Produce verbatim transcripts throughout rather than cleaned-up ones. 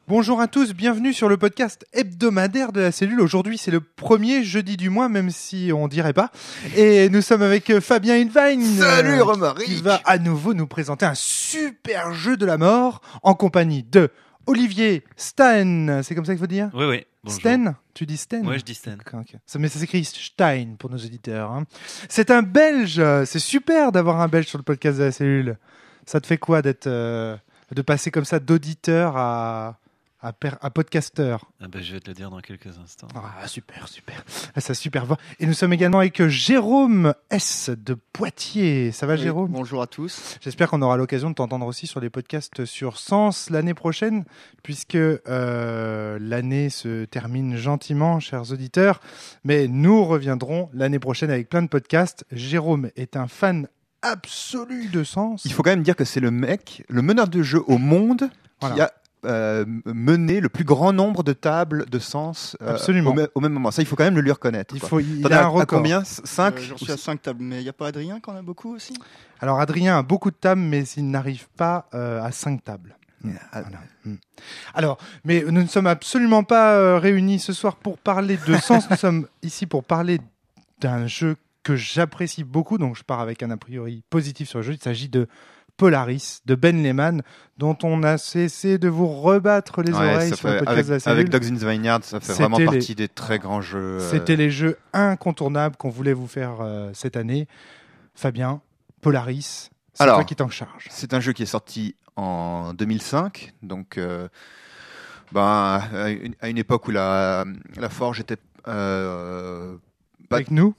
Bonjour à tous, bienvenue sur le podcast hebdomadaire de la cellule. Aujourd'hui, c'est le premier jeudi du mois, même si on dirait pas. Et nous sommes avec Fabien Invine. Salut Romaric. Qui va à nouveau nous présenter un super jeu de la mort en compagnie de Olivier Stein. C'est comme ça qu'il faut dire ? Oui, oui. Bonjour. Stein ? Tu dis Stein ? Ouais, je dis Stein. Okay, okay. Ça, mais ça s'écrit Stein pour nos auditeurs. Hein. C'est un Belge. C'est super d'avoir un Belge sur le podcast de la cellule. Ça te fait quoi d'être, euh, de passer comme ça d'auditeur à... À, per, à podcasteur. Ah bah, je vais te le dire dans quelques instants. Ah, super, super. Ah, ça, super voix. Et nous sommes également avec Jérôme S. de Poitiers. Ça va, oui, Jérôme ? Bonjour à tous. J'espère qu'on aura l'occasion de t'entendre aussi sur les podcasts sur Sens l'année prochaine, puisque euh, l'année se termine gentiment, chers auditeurs. Mais nous reviendrons l'année prochaine avec plein de podcasts. Jérôme est un fan absolu de Sens. Il faut quand même dire que c'est le mec, le meneur de jeu au monde voilà. qui a Euh, mener le plus grand nombre de tables de Sens euh, au, même, au même moment. Ça, il faut quand même le lui reconnaître. Il, faut, il a, a un à, record. À combien cinq euh, J'en suis à cinq tables, mais il n'y a pas Adrien qui en a beaucoup aussi ? Alors Adrien a beaucoup de tables, mais il n'arrive pas euh, à cinq tables. Mmh. Voilà. Mmh. Alors, mais nous ne sommes absolument pas euh, réunis ce soir pour parler de Sens. Nous sommes ici pour parler d'un jeu que j'apprécie beaucoup, donc je pars avec un a priori positif sur le jeu. Il s'agit de Polaris, de Ben Lehman, dont on a cessé de vous rebattre les ouais, oreilles sur fait, le podcast avec, de la cellule. Avec Dogs in the Vineyard, ça fait C'était vraiment les... partie des très grands jeux. Euh... C'était les jeux incontournables qu'on voulait vous faire euh, cette année. Fabien, Polaris, c'est Alors, toi qui t'en charge. C'est un jeu qui est sorti en deux mille cinq, donc euh, ben, à, une, à une époque où la, la Forge était... Euh, pas... Avec nous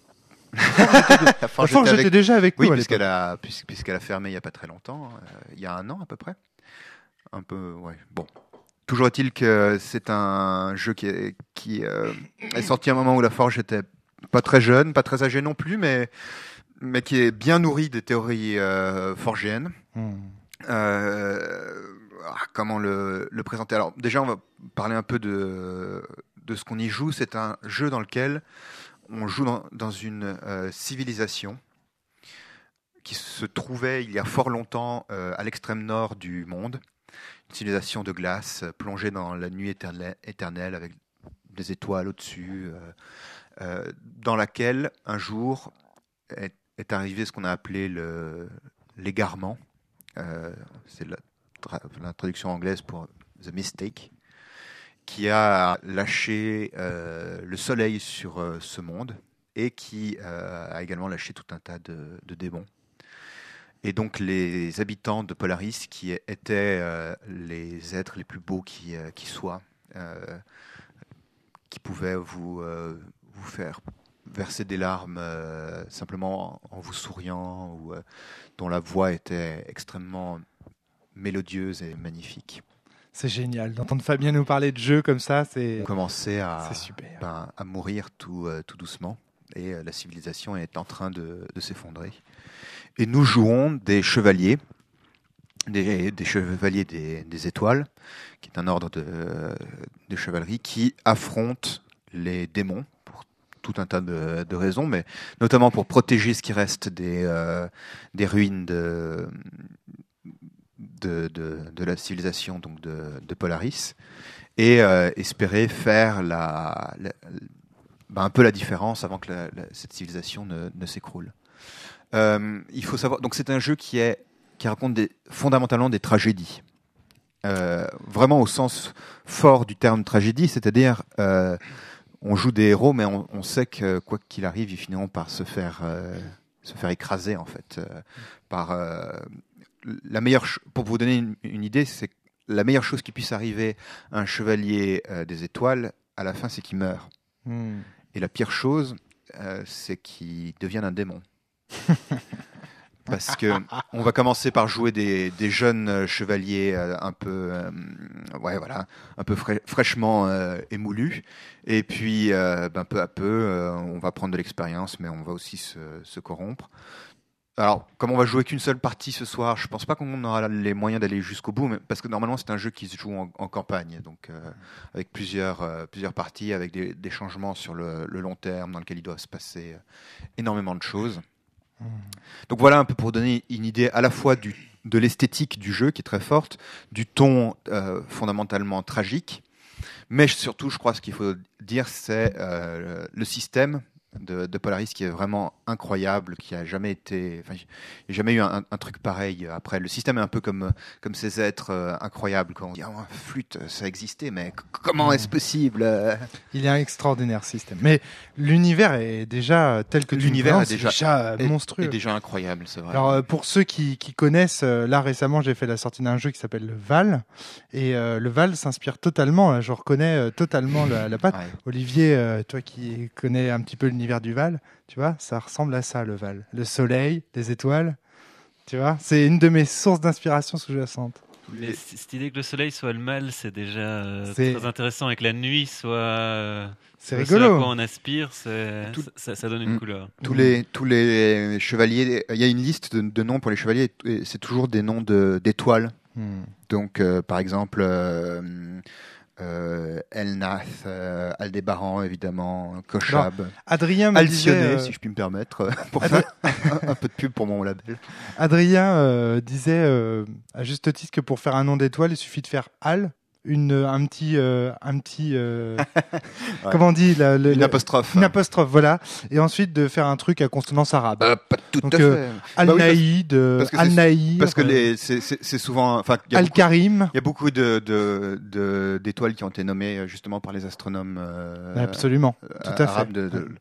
la Forge, la Forge était, avec... était déjà avec oui, nous. Oui, puisqu'elle a, puisqu'elle a fermé il n'y a pas très longtemps, euh, il y a un an à peu près. Un peu, ouais. Bon. Toujours est-il que c'est un jeu qui est, qui, euh, est sorti à un moment où la Forge était pas très jeune, pas très âgée non plus, mais, mais qui est bien nourri des théories euh, forgiennes. Hmm. Euh, comment le, le présenter ? Alors, déjà, on va parler un peu de, de ce qu'on y joue. C'est un jeu dans lequel on joue dans, dans une euh, civilisation qui se trouvait il y a fort longtemps euh, à l'extrême nord du monde, une civilisation de glace euh, plongée dans la nuit éternelle, éternelle avec des étoiles au-dessus, euh, euh, dans laquelle un jour est, est arrivé ce qu'on a appelé le, l'égarement. Euh, c'est la, tra- la traduction anglaise pour The Mistake, qui a lâché euh, le soleil sur euh, ce monde et qui euh, a également lâché tout un tas de, de démons. Et donc les habitants de Polaris, qui étaient euh, les êtres les plus beaux qui, euh, qui soient, euh, qui pouvaient vous, euh, vous faire verser des larmes euh, simplement en, en vous souriant, ou euh, dont la voix était extrêmement mélodieuse et magnifique. C'est génial d'entendre Fabien nous parler de jeux comme ça. C'est on commençait à, c'est super. Ben, à mourir tout, euh, tout doucement, et euh, la civilisation est en train de, de s'effondrer. Et nous jouons des chevaliers, des, des chevaliers des, des étoiles, qui est un ordre de, de chevalerie qui affrontent les démons pour tout un tas de, de raisons, mais notamment pour protéger ce qui reste des, euh, des ruines de... De, de, de la civilisation donc de, de Polaris, et euh, espérer faire la, la, ben un peu la différence avant que la, la, cette civilisation ne, ne s'écroule. Euh, il faut savoir, donc c'est un jeu qui, est, qui raconte des, fondamentalement des tragédies, euh, vraiment au sens fort du terme tragédie, c'est-à-dire euh, on joue des héros, mais on, on sait que quoi qu'il arrive, ils finiront par se faire, euh, se faire écraser en fait, euh, par... Euh, La meilleure ch- pour vous donner une, une idée, c'est que la meilleure chose qui puisse arriver à un chevalier euh, des étoiles, à la fin, c'est qu'il meurt. Mm. Et la pire chose, euh, c'est qu'il devienne un démon. Parce que on va commencer par jouer des, des jeunes chevaliers euh, un peu, euh, ouais, voilà, un peu fra- fraîchement euh, émoulus. Et puis, euh, ben, peu à peu, euh, on va prendre de l'expérience, mais on va aussi se, se corrompre. Alors, comme on va jouer qu'une seule partie ce soir, je pense pas qu'on aura les moyens d'aller jusqu'au bout, mais parce que normalement c'est un jeu qui se joue en, en campagne, donc euh, avec plusieurs, euh, plusieurs parties, avec des, des changements sur le, le long terme, dans lequel il doit se passer euh, énormément de choses. Mmh. Donc voilà un peu pour donner une idée à la fois du de l'esthétique du jeu qui est très forte, du ton euh, fondamentalement tragique. Mais surtout, je crois, ce qu'il faut dire, c'est euh, le système de, de Polaris qui est vraiment incroyable, qui a jamais été, enfin, il n'y a jamais eu un, un truc pareil. Après, le système est un peu comme comme ces êtres euh, incroyables. Quand on dit oh, flûte, ça existait, mais c- comment est-ce possible? Il est un extraordinaire système. Mais l'univers est déjà tel que tu L'univers le est penses, déjà- déjà est- monstrueux. est déjà incroyable, c'est vrai. Alors euh, pour ceux qui, qui connaissent, euh, là récemment j'ai fait la sortie d'un jeu qui s'appelle le Val et euh, le Val s'inspire totalement, là, je reconnais euh, totalement la, la patte. Ouais. Olivier, euh, toi qui connais un petit peu l'univers du Val, tu vois, ça ressemble à ça le Val. Le soleil, les étoiles, tu vois, c'est une de mes sources d'inspiration sous-jacente. Mais c- cette idée que le soleil soit le mal, c'est déjà euh, C'est- très intéressant, et que la nuit soit. euh, C'est soit ce à rigolo. quoi on aspire, c'est- Tout- ça, ça donne une Mm. couleur. Tous les, tous les chevaliers, il y a une liste de, de noms pour les chevaliers, et c'est toujours des noms de, d'étoiles. Hmm. Donc, euh, par exemple, euh, euh, Elnath, euh, Aldébaran, évidemment, Kochab, Adrien me disait, Alcyone, euh, si je puis me permettre, euh, pour Adri- faire un, un peu de pub pour mon label. Adrien euh, disait euh, à juste titre que pour faire un nom d'étoile, il suffit de faire Al, une, un petit, euh, un petit, euh, comment on dit, la- le- Une le- apostrophe. une apostrophe, voilà, et ensuite de faire un truc à consonance arabe. Euh, pas tout Donc, à euh, fait. Al bah oui, parce- Naïd, euh, parce que Al c'est- Nahir, Parce que euh, les, c'est, c'est, c'est souvent, enfin, il y a Al beaucoup- Karim. il y a beaucoup de, de, de- d'étoiles qui ont été nommées euh, justement par les astronomes euh, Absolument, euh, tout à fait. arabes de, de-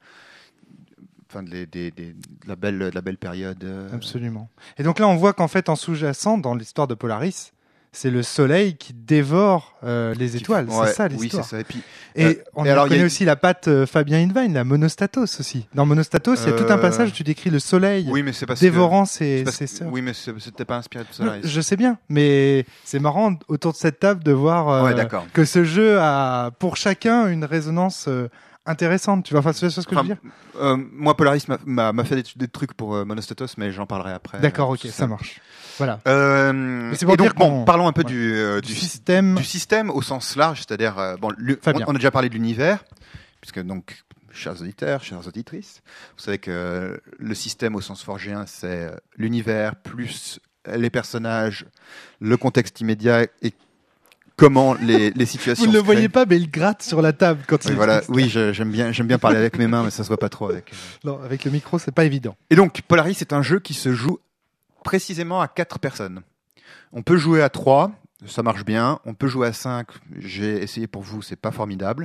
enfin, de, les- des- des- de la belle, de la belle période. euh, Absolument. Et donc là, on voit qu'en fait, en sous-jacent, dans l'histoire de Polaris, c'est le soleil qui dévore euh, les qui- étoiles. ouais, c'est ça Oui, l'histoire. c'est ça. Et puis, Et Euh, on et y alors, il y reconnaît a- aussi la patte euh, Fabien Invine, la Monostatos aussi. Dans Monostatos, il y a tout un Euh, passage où tu décris le soleil oui, mais c'est parce dévorant que, ses, c'est parce ses que- sœurs. oui, mais c'est- c'était pas inspiré de Non, Solaris. je sais bien, mais c'est marrant autour de cette table de voir euh, Ouais, d'accord. que ce jeu a pour chacun une résonance euh, intéressante. Tu vois, enfin, tu vois ce que Enfin, je veux dire euh, moi, Polaris m'a- m'a, m'a fait des, des trucs pour euh, Monostatos, mais j'en parlerai après. D'accord, euh, ok, tout ça marche. Voilà. Euh, Mais c'est pour et donc, dire qu'on- bon, parlons un peu ouais. du, euh, Du du, système. du système au sens large, c'est-à-dire, euh, bon, le- on, Fabien. on a déjà parlé de l'univers, puisque donc, chers auditeurs, chères auditrices, vous savez que euh, le système au sens forgéen, c'est euh, l'univers plus les personnages, le contexte immédiat et comment les, les situations. Vous ne le se voyez créent. pas, mais il gratte sur la table quand Oui, il voilà, explique. oui, je- j'aime bien, j'aime bien parler avec mes mains, mais ça se voit pas trop avec. euh. Non, avec le micro, c'est pas évident. Et donc, Polaris est un jeu qui se joue précisément à quatre personnes. On peut jouer à trois, ça marche bien. On peut jouer à cinq, j'ai essayé pour vous, c'est pas formidable.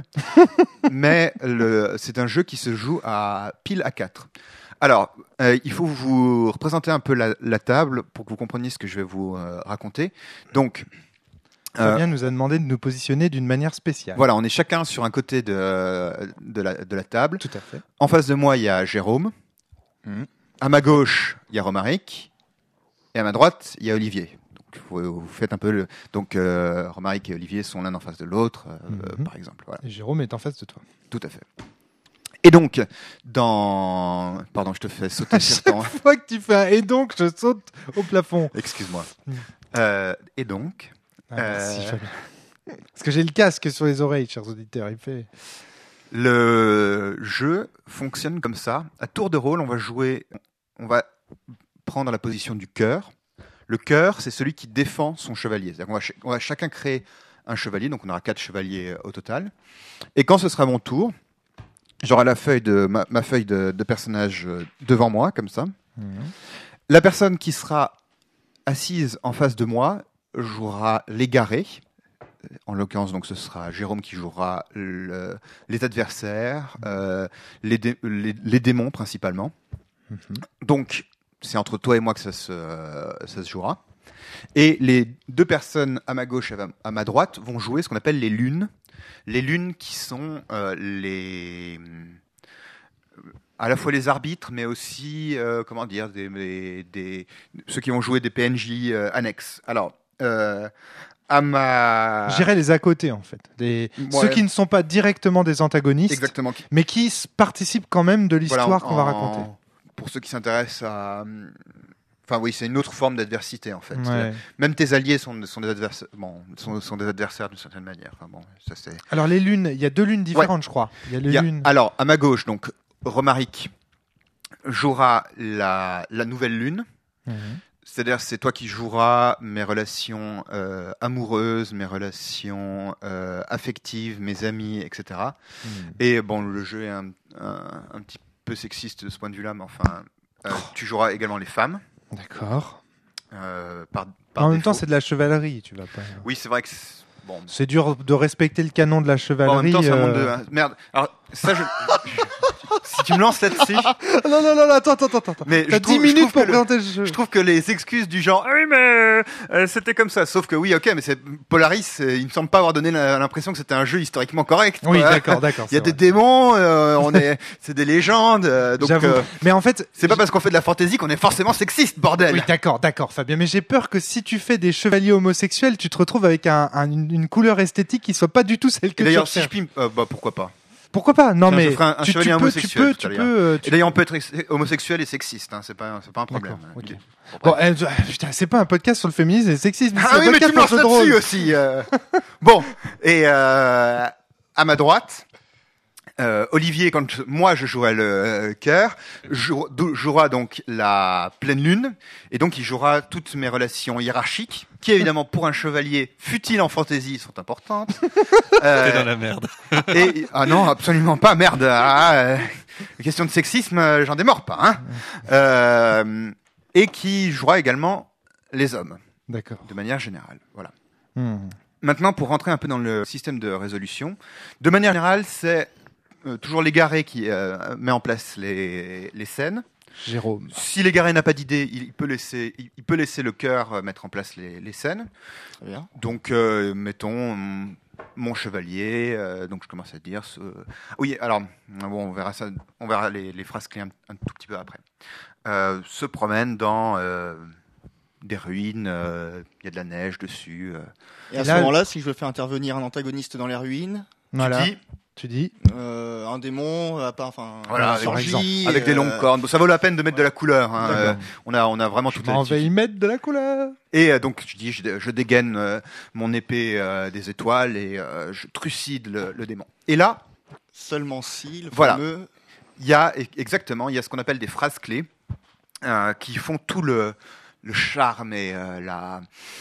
Mais le, c'est un jeu qui se joue à pile à quatre. Alors, euh, il faut vous représenter un peu la, la table pour que vous compreniez ce que je vais vous euh, raconter. Donc, euh, Fabien nous a demandé de nous positionner d'une manière spéciale. voilà, on est chacun sur un côté de, de, la, de la table. Tout à fait. En face de moi, il y a Jérôme. Mhm. À ma gauche, il y a Romaric. Et à ma droite, il y a Olivier. Donc, vous, vous faites un peu le. Donc, euh, Romaric et Olivier sont l'un en face de l'autre, euh, Mhm. par exemple. Voilà, Et Jérôme est en face de toi. tout à fait. Et donc, dans. Pardon, je te fais sauter sur ton. Chaque fois que tu fais un et donc, je saute au plafond. Excuse-moi. Mhm. Euh, et donc. Ah, merci, Euh. Fabien. Parce que j'ai le casque sur les oreilles, chers auditeurs. Il fait. Le jeu fonctionne comme ça. À tour de rôle, on va jouer. On va prendre la position du cœur. Le cœur, c'est celui qui défend son chevalier. C'est-à-dire qu'on va, ch- on va chacun créer un chevalier, donc on aura quatre chevaliers euh, au total. Et quand ce sera mon tour, j'aurai la feuille de ma, ma feuille de, de personnage euh, devant moi, comme ça. La personne qui sera assise en face de moi jouera l'égaré. En l'occurrence, donc, ce sera Jérôme qui jouera le- les adversaires, euh, les, dé- les- les démons principalement. Mhm. Donc, c'est entre toi et moi que ça se, euh, ça se jouera. Et les deux personnes à ma gauche et à ma- à ma droite vont jouer ce qu'on appelle les lunes. Les lunes qui sont euh, les à la fois les arbitres, mais aussi euh, comment dire des, des- des- ceux qui vont jouer des P N J euh, annexes. Alors, euh, à ma Gérer les à côté, en fait. Les... Ouais. Ceux qui ne sont pas directement des antagonistes, exactement. mais qui s- participent quand même de l'histoire Voilà, en- qu'on va en- raconter. Pour ceux qui s'intéressent à enfin oui, c'est une autre forme d'adversité en fait. Ouais. Même tes alliés sont, sont des adversaires, bon, sont, sont des adversaires d'une certaine manière. Enfin, bon, ça c'est. Alors, les lunes, il y a deux lunes différentes, je crois. Il y a les Il y a- lunes. Alors, à ma gauche, donc, Romaric jouera la, la nouvelle lune. Mhm. C'est-à-dire, c'est toi qui joueras mes relations euh, amoureuses, mes relations euh, affectives, mes amis, et cetera. Mm. Et bon, le jeu est un, un, un petit peu sexiste de ce point de vue-là, mais enfin, euh, oh. tu joueras également les femmes. D'accord. Euh, par, par en défaut. même temps, c'est de la chevalerie, tu vas pas. Oui, c'est vrai que c'est, bon. C'est dur de respecter le canon de la chevalerie. Bon, en même temps, c'est un monde euh... de merde. Alors ça, je. Si tu me lances là-dessus. non, non, non, attends, attends, attends. Mais t'as dix minutes pour présenter le jeu. Je trouve que les excuses du genre, ah oui, mais euh, c'était comme ça. Sauf que oui, ok, mais c'est Polaris, euh, il me semble pas avoir donné la, l'impression que c'était un jeu historiquement correct. Oui, quoi. d'accord, d'accord. Il y a vrai. des démons, euh, on est, c'est des légendes. Euh, donc, J'avoue. Euh, mais en fait, c'est pas parce qu'on fait de la fantaisie qu'on est forcément sexiste, bordel. Oui, d'accord, d'accord, Fabien. Mais j'ai peur que si tu fais des chevaliers homosexuels, tu te retrouves avec un, un, une, une couleur esthétique qui soit pas du tout celle que Et d'ailleurs, tu si je puis, euh, bah pourquoi pas. Pourquoi pas? Non, Tiens, mais un, un tu, tu, peux, tu peux, tu peux, tu peux. Et d'ailleurs, on peut être homosexuel et sexiste, hein, c'est pas, c'est pas un problème. Okay. Bon, euh, putain, c'est pas un podcast sur le féminisme et le sexisme. Ah oui, mais tu me lances là-dessus aussi. Euh... bon, et euh, à ma droite, euh, Olivier, quand moi je jouerai le euh, cœur, jou- jouera donc la pleine lune, et donc il jouera toutes mes relations hiérarchiques, qui évidemment pour un chevalier, fut-il en fantaisie, sont importantes. Euh, T'es dans la merde. Et ah non, absolument pas, merde. Ah, euh, question de sexisme, euh, j'en démords pas. Hein. Euh, et qui jouera également les hommes. D'accord. De manière générale, voilà. Hmm. Maintenant, pour rentrer un peu dans le système de résolution, de manière générale, c'est euh, toujours l'égaré qui euh, met en place les, les scènes. Jérôme. Si l'égaré n'a pas d'idée, il peut laisser, il, il peut laisser le cœur euh, mettre en place les, les scènes. Très bien. Donc, euh, mettons m- mon chevalier. Euh, donc, je commence à dire. Ce... Oui, alors, bon, on verra ça. On verra les, les phrases clés un, un tout petit peu après. Euh, se promène dans euh, des ruines. Il euh, y a de la neige dessus. Euh. Et à Et ce là, moment-là, si je veux faire intervenir un antagoniste dans les ruines, voilà. tu dis. Tu dis euh, un démon, euh, pas, enfin, voilà, avec, surgit, avec des longues euh... cornes. Bon, ça vaut la peine de mettre de la couleur. Hein. Euh, on a, on a vraiment toute la. On va y mettre de la couleur. Et euh, donc je dis, je, je dégaine euh, mon épée euh, des étoiles et euh, je trucide le, le démon. Et là, seulement si le voilà, fameux. Il y a exactement, il y a ce qu'on appelle des phrases clés euh, qui font tout le, le charme et euh, la.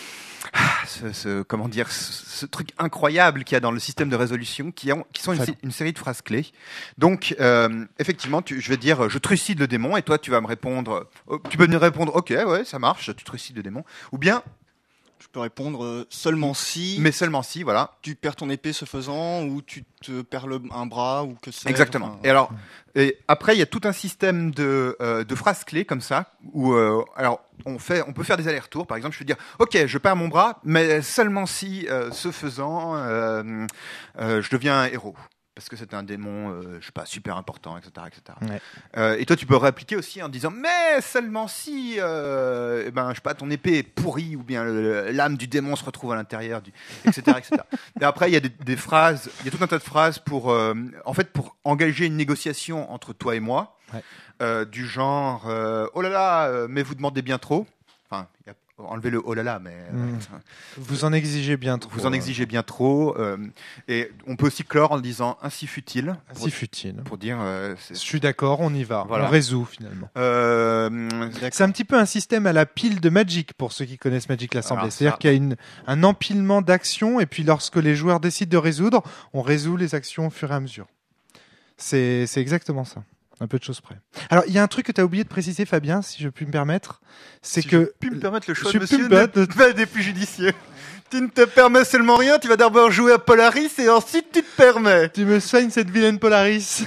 Ce, ce, comment dire, ce, ce truc incroyable qu'il y a dans le système de résolution, qui, ont, qui sont une, une série de phrases clés. Donc, euh, effectivement, tu, je vais dire, je trucide le démon, et toi, tu vas me répondre, oh, tu peux me répondre, ok, ouais, ça marche, tu trucides le démon. Ou bien, je peux répondre euh, seulement si. Mais seulement si, voilà. Tu perds ton épée ce faisant, ou tu te perds le, un bras, ou que c'est. Exactement. Enfin, et alors, et après, il y a tout un système de, euh, de phrases clés comme ça, où, euh, alors, on fait, on peut faire des allers-retours. Par exemple, je peux dire, ok, je perds mon bras, mais seulement si, euh, ce faisant, euh, euh, je deviens un héros. Parce que c'est un démon, euh, je sais pas, super important, et cetera, et cetera. Ouais. Euh, et toi, tu peux réappliquer aussi en disant, mais seulement si, euh, eh ben, je sais pas, ton épée est pourrie ou bien le, l'âme du démon se retrouve à l'intérieur, du, et cetera, et cetera. Et après, il y a des, des phrases, il y a tout un tas de phrases pour, euh, en fait, pour engager une négociation entre toi et moi, ouais. euh, du genre, euh, oh là là, euh, mais vous demandez bien trop. Enfin, il y a enlevez le oh là là, mais mmh. euh, vous en exigez bien trop. Vous en exigez bien trop. Euh, et on peut aussi clore en disant ainsi fut-il. Ainsi fut-il. Pour dire. Euh, c'est... Je suis d'accord, on y va. Voilà. On résout finalement. Euh, c'est un petit peu un système à la pile de Magic pour ceux qui connaissent Magic l'Assemblée. Alors, c'est-à-dire ça... qu'il y a une, un empilement d'actions et puis lorsque les joueurs décident de résoudre, on résout les actions au fur et à mesure. C'est, c'est exactement ça. Un peu de choses près. Alors, il y a un truc que tu as oublié de préciser, Fabien, si je puis me permettre. C'est si que. Je puis me permettre le choix de monsieur n'est pas des plus judicieux. Tu ne te permets seulement rien, tu vas d'abord jouer à Polaris et ensuite tu te permets. Tu me soignes cette vilaine Polaris.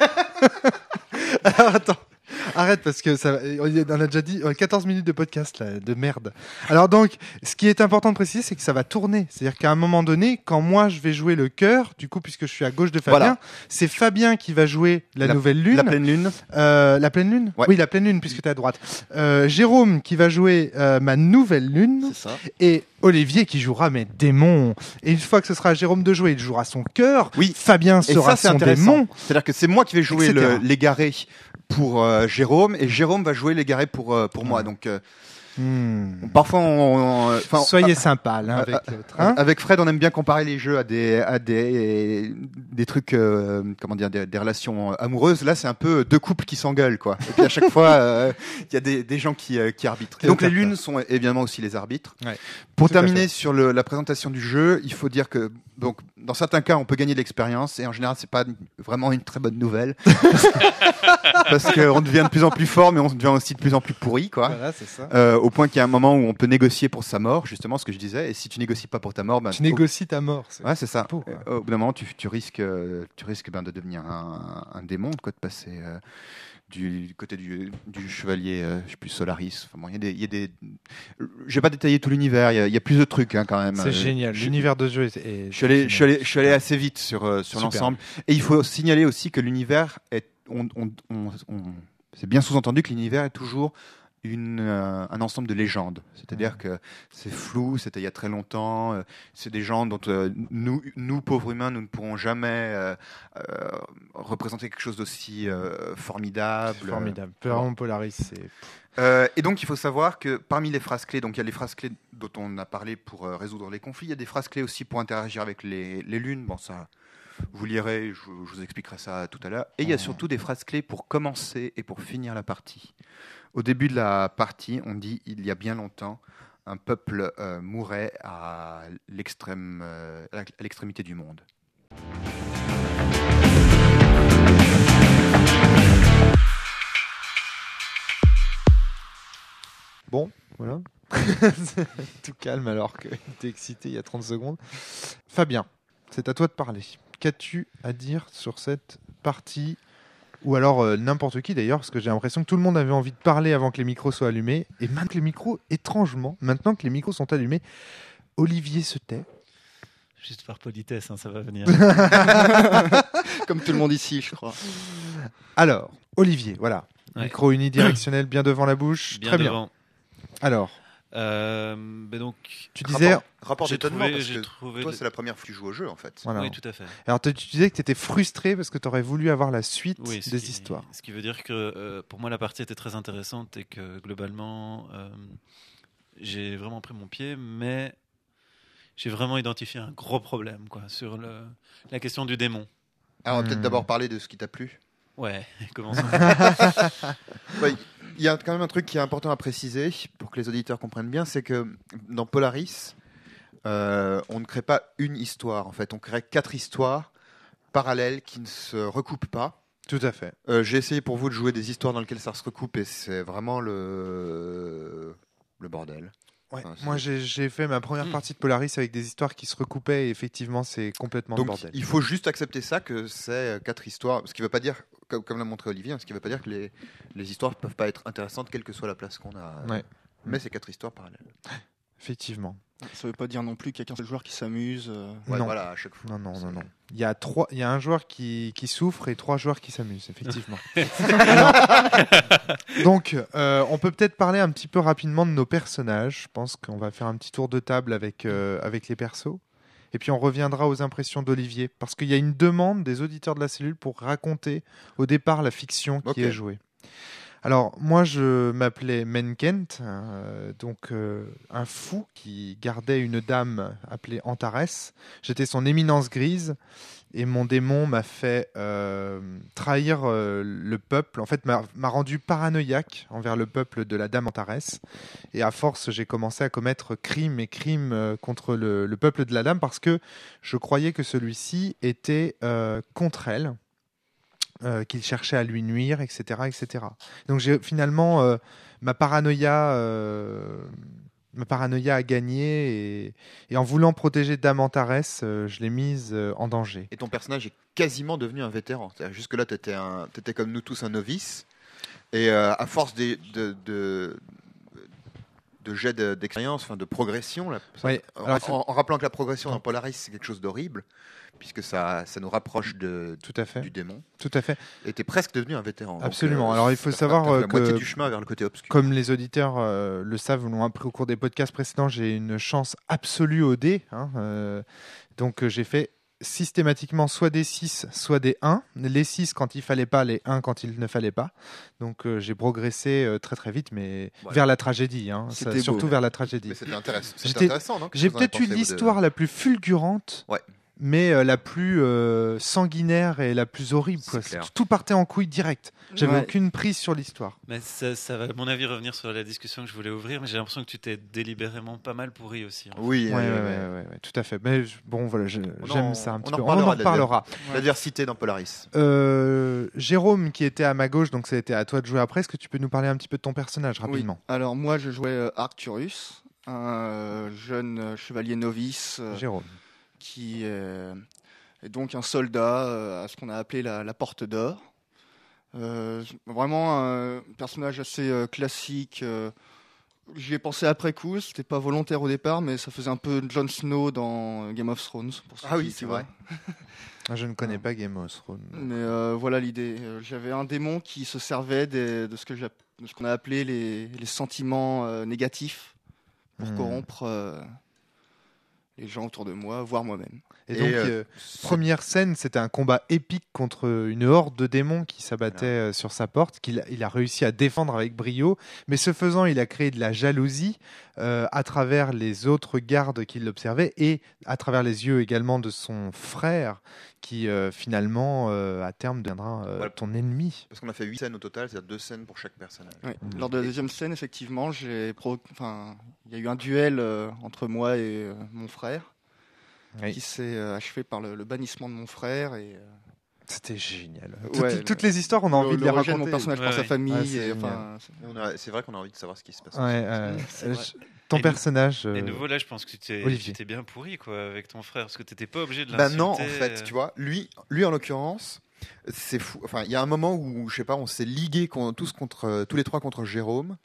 Alors, attends. Arrête parce que ça, on a déjà dit quatorze minutes de podcast là, de merde. Alors donc, ce qui est important de préciser, c'est que ça va tourner. C'est-à-dire qu'à un moment donné, quand moi je vais jouer le cœur, du coup puisque je suis à gauche de Fabien, voilà. C'est Fabien qui va jouer la, la nouvelle lune, la pleine lune, euh, la pleine lune. Ouais. Oui, la pleine lune puisque t'es à droite. Euh, Jérôme qui va jouer euh, ma nouvelle lune. C'est ça. Et Olivier qui jouera mes démons. Et une fois que ce sera à Jérôme de jouer, il jouera son cœur. Oui. Fabien sera ça, son démon. C'est-à-dire que c'est moi qui vais jouer le, l'égaré pour euh, Jérôme et Jérôme va jouer l'égaré pour euh, pour mmh. moi. Donc euh, Hmm. Parfois, on, on- enfin, Soyez a- sympa là, a- avec a- l'autre. Hein avec Fred, on aime bien comparer les jeux à des à des des trucs, euh, comment dire, des, des relations amoureuses. Là, c'est un peu deux couples qui s'engueulent, quoi. Et puis à chaque fois, euh, il y a des, des gens qui euh, qui arbitrent. Et donc les lunes sont évidemment aussi les arbitres. Ouais. Pour Tout à terminer fait. sur le, la présentation du jeu, il faut dire que donc dans certains cas, on peut gagner de l'expérience et en général, c'est pas vraiment une très bonne nouvelle parce qu'on devient de plus en plus fort, mais on devient aussi de plus en plus pourri, quoi. Voilà, c'est ça. Euh, au point qu'il y a un moment où on peut négocier pour sa mort, justement, ce que je disais. Et si tu négocies pas pour ta mort, ben, Tu négocies ta mort. c'est- Ouais, c'est ça. beau, quoi. Euh, Au bout d'un moment, tu, tu risques, euh, tu risques ben, de devenir un, un démon, quoi, de passer euh, du côté du, du chevalier, euh, je sais plus, Solaris. Enfin, bon, il y a des, il y a des... Je vais pas détailler tout l'univers. Il y, a- il y a plus de trucs, hein, quand même. C'est Euh, génial. je- L'univers de jeu est. est- Je suis allé, je suis allé, je suis allé Ouais. assez vite sur, euh, sur Super. l'ensemble. Et il faut signaler aussi que l'univers est. On, on, on, on- c'est bien sous-entendu que l'univers est toujours une, euh, un ensemble de légendes. C'est-à-dire que c'est flou, c'était il y a très longtemps. euh, c'est des gens dont euh, nous, nous, pauvres humains, nous ne pourrons jamais euh, euh, représenter quelque chose d'aussi euh, formidable. C'est formidable. Vraiment, Polaris, c'est. Euh, et donc, il faut savoir que parmi les phrases clés, donc il y a les phrases clés dont on a parlé pour euh, résoudre les conflits, il y a des phrases clés aussi pour interagir avec les, les lunes. Bon, ça, vous lirez, je, je vous expliquerai ça tout à l'heure. Et il y a surtout des phrases clés pour commencer et pour finir la partie. Au début de la partie, on dit il y a bien longtemps, un peuple euh, mourait à l'extrême, euh, à l'extrémité du monde. Bon, voilà. Tout calme alors qu'il était excité il y a trente secondes. Fabien, c'est à toi de parler. Qu'as-tu à dire sur cette partie? Ou alors euh, n'importe qui d'ailleurs, parce que j'ai l'impression que tout le monde avait envie de parler avant que les micros soient allumés. Et maintenant que les micros, étrangement, maintenant que les micros sont allumés, Olivier se tait. Juste par politesse, hein, ça va venir. Comme tout le monde ici, je crois. Alors, Olivier, voilà. Ouais. Micro unidirectionnel bien devant la bouche. Bien Très bien. devant. Alors, Euh, ben donc, tu disais... Rapport, rapport j'ai d'étonnement, trouvé, parce j'ai que trouvé toi, le- c'est la première fois que tu joues au jeu, en fait. Voilà. Oui, tout à fait. Alors, tu tu disais que tu étais frustré parce que tu aurais voulu avoir la suite Oui, ce des qui- histoires. Ce qui veut dire que euh, pour moi la partie était très intéressante et que globalement euh, j'ai vraiment pris mon pied, mais j'ai vraiment identifié un gros problème quoi, sur le, la question du démon. Alors, on va peut-être Hmm. d'abord parler de ce qui t'a plu. Ouais, commençons. Ouais, il y a quand même un truc qui est important à préciser pour que les auditeurs comprennent bien, c'est que dans Polaris, euh, on ne crée pas une histoire. En fait, on crée quatre histoires parallèles qui ne se recoupent pas. Tout à fait. Euh, j'ai essayé pour vous de jouer des histoires dans lesquelles ça se recoupe et c'est vraiment le le bordel. Ouais. Enfin, c'est- Moi, j'ai j'ai fait ma première Mm. partie de Polaris avec des histoires qui se recoupaient et effectivement, c'est complètement le Donc, bordel. il faut juste accepter ça, que c'est euh, quatre histoires. Ce qui ne veut pas dire, comme, comme l'a montré Olivier, hein, ce qui ne veut pas dire que les, les histoires ne peuvent pas être intéressantes, quelle que soit la place qu'on a. Ouais. Mais c'est quatre histoires parallèles. Effectivement. Ça veut pas dire non plus qu'il y a qu'un seul joueur qui s'amuse. euh. Ouais, Non. voilà, à chaque fois. Non, non, non, C'est- non. Il y a trois, il y a un joueur qui, qui souffre et trois joueurs qui s'amusent, effectivement. Alors, donc, euh, on peut peut-être parler un petit peu rapidement de nos personnages. Je pense qu'on va faire un petit tour de table avec, euh, avec les persos. Et puis on reviendra aux impressions d'Olivier. Parce qu'il y a une demande des auditeurs de la cellule pour raconter au départ la fiction qui Ok. est jouée. Alors, moi, je m'appelais Menkent, euh, donc euh, un fou qui gardait une dame appelée Antares. J'étais son éminence grise et mon démon m'a fait euh, trahir euh, le peuple. En fait, m'a m'a rendu paranoïaque envers le peuple de la dame Antares. Et à force, j'ai commencé à commettre crimes et crimes euh, contre le, le peuple de la dame parce que je croyais que celui-ci était euh, contre elle. Euh, qu'il cherchait à lui nuire, et cetera, et cetera. Donc j'ai finalement euh, ma paranoïa, euh, ma paranoïa a gagné et, et en voulant protéger Dame Antares, euh, je l'ai mise euh, en danger. Et ton personnage est quasiment devenu un vétéran. C'est-à-dire, jusque-là, tu étais comme nous tous un novice. Et euh, à force de, de, de, de jets de- d'expérience, enfin de progression, là, Ouais, en, alors, en- en rappelant que la progression dans Polaris, c'est quelque chose d'horrible, puisque ça, ça nous rapproche de, tout à fait, du démon. tout à fait. Et tu es presque devenu un vétéran. Donc, Absolument. Alors, il faut t'as- savoir, t'as fait euh, la moitié que- du chemin vers le côté obscur. Comme les auditeurs euh, le savent, l'ont appris au cours des podcasts précédents, j'ai une chance absolue au dé. Hein, euh, donc euh, j'ai fait systématiquement soit des six, soit des un. Les six quand il fallait pas, les un quand il ne fallait pas. Donc euh, j'ai progressé euh, très très vite, mais Voilà. vers la tragédie, hein, ça, C'était beau. surtout vers la tragédie. Mais c'était intéressant. C'était J'étais- intéressant, non? Qu'est-ce J'ai que vous en avez peut-être eu pensé, vous, de- l'histoire la plus fulgurante, Ouais. mais euh, la plus euh, sanguinaire et la plus horrible. C'est quoi. clair. Tout partait en couille direct. J'avais Ouais. aucune prise sur l'histoire. Mais ça, ça va, à mon avis, revenir sur la discussion que je voulais ouvrir, mais j'ai l'impression que tu t'es délibérément pas mal pourri aussi. hein. Oui, Ouais, oui, ouais, oui, ouais, oui. ouais, ouais, tout à fait. Mais je- bon, voilà, je- On j'aime en- ça un on petit en peu. On reparlera en de la- reparlera. L'adversité dans Polaris. Euh, Jérôme, qui était à ma gauche, donc ça a été à toi de jouer après. Est-ce que tu peux nous parler un petit peu de ton personnage rapidement? Oui. Alors moi, je jouais euh, Arcturus, un euh, jeune euh, chevalier novice euh, Jérôme. qui euh, est donc un soldat euh, à ce qu'on a appelé la, la Porte d'Or. Euh, vraiment un personnage assez euh, classique. euh, J'y ai pensé après coup, c'était pas volontaire au départ, mais ça faisait un peu Jon Snow dans Game of Thrones. Pour ceux Ah oui, qui- c'est qui vrai. voient. Ah, je ne connais pas Game of Thrones. Mais euh, voilà l'idée. Euh, J'avais un démon qui se servait des- de ce que j'app- de ce qu'on a appelé les, les sentiments euh, négatifs pour Hmm. corrompre euh, les gens autour de moi, voire moi-même. Et, Et, donc, euh, euh, première scène, c'était un combat épique contre une horde de démons qui s'abattait Voilà. euh, sur sa porte, qu'il a, il a réussi à défendre avec brio. Mais ce faisant, il a créé de la jalousie euh, à travers les autres gardes qui l'observaient et à travers les yeux également de son frère, qui euh, finalement, euh, à terme, deviendra euh, Voilà. ton ennemi. Parce qu'on a fait huit scènes au total, c'est-à-dire deux scènes pour chaque personnage. Ouais. Mhm. Lors de la deuxième scène, effectivement, j'ai pro- enfin, il y a eu un duel euh, entre moi et euh, mon frère Oui. qui s'est euh, achevé par le, le bannissement de mon frère et euh, C'était génial. Ouais, toutes, le- toutes les histoires, on a envie le, de le les rejet de mon raconter. personnage par Ouais, sa ouais. famille. Ouais, c'est et, génial. enfin, c'est- On a- C'est vrai qu'on a envie de savoir ce qui se passe. Ouais, euh, C'est euh, vrai. je- ton Et personnage. Et euh, nouveau, là, je pense que tu t'es, Olivier. tu t'es bien pourri quoi, avec ton frère, parce que tu n'étais pas obligé de Bah l'insulter. non, en fait, euh. tu vois, lui, lui en l'occurrence, c'est fou. Enfin, il y a un moment où, je sais pas, on s'est ligués con- tous contre, euh, tous les trois contre Jérôme.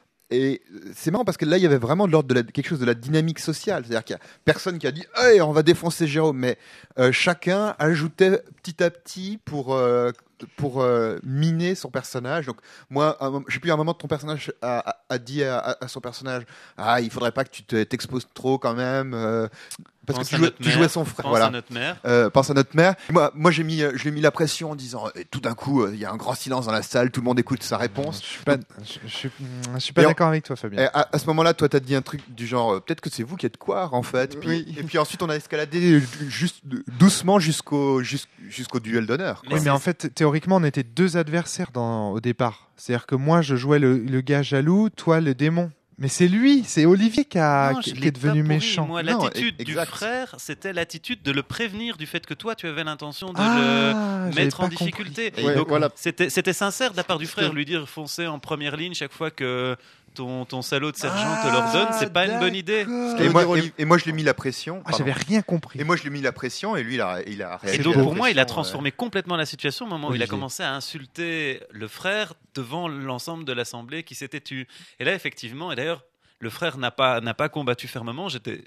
Et c'est marrant parce que là, il y avait vraiment de l'ordre de la- quelque chose de la dynamique sociale. C'est-à-dire qu'il y a personne qui a dit hey, on va défoncer Jérôme, mais euh, chacun ajoutait petit à petit pour, euh, pour euh, miner son personnage. Donc, moi, un moment- je sais plus, à un moment, ton personnage a, a- a dit à, à- à son personnage ah, il faudrait pas que tu te- t'exposes trop quand même. euh, parce Pense que tu à jouais, notre tu mère, jouais son frère. Pense Voilà. à notre mère. Euh, pense à notre mère. Moi, moi j'ai mis, euh, je lui ai mis la pression en disant, euh, tout d'un coup, euh, il y a un grand silence dans la salle, tout le monde écoute sa Je réponse. suis pas, je, je suis, je suis pas Et en- d'accord avec toi, Fabien. Et à, à ce moment-là, toi, t'as dit un truc du genre, euh, peut-être que c'est vous qui êtes quoi, en fait. Puis- Oui. Et puis ensuite, on a escaladé euh, juste doucement jusqu'au jus- jusqu'au duel d'honneur. quoi. Oui, mais c'est- en fait, théoriquement, on était deux adversaires dans, au départ. C'est-à-dire que moi, je jouais le, le gars jaloux, toi, le démon. Mais c'est lui, c'est Olivier qui, a, Non, qui- je qui l'ai est devenu pas pourri. méchant. Moi, Non, l'attitude e- du exact. frère, c'était l'attitude de le prévenir du fait que toi, tu avais l'intention de Ah, le j'avais mettre en pas compris. difficulté. Ouais, Donc, voilà. c'était, c'était sincère de la part du frère, lui dire foncez en première ligne chaque fois que ton, ton salaud de sergent te l'ordonne. C'est pas une bonne idée. d'accord. Et veut moi, dire, et, Olivier- et moi, je lui ai mis la pression. Ah, pardon. j'avais rien compris. Et moi, je lui ai mis la pression, et lui, il a, il a Et réagi donc, à la pour moi, il a pression, transformé complètement la situation au moment où il a Olivier. commencé à insulter le frère devant l'ensemble de l'assemblée qui s'était tue. Et là, effectivement, et d'ailleurs, le frère n'a pas, n'a pas combattu fermement. J'étais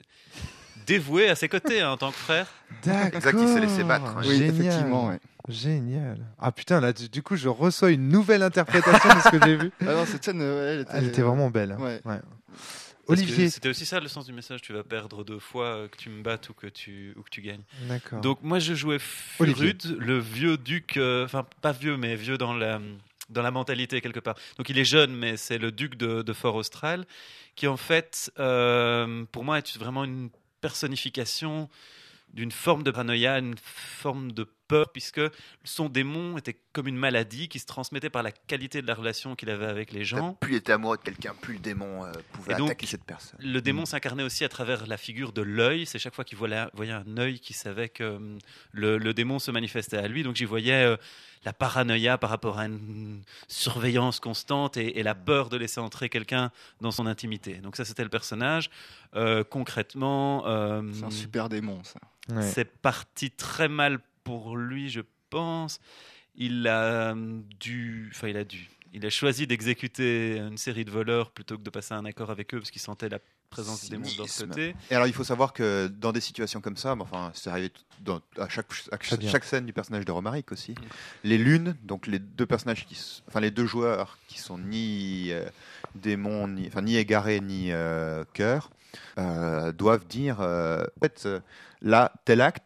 dévoué à ses côtés hein, en tant que frère. D'accord. Exact, il s'est laissé battre. Oui, Génial. effectivement. Ouais. Génial. Ah putain, là, du du coup, je reçois une nouvelle interprétation de ce que j'ai vu. Ah non, cette scène, euh, elle était, Elle était vraiment belle. Ouais. Parce Olivier. que C'était aussi ça le sens du message. Tu vas perdre deux fois, euh, que tu me battes ou que tu, ou que tu gagnes. D'accord. Donc moi je jouais Olivier. Furud, le vieux duc, euh, enfin pas vieux mais vieux dans la, dans la mentalité quelque part. Donc il est jeune mais c'est le duc de, de Fort Austral qui en fait euh, pour moi est vraiment une personnification d'une forme de paranoïa, une forme de peur puisque son démon était comme une maladie qui se transmettait par la qualité de la relation qu'il avait avec les gens. Plus il était amoureux de quelqu'un, plus le démon euh, pouvait Et donc, attaquer cette personne. Le démon s'incarnait aussi à travers la figure de l'œil. C'est chaque fois qu'il voyait, voyait un œil qui savait que euh, le, le démon se manifestait à lui. Donc j'y voyais euh, la paranoïa par rapport à une surveillance constante et, et la peur de laisser entrer quelqu'un dans son intimité. Donc ça, c'était le personnage. Euh, concrètement, euh, C'est un super démon, ça. Ouais. c'est parti très mal pour lui, je pense. Il a dû, enfin il a dû. Il a choisi d'exécuter une série de voleurs plutôt que de passer un accord avec eux parce qu'il sentait la présence du démon de leur Cynisme. côté. Et alors, il faut savoir que dans des situations comme ça, mais enfin, c'est arrivé tout- dans, à chaque, à Très bien. chaque scène du personnage de Romaric aussi. Les lunes, donc les deux personnages qui, s- enfin les deux joueurs qui sont ni euh, démons, ni, enfin ni égarés ni euh, cœur, euh, doivent dire, euh, en fait, euh, là tel acte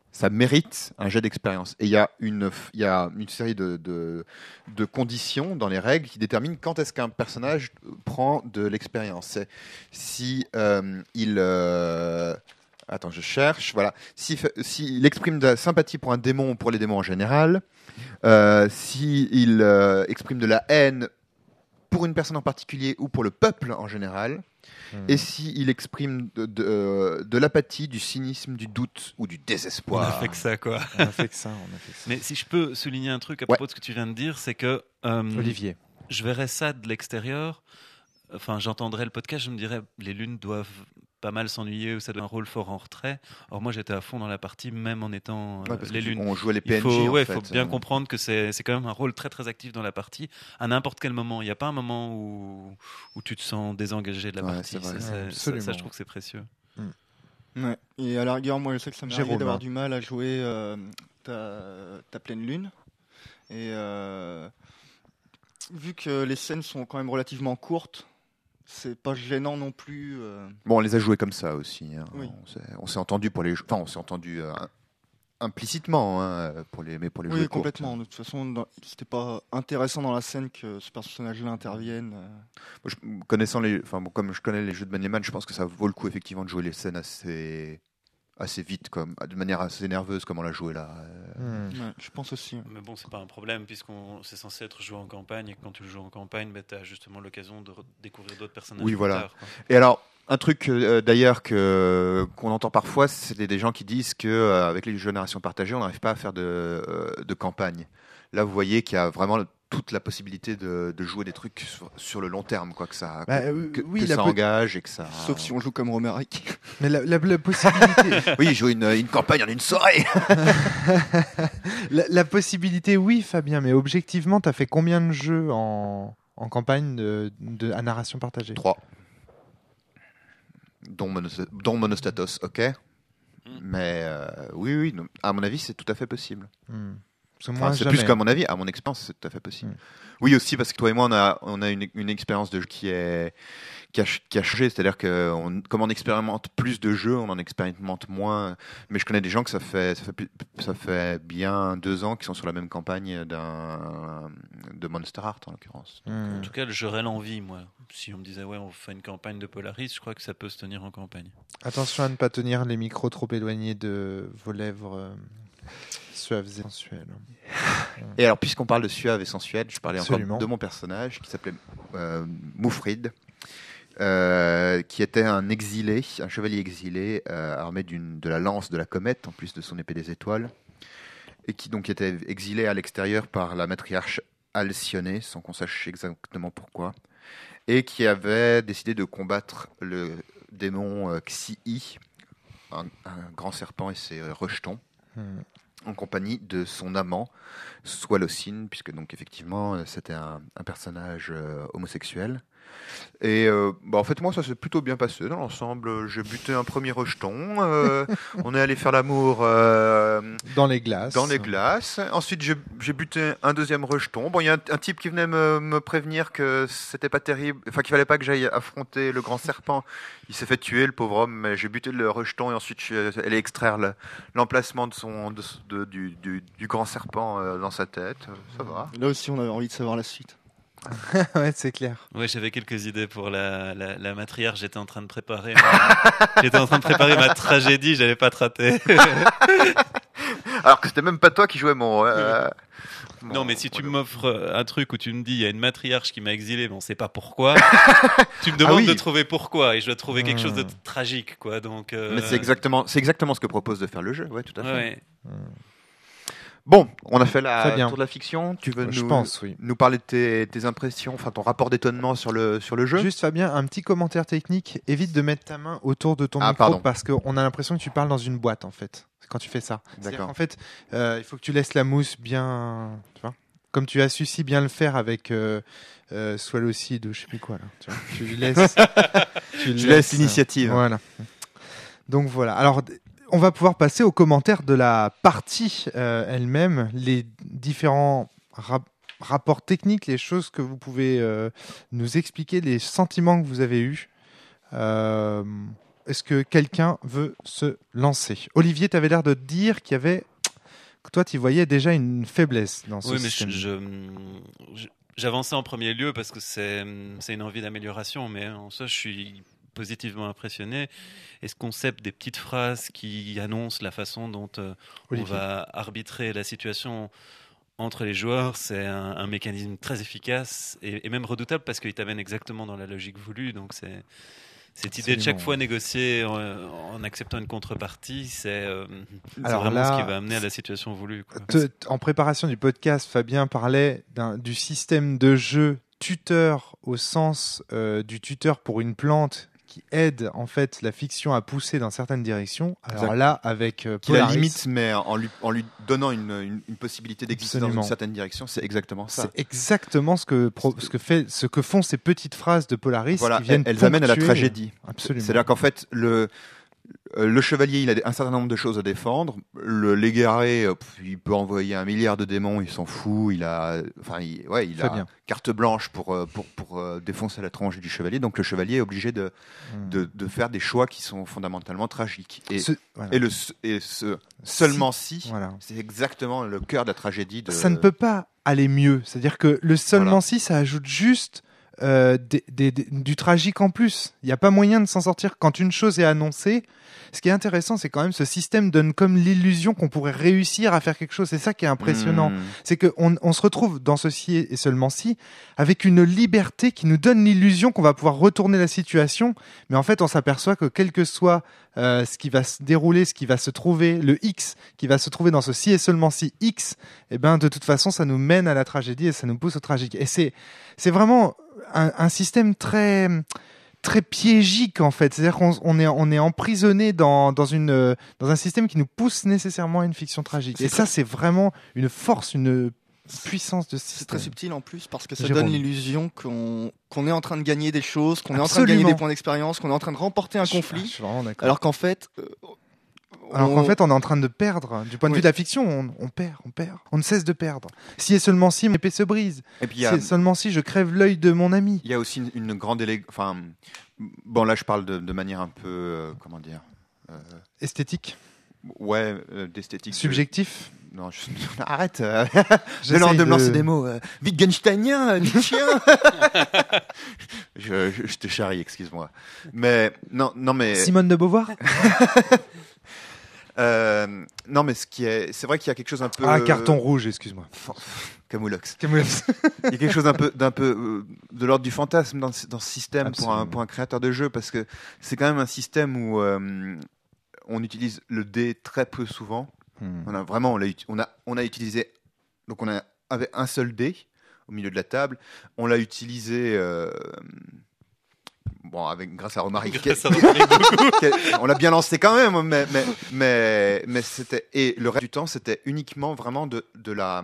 ça mérite un jet d'expérience. Et il y a une, il y a une série de, de, de conditions dans les règles qui déterminent quand est-ce qu'un personnage prend de l'expérience. C'est si euh, il... Euh, attends, je cherche. Voilà. S'il si, si exprime de la sympathie pour un démon ou pour les démons en général, euh, s'il si euh, exprime de la haine pour une personne en particulier ou pour le peuple en général, mmh. et s'il exprime de, de, de l'apathie, du cynisme, du doute ou du désespoir. On a fait que ça, quoi. On a fait que ça, on a fait que ça. Mais si je peux souligner un truc à propos ouais. de ce que tu viens de dire, c'est que... Euh, Olivier. Je verrais ça de l'extérieur. Enfin, j'entendrais le podcast, je me dirais, les lunes doivent pas mal s'ennuyer, ou ça doit être un rôle fort en retrait. Or, moi, j'étais à fond dans la partie, même en étant euh, ouais, les lunes. On jouait les P N J, il faut, en ouais, fait. faut bien euh... comprendre que c'est, c'est quand même un rôle très, très actif dans la partie, à n'importe quel moment. Il n'y a pas un moment où, où tu te sens désengagé de la ouais, partie. C'est vrai. Ça, Ouais, ça, ça, je trouve que c'est précieux. Mm. Ouais. Et à la rigueur, moi, je sais que ça m'est Jérôme, arrivé d'avoir hein. du mal à jouer euh, ta, ta pleine lune. Et euh, vu que les scènes sont quand même relativement courtes, c'est pas gênant non plus. Euh... Bon, on les a joués comme ça aussi. Hein. Oui. On, s'est, on s'est entendu pour les, enfin, on s'est entendu euh, implicitement hein, pour les, mais pour les oui, jeux complètement. courtes. De toute façon, dans, c'était pas intéressant dans la scène que ce personnage-là intervienne. Euh... Moi, je, connaissant les, enfin, bon, comme je connais les jeux de Manneman, je pense que ça vaut le coup effectivement de jouer les scènes assez, assez vite, comme de manière assez nerveuse, comme on l'a joué là. Mmh. Ouais, je pense aussi. Ouais. Mais bon, c'est pas un problème puisqu'on c'est censé être joué en campagne et que quand tu le joues en campagne, bah, tu as justement l'occasion de découvrir d'autres personnages. Oui, voilà. Tard, et alors, un truc euh, d'ailleurs que qu'on entend parfois, c'est des, des gens qui disent que euh, avec les jeux narration partagée, on n'arrive pas à faire de, euh, de campagne. Là, vous voyez qu'il y a vraiment toute la possibilité de, de jouer des trucs sur, sur le long terme, quoi, que ça, bah, que, euh, que, oui, que ça po- engage et que ça. Sauf si on joue comme Romeric. Mais la, la, la possibilité. Oui, jouer une, une campagne en une soirée. la, la possibilité, oui, Fabien, mais objectivement, tu as fait combien de jeux en, en campagne de, de, à narration partagée ? Trois. Dont, monos, dont Monostatos, ok. Mm. Mais euh, oui, oui, non, à mon avis, c'est tout à fait possible. Mm. Enfin, moi, c'est jamais. plus qu'à mon avis, à mon expérience, c'est tout à fait possible. Mm. Oui, aussi parce que toi et moi, on a, on a une, une expérience de jeu qui est qui a, qui a changé, c'est-à-dire que on, comme on expérimente plus de jeux, on en expérimente moins. Mais je connais des gens que ça fait ça fait ça fait bien deux ans qu'ils sont sur la même campagne d'un de Monster Heart en l'occurrence. Donc, mm. En tout cas, j'aurais l'envie, moi. Si on me disait ouais, on fait une campagne de Polaris, je crois que ça peut se tenir en campagne. Attention à ne pas tenir les micros trop éloignés de vos lèvres. Euh... Suave et sensuel. Et alors, puisqu'on parle de suave et sensuel, je parlais Absolument. encore de mon personnage qui s'appelait euh, Moufrid, euh, qui était un exilé, un chevalier exilé, euh, armé d'une, de la lance de la comète, en plus de son épée des étoiles, et qui donc était exilé à l'extérieur par la matriarche Alcyone, sans qu'on sache exactement pourquoi, et qui avait décidé de combattre le démon euh, Xi-I, un, un grand serpent et ses euh, rejetons. Hmm. En compagnie de son amant, Swalocine, puisque donc effectivement c'était un, un personnage euh, homosexuel. Et euh, bah, en fait moi ça s'est plutôt bien passé dans l'ensemble. J'ai buté un premier rejeton, euh, on est allé faire l'amour euh, dans les glaces. Dans les glaces. Ensuite j'ai, j'ai buté un deuxième rejeton. Bon il y a un, un type qui venait me, me prévenir que c'était pas terrible, enfin qu'il fallait pas que j'aille affronter le grand serpent. Il s'est fait tuer le pauvre homme, mais j'ai buté le rejeton et ensuite je suis allé extraire le, l'emplacement de son de, de, du, du, du grand serpent euh, dans sa tête. Ça va. Là aussi on avait envie de savoir la suite. Ouais, c'est clair. Ouais, j'avais quelques idées pour la, la, la matriarche. J'étais en train de préparer. Ma... J'étais en train de préparer ma tragédie. J'allais pas te rater. Alors que c'était même pas toi qui jouais mon. Euh, mon non, mais si mon tu mon... m'offres un truc où tu me dis il y a une matriarche qui m'a exilé, mais on sait pas pourquoi. Tu me demandes ah oui. de trouver pourquoi, et je dois trouver quelque mmh. chose de t- tragique, quoi. Donc. Euh... Mais c'est exactement, c'est exactement ce que propose de faire le jeu. Ouais, tout à fait. Ouais. Mmh. Bon, on a fait la tour de la fiction. Tu veux Je nous, pense, oui. nous parler de tes, tes impressions, enfin ton rapport d'étonnement sur le, sur le jeu ? Juste Fabien, un petit commentaire technique. Évite de mettre ta main autour de ton ah, micro pardon. Parce qu'on a l'impression que tu parles dans une boîte en fait. Quand tu fais ça. D'accord. C'est-à-dire qu'en fait, euh, il faut que tu laisses la mousse bien, tu vois, comme tu as su si bien le faire avec euh, euh, Swalocide ou je sais plus quoi là. Tu, vois, tu laisses, tu laisses, laisses l'initiative. Euh, voilà. Donc voilà. Alors. On va pouvoir passer aux commentaires de la partie euh, elle-même, les différents rap- rapports techniques, les choses que vous pouvez euh, nous expliquer, les sentiments que vous avez eus. Euh, est-ce que quelqu'un veut se lancer? Olivier, tu avais l'air de dire qu'il y avait, que toi, tu voyais déjà une faiblesse dans ce Oui, mais système. je, je- je- j'avançais en premier lieu parce que c'est, c'est une envie d'amélioration, mais en soi, je suis positivement impressionné. Et ce concept des petites phrases qui annoncent la façon dont euh, on Olivier. va arbitrer la situation entre les joueurs, c'est un, un mécanisme très efficace et, et même redoutable parce qu'il t'amène exactement dans la logique voulue. Donc c'est cette idée de chaque Absolument. fois négocier en, en acceptant une contrepartie, c'est, euh, c'est Alors vraiment là, ce qui va amener à la situation voulue, quoi. Te- t- en préparation du podcast, Fabien parlait d'un, du système de jeu tuteur au sens euh, du tuteur pour une plante qui aide en fait la fiction à pousser dans certaines directions. Alors Exact. là, avec euh, Qui la Polaris, limite, mais en lui, en lui donnant une, une, une possibilité d'exister dans Absolument. une certaine direction, c'est exactement ça. c'est exactement ce que, pro- ce, que fait, ce que font ces petites phrases de Polaris Voilà, qui viennent elles, elles amènent à la ponctuer- tragédie. Absolument. C'est-à-dire qu'en fait, le, euh, le chevalier, il a un certain nombre de choses à défendre. Le l'égaré, euh, pff, il peut envoyer un milliard de démons, il s'en fout. Il a, enfin, il, ouais, il Très a bien. carte blanche pour euh, pour pour euh, défoncer la tronche du chevalier. Donc le chevalier est obligé de Hmm. de, de faire des choix qui sont fondamentalement tragiques. Et Ce- voilà. et le et ce seulement si, Voilà. c'est exactement le cœur de la tragédie. De... Ça ne peut pas aller mieux. C'est-à-dire que le seulement Voilà. si, ça ajoute juste euh, des- des- des- du tragique en plus. Il n'y a pas moyen de s'en sortir quand une chose est annoncée. Ce qui est intéressant, c'est quand même ce système donne comme l'illusion qu'on pourrait réussir à faire quelque chose. C'est ça qui est impressionnant. Mmh. C'est qu'on on se retrouve dans ceci et seulement si, avec une liberté qui nous donne l'illusion qu'on va pouvoir retourner la situation. Mais en fait, on s'aperçoit que quel que soit euh, ce qui va se dérouler, ce qui va se trouver, le X qui va se trouver dans ce si et seulement si X, eh ben, de toute façon, ça nous mène à la tragédie et ça nous pousse au tragique. Et c'est, c'est vraiment un, un système très, très piégique, en fait. C'est-à-dire qu'on on est, on est emprisonné dans, dans une, euh, dans un système qui nous pousse nécessairement à une fiction tragique. C'est Et ça, très- c'est vraiment une force, une puissance de C'est système. très subtil en plus parce que ça Jérôme. donne l'illusion qu'on qu'on est en train de gagner des choses, qu'on est en train de gagner Absolument. des points d'expérience, qu'on est en train de remporter un Je suis- conflit, Je suis vraiment d'accord. alors qu'en fait, euh, Alors on- qu'en fait, on est en train de perdre. Du point de Oui. vue de la fiction, on, on perd, on perd. On ne cesse de perdre. Si et seulement si mon épée se brise. Et puis il Si y a et seulement si je crève l'œil de mon ami. il y a aussi une, une grande élég... enfin bon là je parle de, de manière un peu euh, comment dire euh, Esthétique, ouais euh, d'esthétique de- subjectif. Non, je... arrête euh, de, J'essaye lan- de me de- lancer des mots. Euh, Wittgensteinien, euh, Nietzschéen. je, je, je te charrie, excuse-moi. Mais non, non, mais Simone de Beauvoir. euh, non, mais ce qui est, c'est vrai qu'il y a quelque chose un peu. Ah, carton rouge, excuse-moi. Camoulox. Il y a quelque chose d'un peu, d'un peu euh, de l'ordre du fantasme dans, ce- dans ce système pour un, Absolument. pour un créateur de jeu parce que c'est quand même un système où euh, on utilise le dé très peu souvent. Hmm. On a vraiment, on a, ut- on a, on a utilisé, donc on a, avait un seul dé au milieu de la table. On l'a utilisé, euh, bon, avec grâce à Romaric. Grâce à Romaric, beaucoup. Quel- on l'a bien lancé quand même, mais, mais, mais, mais c'était et le reste du temps, c'était uniquement vraiment de, de la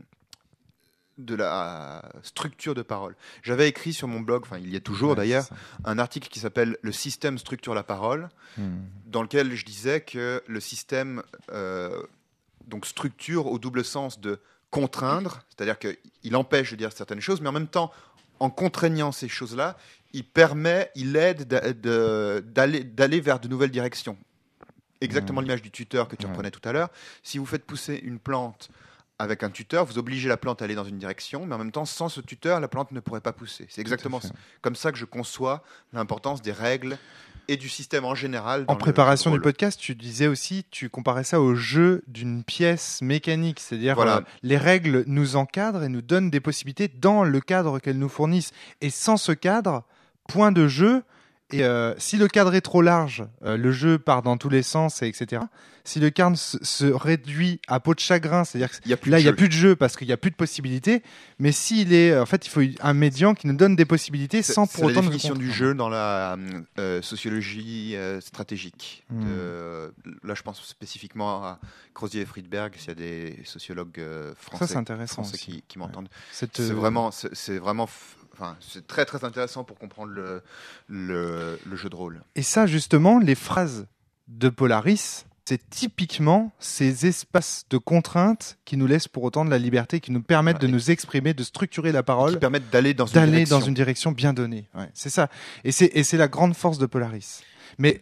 de la structure de parole. J'avais écrit sur mon blog, enfin il y a toujours Ouais, d'ailleurs, c'est ça. un article qui s'appelle Le système structure la parole, Hmm. dans lequel je disais que le système euh, donc structure au double sens de contraindre, c'est-à-dire qu'il empêche de dire certaines choses, mais en même temps, en contraignant ces choses-là, il permet, il aide d'a- de- d'aller d'aller vers de nouvelles directions. Exactement Mmh. l'image du tuteur que tu Ouais. reprenais tout à l'heure. Si vous faites pousser une plante avec un tuteur, vous obligez la plante à aller dans une direction, mais en même temps, sans ce tuteur, la plante ne pourrait pas pousser. C'est exactement Tout à fait. comme ça que je conçois l'importance des règles et du système en général. dans En le préparation jeu du de rôle. podcast, tu disais aussi, tu comparais ça au jeu d'une pièce mécanique, c'est-à-dire Voilà. euh, les règles nous encadrent et nous donnent des possibilités dans le cadre qu'elles nous fournissent. Et sans ce cadre, point de jeu. Et euh, si le cadre est trop large, euh, le jeu part dans tous les sens, et etc. Si le cadre se, se réduit à peau de chagrin, c'est-à-dire que Il y a plus là, de il n'y a jeu. plus de jeu parce qu'il n'y a plus de possibilités. Mais s'il est, en fait, il faut un médian qui nous donne des possibilités C'est sans c'est pour la autant nous définition du contraindre. jeu dans la euh, sociologie euh, stratégique. Hmm. De- là, je pense spécifiquement à Crozier et Friedberg, s'il y a des sociologues euh, Ça, français, c'est intéressant français aussi. qui, qui m'entendent. Cette, C'est euh, vraiment, c'est c'est vraiment, f- enfin, c'est très très intéressant pour comprendre le, le, le jeu de rôle. Et ça, justement, les phrases de Polaris, c'est typiquement ces espaces de contraintes qui nous laissent pour autant de la liberté, qui nous permettent de Ouais. nous exprimer, de structurer la Qui parole, permettent d'aller dans une d'aller direction. dans une direction bien donnée. Ouais, c'est ça. Et c'est, et c'est la grande force de Polaris. Mais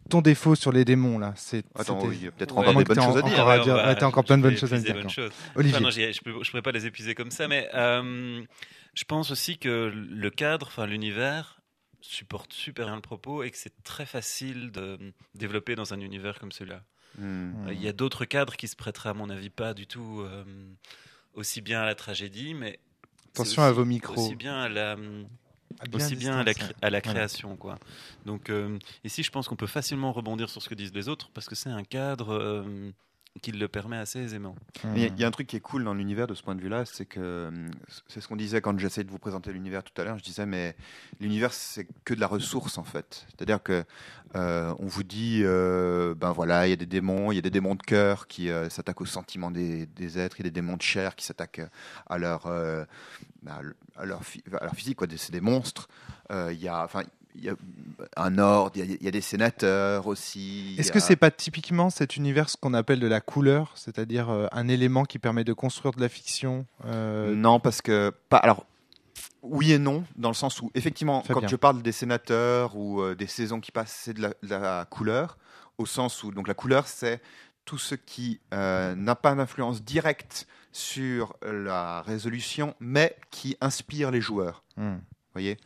ton défaut sur les démons là. C'est, Attends, c'était- oui, il y a peut-être Ouais, encore moi des que bonnes t'as choses à encore dire. à dire. Ouais, t'as encore plein de bonnes je choses à vais dire, épuiser bonnes choses. Olivier. Enfin, non, j'y- je ne pourrais pas les épuiser comme ça, mais euh, je pense aussi que le cadre, enfin l'univers, supporte super bien le propos et que c'est très facile de développer dans un univers comme celui-là. Hmm. Euh, Il y a d'autres cadres qui se prêteraient, à mon avis, pas du tout euh, aussi bien à la tragédie, mais c'est Attention aussi- à vos micros. Aussi bien à la, À bien aussi bien à la, distance, cré- à la Voilà. création, quoi. Donc euh, ici, je pense qu'on peut facilement rebondir sur ce que disent les autres parce que c'est un cadre euh, qui le permet assez aisément. ouais. Il y, a- il y a un truc qui est cool dans l'univers de ce point de vue-là, c'est que hum, c'est ce qu'on disait quand j'essayais de vous présenter l'univers tout à l'heure. Je disais, mais l'univers, c'est que de la ressource en fait. C'est-à-dire que euh, on vous dit, euh, ben voilà, il y a des démons, il y a des démons de cœur qui euh, s'attaquent aux sentiments des, des êtres, il y a des démons de chair qui s'attaquent à leur, euh, à leur, à leur, phy- à leur physique, quoi. C'est des monstres. Euh, Il y a, enfin, il y a un ordre, il y a, il y a des sénateurs aussi. il Est-ce y que a- c'est pas typiquement cet univers ce qu'on appelle de la couleur, c'est-à-dire euh, un élément qui permet de construire de la fiction euh, Non, parce que pas. Alors, oui et non, dans le sens où effectivement, Fabien. quand je parle des sénateurs ou euh, des saisons qui passent, c'est de la, de la couleur, au sens où donc la couleur, c'est tout ce qui euh, n'a pas d'influence directe sur la résolution, mais qui inspire les joueurs. hmm. Voyez.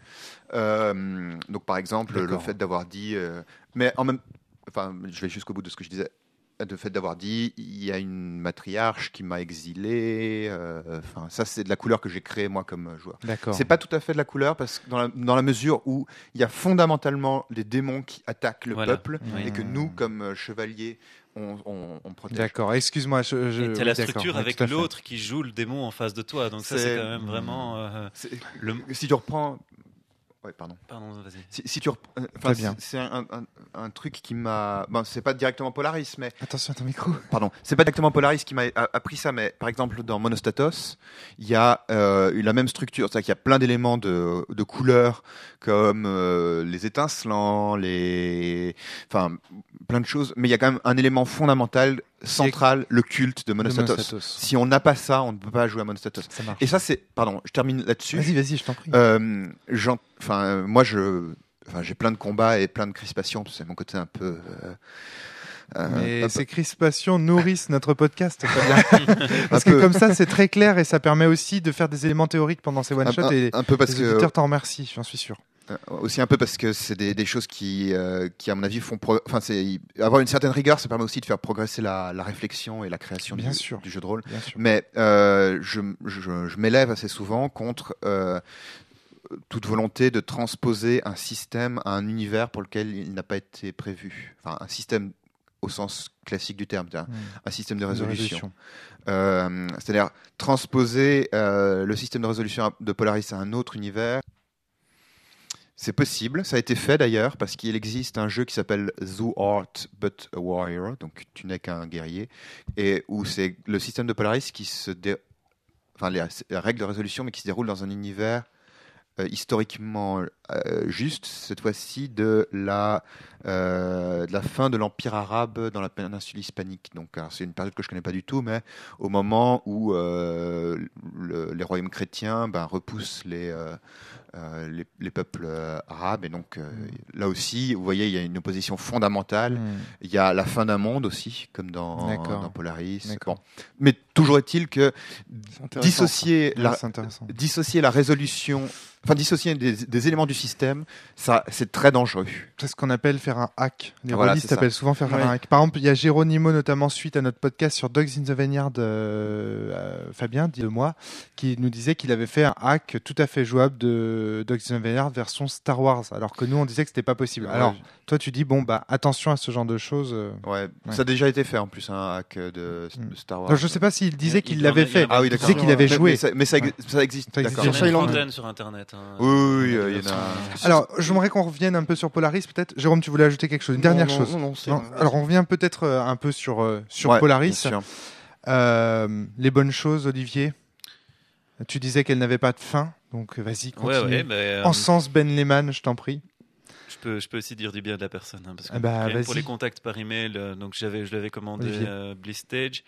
Euh, donc par exemple, le D'accord. fait d'avoir dit, euh, mais en même, enfin, je vais jusqu'au bout de ce que je disais. Le fait d'avoir dit, il y a une matriarche qui m'a exilé. euh, Enfin, ça, c'est de la couleur que j'ai créée moi comme joueur. D'accord. C'est pas tout à fait de la couleur parce que dans la, dans la mesure où il y a fondamentalement des démons qui attaquent le Voilà. peuple Oui. et que nous, comme euh, chevaliers, on, on, on protège. D'accord. Excuse-moi. Je, je... Et tu as oui, la d'accord. structure Oui, avec tout à fait. l'autre qui joue le démon en face de toi. Donc ça, C'est- c'est quand même vraiment... euh, C'est- le... Si tu reprends, ouais, pardon. Pardon, vas-y. Si, si tu, rep- euh, enfin, Fabien. c'est c'est un, un, un truc qui m'a, bon, c'est pas directement Polaris, mais Attention à ton micro. pardon, c'est pas directement Polaris qui m'a a- appris ça, mais par exemple dans Monostatos, il y a euh, la même structure, c'est-à-dire qu'il y a plein d'éléments de, de couleurs comme euh, les étincelants, les, enfin plein de choses, mais il y a quand même un élément fondamental, central, le culte de Monostatos. Monostatos. Si on n'a pas ça, on ne peut pas jouer à Monostatos. Ça marche. Et ça, c'est, pardon, je termine là-dessus. Vas-y, vas-y, je t'en prie. Euh, j'en- enfin, euh, moi, je, enfin, j'ai plein de combats et plein de crispations. C'est mon côté un peu. euh, euh, Mais un peu- ces crispations nourrissent notre podcast, Fabien. Parce un que peu- comme ça, c'est très clair et ça permet aussi de faire des éléments théoriques pendant ces un, one-shots un- et un peu parce les que auditeurs t'en remercient, j'en suis sûr. euh, aussi un peu parce que c'est des, des choses qui, euh, qui à mon avis font. pro- Enfin, c'est avoir une certaine rigueur, ça permet aussi de faire progresser la, la réflexion et la création Bien du, sûr. du jeu de rôle. Bien sûr. Mais euh, je, je, je m'élève assez souvent contre euh, toute volonté de transposer un système à un univers pour lequel il n'a pas été prévu. Enfin, un système au sens classique du terme, un, Hmm. un système de De résolution. Euh, c'est-à-dire transposer euh, le système de résolution de Polaris à un autre univers. C'est possible, ça a été fait d'ailleurs, parce qu'il existe un jeu qui s'appelle The Art But a Warrior, donc tu n'es qu'un guerrier, et où c'est le système de Polaris qui se dé... enfin les, les règles de résolution, mais qui se déroule dans un univers euh, historiquement euh, juste, cette fois-ci de la, euh, de la fin de l'Empire arabe dans la péninsule hispanique. Donc alors, c'est une période que je connais pas du tout, mais au moment où euh, le- les royaumes chrétiens ben, repoussent les, euh, euh, les, les peuples euh, arabes. Et donc euh, là aussi, vous voyez, il y a une opposition fondamentale. Hmm. Il y a la fin d'un monde aussi, comme dans, D'accord. dans Polaris. D'accord. Bon. Mais toujours est-il que C'est intéressant, dissocier ça. la, Ouais, c'est intéressant. dissocier la résolution, enfin dissocier des, des éléments du système, ça c'est très dangereux. C'est ce qu'on appelle faire un hack. Les Voilà, rôlistes c'est ça. appellent souvent faire Ouais. un hack. Par exemple, il y a Géronimo, notamment suite à notre podcast sur Dogs in the Vineyard, euh, euh, Fabien, dit de moi, qui nous disait qu'il avait fait un hack tout à fait jouable de Dogs in the Vineyard version Star Wars, alors que nous on disait que c'était pas possible. Ouais. Alors, toi tu dis, bon, bah attention à ce genre de choses. euh. Ouais, Ouais. ça a déjà été fait en plus, un hack de, de Mm. Star Wars. Non, je sais pas s'il disait Il- qu'il il l'avait en a- il fait. en a Ah oui, Il d'accord. disait qu'il avait Mais- joué. Mais, ça, mais ça, Ouais. ça existe, Ça existe. d'accord. Il y en a Sur une Silent Hill. trentaine sur Internet. hein. Oui, oui, oui, Des il y en a- versions. Alors, j'aimerais qu'on revienne un peu sur Polaris, peut-être. Jérôme, tu voulais ajouter quelque chose, une dernière Non, non, chose. non, non, c'est- Non, alors, on revient peut-être euh, un peu sur, euh, sur Ouais, Polaris. bien sûr. Euh, les bonnes choses, Olivier. Tu disais qu'elle n'avait pas de fin, donc vas-y, continue. Ouais, ouais, bah, euh, En sens Ben Lehman, je t'en prie. je peux, je peux aussi dire du bien de la personne. hein, parce que Ah bah, rien que pour vas-y. les contacts par email, euh, donc j'avais, je l'avais commandé Olivier. euh, Bliss Stage.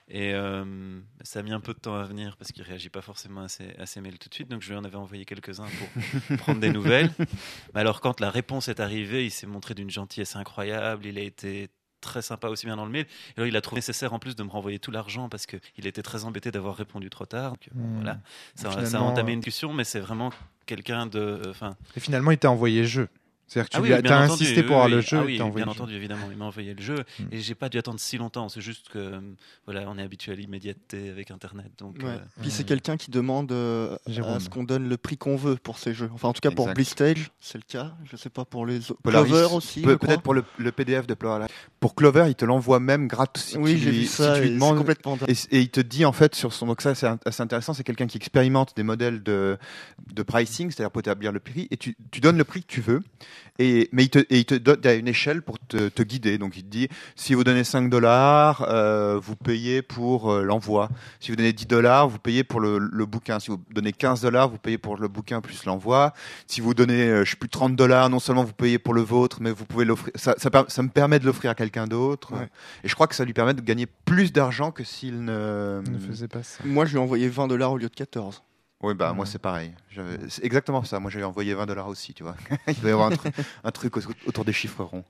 Et euh, ça a mis un peu de temps à venir parce qu'il réagit pas forcément à ses, à ses mails tout de suite. Donc je lui en avais envoyé quelques-uns pour prendre des nouvelles. Mais alors quand la réponse est arrivée, il s'est montré d'une gentillesse incroyable. Il a été très sympa aussi bien dans le mail. Et alors il a trouvé nécessaire en plus de me renvoyer tout l'argent parce qu'il était très embêté d'avoir répondu trop tard. Donc, bon, Mmh. voilà, ça, Finalement, ça a entamé une discussion, mais c'est vraiment quelqu'un de... Enfin, Et finalement, il t'a envoyé jeu. C'est-à-dire que tu ah oui, lui as, bien t'as entendu, insisté oui, pour avoir oui. le jeu. Ah et oui, t'as envoyé bien le jeu. entendu, évidemment. Il m'a envoyé le jeu Mm. et j'ai pas dû attendre si longtemps. C'est juste que euh, voilà, on est habitué à l'immédiateté avec Internet. Donc, Ouais. euh, Puis c'est Mm. quelqu'un qui demande euh, Jérôme. à ce qu'on donne le prix qu'on veut pour ces jeux. Enfin, en tout cas pour Exact. Blistage, c'est le cas. Je sais pas pour les autres. Polaris, Clover aussi. peut- je crois. peut-être pour le, le P D F de Polaris. Pour Clover, il te l'envoie même gratos. Si Oui, tu j'ai lui- vu ça. Si tu et lui demandes, c'est complètement dingue. et, et il te dit en fait sur son, donc ça c'est assez intéressant, c'est quelqu'un qui expérimente des modèles de, de pricing, c'est-à-dire pour établir le prix, et tu, tu donnes le prix que tu veux, et, mais il te, et il te donne à une échelle pour te, te guider. Donc il te dit, si vous donnez cinq dollars, euh, vous payez pour euh, l'envoi. Si vous donnez dix dollars, vous payez pour le, le bouquin. Si vous donnez quinze dollars, vous payez pour le bouquin plus l'envoi. Si vous donnez, euh, je sais plus, trente dollars, non seulement vous payez pour le vôtre, mais vous pouvez l'offrir. Ça, ça, per- ça me permet de l'offrir à quelqu'un d'autre. Ouais. Et je crois que ça lui permet de gagner plus d'argent que s'il ne... Il ne faisait pas ça. Moi, je lui ai envoyé vingt dollars au lieu de quatorze. Oui, bah, Ouais. moi, c'est pareil. J'avais- C'est exactement ça. Moi, j'avais envoyé vingt dollars aussi, tu vois. Il doit y avoir un, tru- un truc au- autour des chiffres ronds.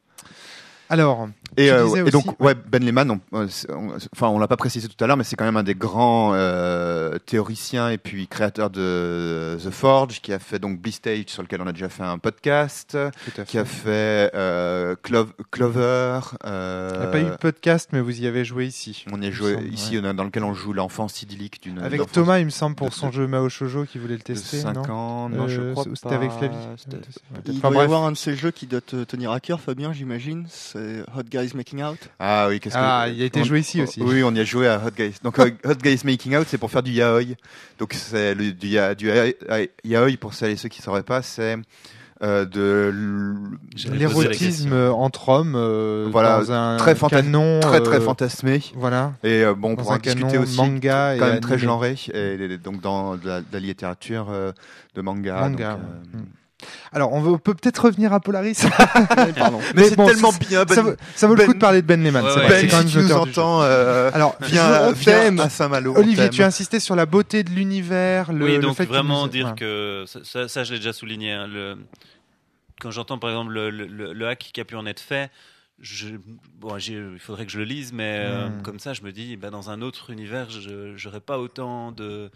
Alors, Et, Tu euh, disais et aussi- donc, ouais, Ben Lehman, on, on- on- enfin, on l'a pas précisé tout à l'heure, mais c'est quand même un des grands euh, théoriciens et puis créateur de The Forge, qui a fait donc Blistage, sur lequel on a déjà fait un podcast, tout à qui a fait. fait euh, Clo- Clover. Euh, Il n'y a pas eu de podcast, mais vous y avez joué ici. on y a il me joué semble, ici, on a- dans lequel on joue l'enfance idyllique d'une. Avec d'enfance Thomas, il me semble, pour de- son de- jeu Mao Shoujo qui voulait le de tester, cinq non ans. Non, je Euh, crois C'était pas. avec Flavie. C'était- Peut-être. Il Enfin, doit y bref. avoir un de ces jeux qui doit te tenir à cœur, Fabien, j'imagine. C'est Hot Guys Making Out. Ah oui, qu'est-ce Ah, que... il a été on- joué ici aussi. Oui, on y a joué à Hot Guys. Donc Hot Hot Guys Making Out, c'est pour faire du yaoi. Donc c'est le, du, ya- du ya- yaoi, pour celles et ceux qui ne sauraient pas, c'est euh, de l- j'allais poser la L'érotisme question. entre hommes euh, Voilà, dans un très fanta- canon. très très euh, fantasmé. Voilà. Et euh, bon, on Dans pourra un canon discuter aussi. manga et Quand même très animé. genré, et, et donc dans de la, de la littérature euh, de manga. Manga, donc, euh, ouais. Mm. Alors, on, veut- on peut peut-être revenir à Polaris. Pardon. Mais, c'est bon, tellement ça- bien, Ben. ça, vaut, ça vaut le Ben- coup de parler de Ben Lehman. Ouais, c'est ouais. vrai, c'est Ben, quand même si tu nous l'auteur du jeu. entends, euh, Alors, viens, on viens t'aime. à Saint-Malo. on Olivier, t'aime. tu as insisté sur la beauté de l'univers. Le, oui, le donc fait qu'il vraiment nous- dire voilà. que ça, ça, ça, je l'ai déjà souligné. hein, le, quand j'entends par exemple le, le, le- le hack qui a pu en être fait, je, bon, j'ai- il faudrait que je le lise, mais euh, Mm. comme ça, je me dis, bah, dans un autre univers, je n'aurais pas autant de,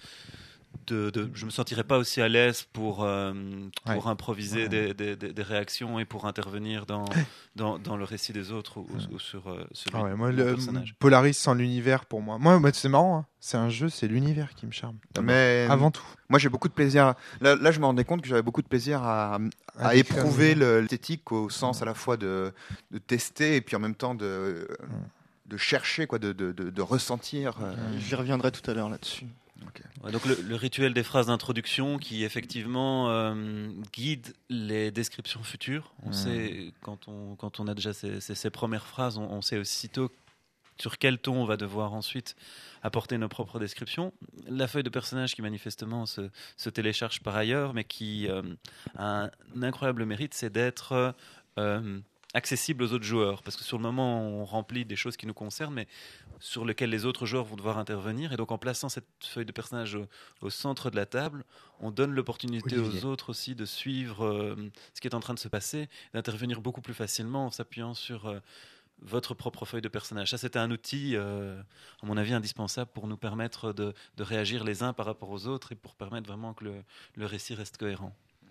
de, de- je me sentirais pas aussi à l'aise pour euh, pour Ouais. improviser Ouais. des, des, des- des réactions et pour intervenir dans dans, dans le récit des autres ou, ou- ou sur euh, celui Ah ouais, moi, de mon le, personnage. Polaris sans l'univers, pour moi. Moi, moi, c'est marrant. hein. C'est un jeu, c'est l'univers qui me charme. d'abord. Mais Avant tout. moi, j'ai beaucoup de plaisir. Là, là, je me rendais compte que j'avais beaucoup de plaisir à, à, À décrire éprouver l'univers. le- l'esthétique au sens à la fois de, de tester et puis en même temps de, de chercher, quoi, de, de, de, de ressentir. euh, J'y reviendrai tout à l'heure là-dessus. Ouais, donc le, le rituel des phrases d'introduction qui effectivement euh, guide les descriptions futures. On Mm. sait quand on quand on a déjà ces, ces- ces premières phrases, on, on sait aussitôt sur quel ton on va devoir ensuite apporter nos propres descriptions. La feuille de personnage qui manifestement se, se télécharge par ailleurs, mais qui euh, a un incroyable mérite, c'est d'être euh, accessible aux autres joueurs. Parce que sur le moment, on remplit des choses qui nous concernent, mais sur lesquelles les autres joueurs vont devoir intervenir. Et donc en plaçant cette feuille de personnage au, au centre de la table, on donne l'opportunité Olivier. aux autres aussi de suivre euh, ce qui est en train de se passer, d'intervenir beaucoup plus facilement en s'appuyant sur euh, votre propre feuille de personnage. Ça, c'était un outil, euh, à mon avis, indispensable pour nous permettre de, de réagir les uns par rapport aux autres et pour permettre vraiment que le, le récit reste cohérent.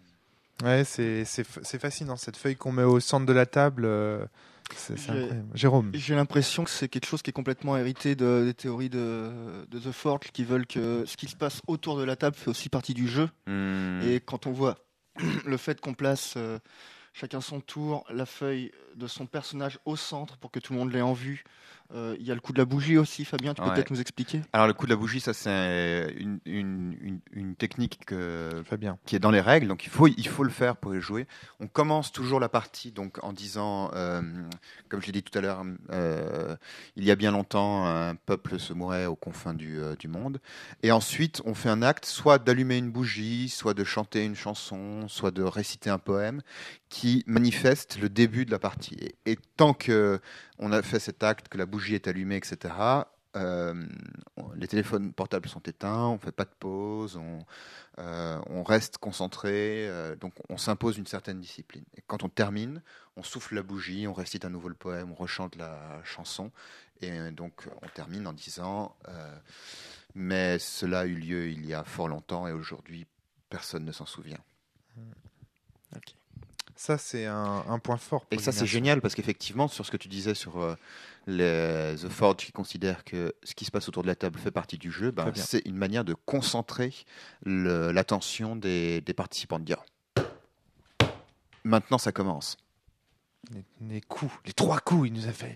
Ouais, c'est c'est f- c'est fascinant. Cette feuille qu'on met au centre de la table, euh, c'est c'est J'ai- incroyable. Jérôme. J'ai l'impression que c'est quelque chose qui est complètement hérité de- des théories de, de The Forge qui veulent que ce qui se passe autour de la table fait aussi partie du jeu. hmm. Et quand on voit le fait qu'on place euh, chacun son tour, la feuille de son personnage au centre pour que tout le monde l'ait en vue, euh, il y a le coup de la bougie aussi, Fabien, tu peux Ouais. peut-être nous expliquer? Alors, le coup de la bougie, ça, c'est une, une, une, une technique que, Fabien. qui est dans les règles, donc il faut, il faut le faire pour y jouer. On commence toujours la partie donc, en disant, euh, comme je l'ai dit tout à l'heure, euh, il y a bien longtemps, un peuple se mourait aux confins du, euh, du monde. Et ensuite, on fait un acte, soit d'allumer une bougie, soit de chanter une chanson, soit de réciter un poème, qui manifeste le début de la partie. Et, et tant que on a fait cet acte, que la bougie est allumée, et cetera, euh, on- les téléphones portables sont éteints, on ne fait pas de pause, on, euh, on reste concentré, euh, donc on s'impose une certaine discipline. Et quand on termine, on souffle la bougie, on récite à nouveau le poème, on rechante la chanson, et euh, donc on termine en disant euh, mais cela a eu lieu il y a fort longtemps, et aujourd'hui personne ne s'en souvient. Ok. Ça, c'est un, un point fort. Pour Et ça, c'est l'immersion. génial parce qu'effectivement, sur ce que tu disais sur euh, les The Forge qui considèrent que ce qui se passe autour de la table fait partie du jeu, ben, Très bien. c'est une manière de concentrer le- l'attention des, des participants, de dire maintenant ça commence. Les, les coups, les trois coups, il nous a fait.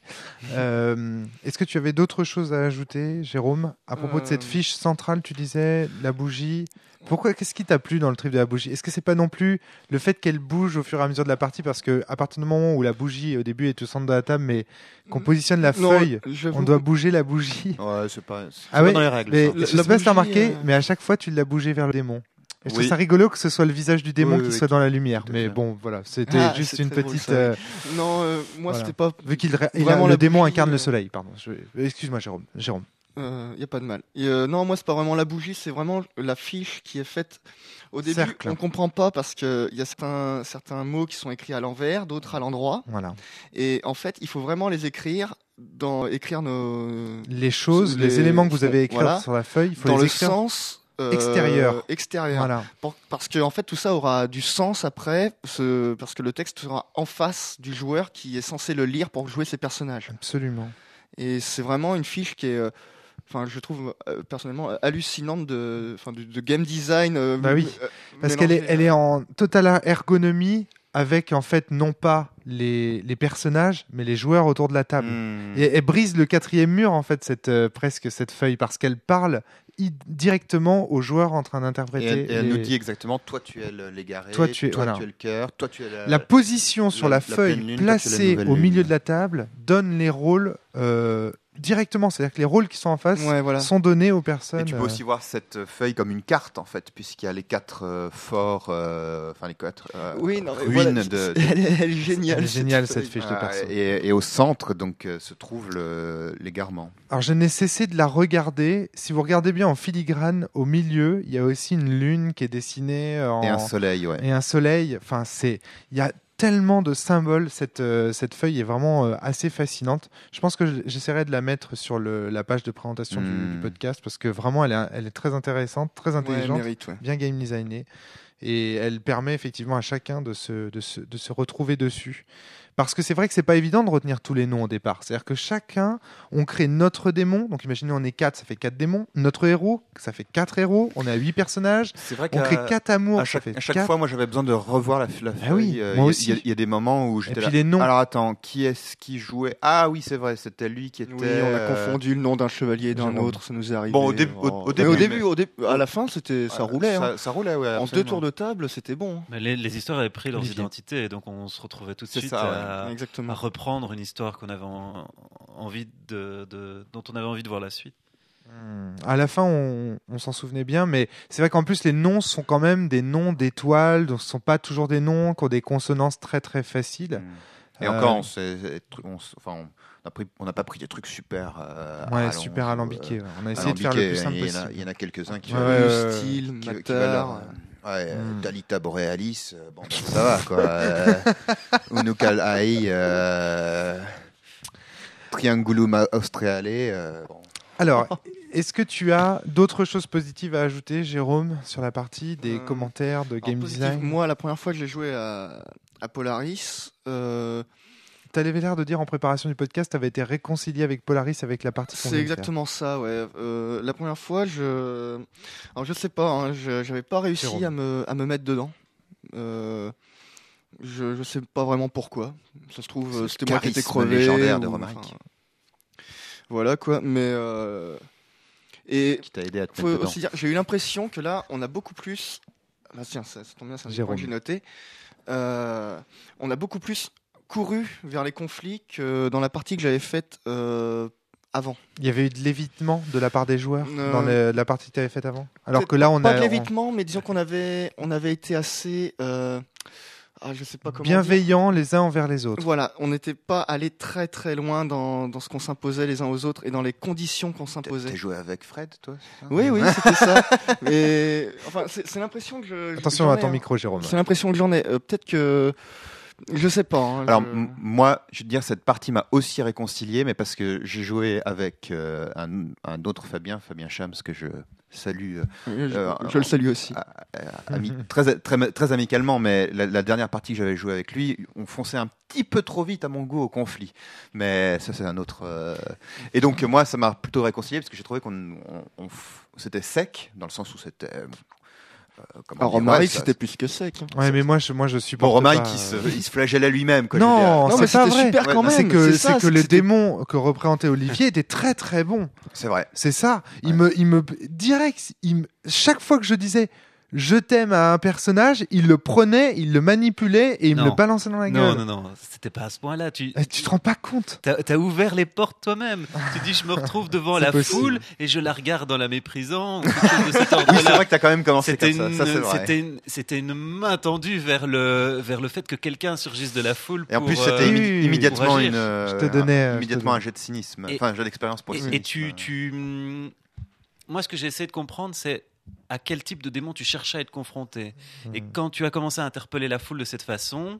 Euh, Est-ce que tu avais d'autres choses à ajouter, Jérôme, à propos de cette Euh. fiche centrale? Tu disais la bougie. Pourquoi? Qu'est-ce qui t'a plu dans le trip de la bougie? Est-ce que c'est pas non plus le fait qu'elle bouge au fur et à mesure de la partie, parce que à partir du moment où la bougie au début est au centre de la table, mais qu'on positionne la Non, feuille, j'avoue on doit que- bouger la bougie. Ouais, c'est pas, c'est Ah pas ouais, dans les règles. mais ça. je La- sais la pas si t'as bougie, remarqué, euh, mais à chaque fois tu l'as bougé vers le démon. Et je trouve Oui. ça rigolo que ce soit le visage du démon Oui, qui oui, soit tout- dans la lumière. tout à Mais fait. bon, voilà, c'était Ah, juste c'est une très drôle, petite. ça. euh, Non, euh, moi Voilà. c'était pas. Vu qu'il ré- il a- Vraiment, le la démon bougie, incarne le euh, soleil, pardon. Je- Excuse-moi, Jérôme. Jérôme. Il n'y a pas de mal. Et, euh, non, moi, c'est pas vraiment la bougie, c'est vraiment la fiche qui est faite. Au début, Cercle. on comprend pas parce qu'il y a certains, certains mots qui sont écrits à l'envers, d'autres à l'endroit. Voilà. Et en fait, il faut vraiment les écrire, dans, écrire nos, Les choses, les, Les- éléments que vous avez écrits voilà. sur la feuille, il faut dans les le écrire. sens euh, extérieur. extérieur. Voilà. Pour- parce que en fait, tout ça aura du sens après, ce- parce que le texte sera en face du joueur qui est censé le lire pour jouer ses personnages. Absolument. Et c'est vraiment une fiche qui est, euh, enfin, je trouve euh, personnellement euh, hallucinante de, enfin, de, de game design. euh, Bah oui, euh, Parce qu'elle est, mélangé, elle est en totale ergonomie avec en fait non pas les, les personnages, mais les joueurs autour de la table. Hmm. Et elle brise le quatrième mur en fait, cette euh, presque cette feuille, parce qu'elle parle i- directement aux joueurs en train Et d'interpréter. elle, et elle les- nous dit exactement, toi tu es le- l'égaré, Toi, tu es- voilà. tu es le cœur, toi tu es la, La position sur la- la, la feuille pleine lune, toi, tu es la placée nouvelle au lune. milieu de la table donne les rôles euh, directement. C'est-à-dire que les rôles qui sont en face Ouais, voilà. sont donnés aux personnes. Et tu peux euh, aussi voir cette feuille comme une carte en fait, puisqu'il y a les quatre euh, forts, euh, enfin les quatre euh, Oui, non, mais ruines voilà, de, elle, est- elle est géniale. Elle est géniale, feuille. cette fiche de Ah, perso. et, et au centre donc euh, se trouve le- l'égarement. Alors je n'ai cessé de la regarder. Si vous regardez bien en filigrane, au milieu, il y a aussi une lune qui est dessinée euh, en... Et un soleil, ouais. et un soleil. Enfin, c'est, il y a tellement de symboles. Cette euh, cette feuille est vraiment euh, assez fascinante. Je pense que je- j'essaierai de la mettre sur le, la page de présentation du, Mm. du podcast parce que vraiment, elle est, elle est très intéressante, très Ouais, intelligente, mérite, ouais. bien game designée, et elle permet effectivement à chacun de se de se, de se retrouver dessus. Parce que c'est vrai que c'est pas évident de retenir tous les noms au départ. C'est-à-dire que chacun, on crée notre démon. Donc imaginez, on est quatre, ça fait quatre démons. Notre héros, ça fait quatre héros. On a huit personnages. C'est vrai On crée quatre amours. à chaque, ça fait à chaque quatre. fois, moi j'avais besoin de revoir la, la feuille. oui, Euh, moi il y a- aussi. Il y, a- il y a des moments où j'étais puis là. les noms. Alors attends, qui est-ce qui jouait? Ah oui, c'est vrai, c'était lui qui était. Oui, on a euh, confondu le nom d'un chevalier et d'un Jérôme. autre, ça nous est arrivé. Bon, au début- au- au Mais début, au mais- début, au début, à la fin, c'était, ça euh, roulait. hein. Ça, ça roulait, ouais. En deux absolument. tours de table, c'était bon. Mais les, les histoires avaient pris leurs Olivier. identités, et donc on se retrouvait tout de C'est suite ça, à, à Exactement. reprendre une histoire qu'on avait en- envie de, de- dont on avait envie de voir la suite. Hmm. À la fin, on, on s'en souvenait bien, mais c'est vrai qu'en plus, les noms sont quand même des noms d'étoiles, donc ce ne sont pas toujours des noms qui ont des consonances très très faciles. Mm. Et Euh, encore, on, s'est- on s- enfin, on a pris- on n'a pas pris des trucs super. euh, Ouais, allons- super euh, alambiqué. ouais. On a essayé de faire le alambiqués. plus simple Il y en a- possible. Il y en a quelques-uns qui Ouais, veulent- ouais, Le ouais, ouais. style, qui, qui veulent, Matar. euh, ouais, euh, Mm. Dalita Borealis, euh, bon, ben, ça va quoi. euh, Unukal Ai, euh, Triangulum Australe. euh, bon. Alors, est-ce que tu as d'autres choses positives à ajouter, Jérôme, sur la partie, des Euh, commentaires de Alors, game positif, design? Moi, la première fois que j'ai joué à, à Polaris, euh, Tu avais l'air de dire en préparation du podcast, tu avais été réconcilié avec Polaris avec la partie qu'on c'est vient de faire. exactement ça, ouais. Euh, la première fois, je, alors je sais pas, hein, je j'avais pas réussi Jérôme. à me à me mettre dedans. Euh, je je sais pas vraiment pourquoi. Ça se trouve, Ce euh, c'était moi qui étais charisme crevé. légendaire de ou- Romaric. enfin, voilà quoi, mais euh, et Qui t'a aidé à te faut mettre dedans. aussi dire, j'ai eu l'impression que là, on a beaucoup plus. Ah, tiens, ça, ça tombe bien, c'est un des points Jérôme. que j'ai noté. Euh, on a beaucoup plus couru vers les conflits que dans la partie que j'avais faite euh, avant. Il y avait eu de l'évitement de la part des joueurs Euh, dans le- la partie que tu avais faite avant. Alors Peut-être que là, on pas a. de on- l'évitement, mais disons qu'on avait, on avait été assez. euh, ah, je sais pas comment bienveillants les uns envers les autres. Voilà, on n'était pas allé très très loin dans, dans ce qu'on s'imposait les uns aux autres et dans les conditions qu'on s'imposait. T'as joué avec Fred, toi c'est ça Oui, oui, c'était ça. Mais enfin, c'est, c'est l'impression que je. Attention j'en à ai, ton hein. micro, Jérôme. C'est l'impression que j'en ai. Euh, peut-être que. Je sais pas. Hein, Alors je... m- moi, je veux dire, cette partie m'a aussi réconcilié, mais parce que j'ai joué avec euh, un, un autre Fabien, Fabien Chams, que je salue, euh, je, euh, je le salue aussi. à- à- ami- très, très, très amicalement, mais la, la dernière partie que j'avais joué avec lui, on fonçait un petit peu trop vite à mon goût au conflit. Mais ça, c'est un autre. euh, Et donc, moi, ça m'a plutôt réconcilié parce que j'ai trouvé qu'on on- on f- c'était sec, dans le sens où c'était. euh, comment Alors dire, Romaric, ouais, ça- c'était plus que sec. hein. Ouais, mais moi, je, moi, je Bon, supporte Romaric, pas. il se, il se flagellait lui-même. Quoi, je veux Non, dire. Non, mais c'est pas c'était vrai. super quand Ouais, même. C'est que, c'est c'est ça, que les c'était- démons que représentait Olivier étaient très très bons. C'est vrai. C'est ça. Il Ouais. me, il me, direct, il me- chaque fois que je disais je t'aime à un personnage, il le prenait, il le manipulait et il me Non. le balançait dans la Non, gueule. non, non, c'était pas à ce point-là. Tu Eh, Tu te rends pas compte? as, ouvert les portes toi-même. Tu dis, je me retrouve devant C'est la possible. foule et je la regarde en la méprisant. Ou quelque chose de cet Oui, c'est ordre-là. vrai que t'as quand même commencé C'était comme une, ça. Ça, c'est vrai. c'était une, c'était une main tendue vers le, vers le fait que quelqu'un surgisse de la foule. Et en pour, plus, euh, c'était oui, immi- oui, oui, immédiatement pour agir. une, euh, Je te donnais, euh, un- je te immédiatement donnais. un jet de cynisme, Et- enfin un jet d'expérience pour le Et, cynisme. et tu, tu, hum, moi, ce que j'ai essayé de comprendre, c'est à quel type de démon tu cherchais à être confronté. Et quand tu as commencé à interpeller la foule de cette façon,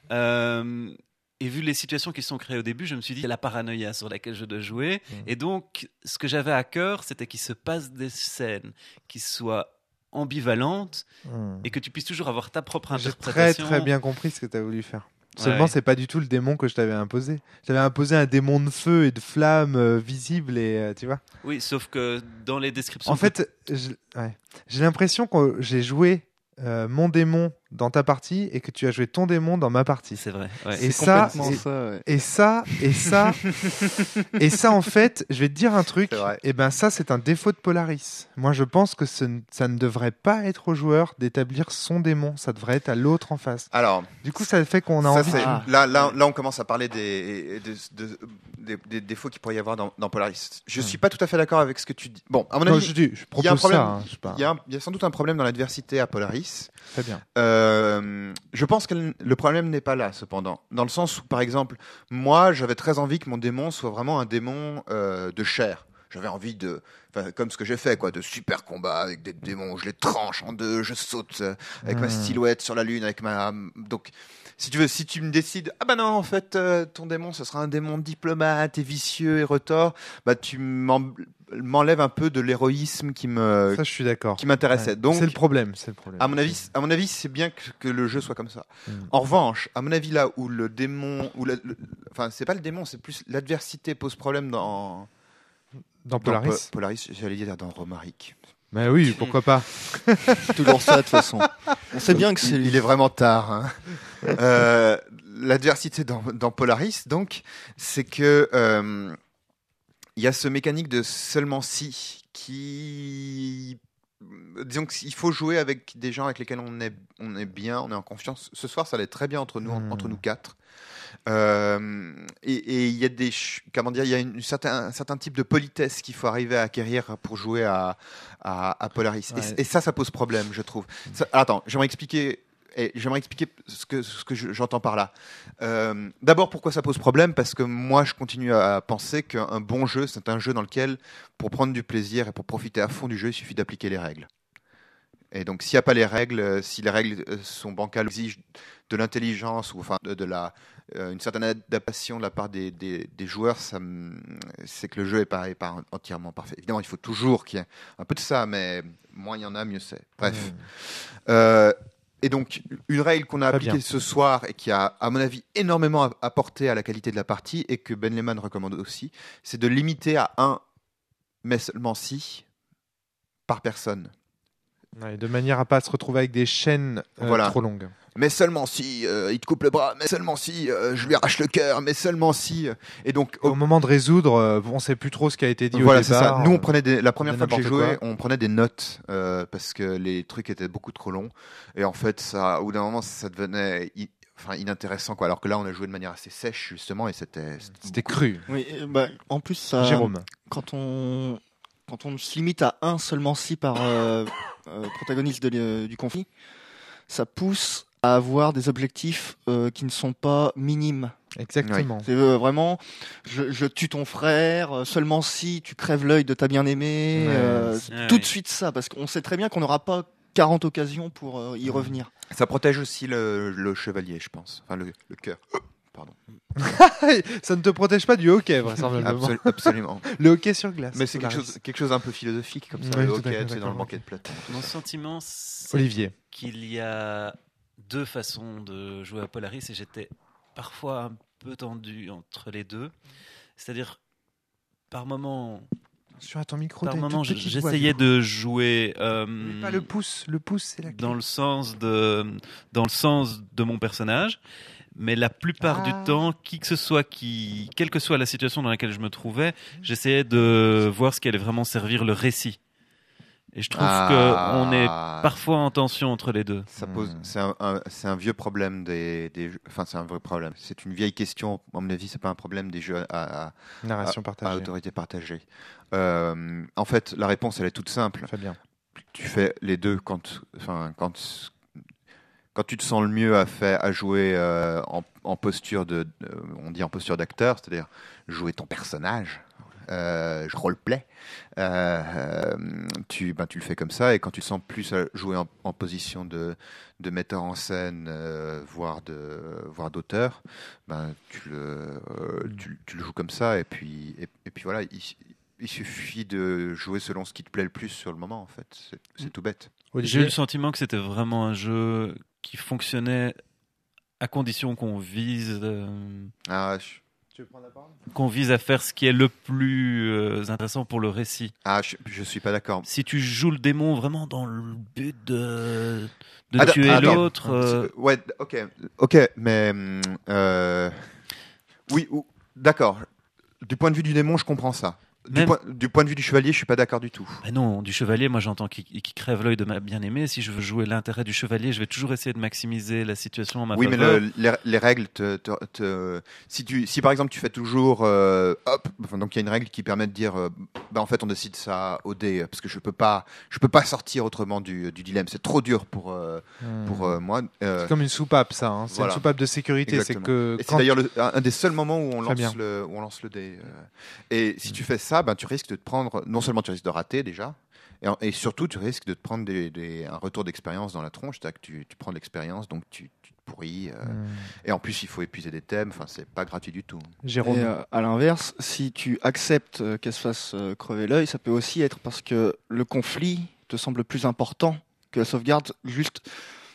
euh, et vu les situations qui se sont créées au début, je me suis dit, c'est la paranoïa sur laquelle je dois jouer. Et donc, ce que j'avais à cœur, c'était qu'il se passe des scènes qui soient ambivalentes Hmm. et que tu puisses toujours avoir ta propre J'ai très interprétation. très bien compris ce que tu as voulu faire. Ouais. Seulement, c'est pas du tout le démon que je t'avais imposé. Je t'avais imposé un démon de feu et de flammes euh, visibles et euh, tu vois. Oui, sauf que dans les descriptions. En fait, je- ouais. j'ai l'impression que j'ai joué euh, mon démon dans ta partie et que tu as joué ton démon dans ma partie. c'est vrai. Ouais. Et C'est ça, complètement et- ça, ouais. Et ça, et ça, et ça, en fait, je vais te dire un truc. C'est vrai. Et ben ça, c'est un défaut de Polaris. Moi, je pense que ce n- ça ne devrait pas être au joueur d'établir son démon. Ça devrait être à l'autre en face. Alors, Du coup, ça fait qu'on a ça, envie. c'est- de- Ah. là, là, là, on commence à parler des, des, de- des- des défauts qu'il pourrait y avoir dans, dans Polaris. Je Hmm. suis pas tout à fait d'accord avec ce que tu dis. Bon, à mon Non, avis, je, dis, je propose il y a un problème. ça. hein, je sais pas. il y, a un- il y a sans doute un problème dans l'adversité à Polaris. Très bien. Euh, je pense que le problème n'est pas là, cependant. Dans le sens où, par exemple, moi, j'avais très envie que mon démon soit vraiment un démon euh, de chair. J'avais envie de, enfin, comme ce que j'ai fait, quoi, de super combats avec des démons. Je les tranche en deux, je saute euh, avec ma Hmm. silhouette sur la lune, avec ma. Donc, si tu veux, si tu me décides, ah bah non, en fait, euh, ton démon, ce sera un démon diplomate et vicieux et retors, bah tu m'en- m'enlèves un peu de l'héroïsme qui me, Ça, je suis d'accord. qui m'intéressait. Ouais. Donc, c'est le problème. C'est le problème. à mon avis, à mon avis, c'est bien que, que le jeu soit comme ça. Mm. En revanche, à mon avis, là où le démon, où la- le- enfin, c'est pas le démon, c'est plus l'adversité pose problème dans, Dans dans Polaris. Po- Polaris, j'allais dire dans Romaric. Mais oui, pourquoi pas. C'est toujours ça, de toute façon. On sait bien que c'est Il, il est vraiment tard. hein. Euh, l'adversité dans, dans Polaris, donc, c'est que euh, il y a ce mécanique de seulement si qui, disons qu'il faut jouer avec des gens avec lesquels on est, on est bien, on est en confiance. Ce soir, ça allait très bien entre nous, Mm. entre nous quatre. Euh, et et il y a des, ch- comment dire, il y a une, certain, un certain type de politesse qu'il faut arriver à acquérir pour jouer à, à, à Polaris. Et Ouais. c- Et, ça, ça pose problème, je trouve. Ça- attends, j'aimerais expliquer. Et j'aimerais expliquer ce que, ce que je- j'entends par là. Euh, D'abord, pourquoi ça pose problème? Parce que moi, je continue à penser qu'un bon jeu, c'est un jeu dans lequel, pour prendre du plaisir et pour profiter à fond du jeu, il suffit d'appliquer les règles. Et donc, s'il n'y a pas les règles, euh, si les règles euh, sont bancales, exigent de l'intelligence ou enfin de, de la, euh, une certaine adaptation de la part des, des, des joueurs, ça me- c'est que le jeu n'est pas, est pas entièrement parfait. Évidemment, il faut toujours qu'il y ait un peu de ça, mais moins il y en a, mieux c'est. Bref. Mm. Euh, et donc, une règle qu'on a Très appliquée bien. ce soir et qui a, à mon avis, énormément apporté à la qualité de la partie et que Ben Lehman recommande aussi, c'est de limiter à un, mais seulement si, par personne. Ouais, de manière à pas se retrouver avec des chaînes euh, Voilà. trop longues. Mais seulement si euh, il te coupe le bras, mais seulement si euh, je lui arrache le cœur, mais seulement si. euh, Et donc, Au moment de résoudre, euh, on sait plus trop ce qui a été dit voilà, au c'est départ. ça. Nous, on prenait des, la première de fois que j'ai n'importe joué, quoi. on prenait des notes euh, parce que les trucs étaient beaucoup trop longs. Et en fait, ça, au bout d'un moment, ça devenait i- enfin, inintéressant, quoi. Alors que là, on a joué de manière assez sèche, justement, et c'était. C'était beaucoup- cru. Oui, et bah, en plus, ça, Jérôme. quand on quand on se limite à un seulement si par euh, euh, protagoniste de l'e- du conflit, ça pousse à avoir des objectifs euh, qui ne sont pas minimes. Exactement. C'est euh, vraiment, je, je tue ton frère euh, seulement si tu crèves l'œil de ta bien-aimée. Ouais. euh, Ouais, tout ouais. de suite ça, parce qu'on sait très bien qu'on n'aura pas quarante occasions pour euh, y revenir. Ça protège aussi le, le chevalier, je pense. Enfin, le, le cœur. Pardon. Ça ne te protège pas du hockey, vraisemblablement. Absol- absolument. Le hockey sur glace. Mais c'est quelque Solaris. chose, quelque chose un peu philosophique comme ça. Ouais, le tout à hockey, fait, tu sais, dans d'accord, le banquet ok. de Platon. Mon sentiment, c'est Olivier. qu'il y a deux façons de jouer à Polaris et j'étais parfois un peu tendu entre les deux. C'est-à-dire, par moment, Sur à ton micro, par t'as une moment toute petite voix, j'essayais du coup. de jouer euh, Mais pas le pouce. Le pouce, c'est la clé. dans le sens de dans le sens de mon personnage, mais la plupart Ah. du temps, qui que ce soit qui, quelle que soit la situation dans laquelle je me trouvais, j'essayais de voir ce qui allait vraiment servir le récit. Et je trouve Ah. que on est parfois en tension entre les deux. Ça pose, Hmm. c'est un, un- c'est un vieux problème des, des jeux- enfin c'est un vrai problème. C'est une vieille question. À mon avis, c'est pas un problème des jeux à, à- Narration à partagée. autorité partagée. Euh, en fait, la réponse elle est toute simple. Fabien. Tu fais les deux quand, enfin quand, quand tu te sens le mieux à faire, à jouer euh, en, en posture de, de- on dit en posture d'acteur, c'est-à-dire jouer ton personnage. Euh, je roleplay, euh, euh, tu, ben, tu le fais comme ça, et quand tu te sens plus à jouer en, en position de, de metteur en scène, euh, voire de, voire d'auteur, ben, tu, le, euh, tu, tu le joues comme ça, et puis, et, et puis voilà, il, il suffit de jouer selon ce qui te plaît le plus sur le moment, en fait, c'est, c'est tout bête. J'ai eu Olivier. le sentiment que c'était vraiment un jeu qui fonctionnait à condition qu'on vise euh, Ah, je, Tu veux prendre la parole? qu'on vise à faire ce qui est le plus euh, intéressant pour le récit. ah, je, je suis pas d'accord. Si tu joues le démon vraiment dans le but de, de Attends, tuer attends. l'autre, euh, C'est- Ouais, ok, ok, mais hum, euh, oui, ou- d'accord. Du point de vue du démon, je comprends ça. Du, Même- point, du point de vue du chevalier, je suis pas d'accord du tout. ben non, du chevalier, moi j'entends qu'il qu'il crève l'œil de ma bien-aimée. Si je veux jouer l'intérêt du chevalier, je vais toujours essayer de maximiser la situation en ma Oui, mais faveur. le- les, les règles te, te- te- si tu, si par exemple tu fais toujours, euh, hop, enfin, donc il y a une règle qui permet de dire, euh, bah en fait on décide ça au dé, parce que je peux pas, je peux pas sortir autrement du, du dilemme. C'est trop dur pour euh, Hmm. pour euh, moi. Euh, C'est comme une soupape, ça. hein. C'est voilà. une soupape de sécurité. C'est Exactement. que Et c'est quand- d'ailleurs le- un un des seuls moments où on, Très bien. lance le, où on lance le dé. euh. Et si tu fais ça, ben, tu risques de te prendre, non seulement tu risques de rater déjà, et, en- et surtout tu risques de te prendre des, des- un retour d'expérience dans la tronche, c'est-à-dire que tu, tu prends de l'expérience, donc tu, tu te pourris. euh. Hmm. Et en plus, il faut épuiser des thèmes, enfin, c'est pas gratuit du tout. Jérôme. Et euh, à l'inverse, si tu acceptes euh, qu'elle se fasse euh, crever l'œil, ça peut aussi être parce que le conflit te semble plus important que la sauvegarde. Juste,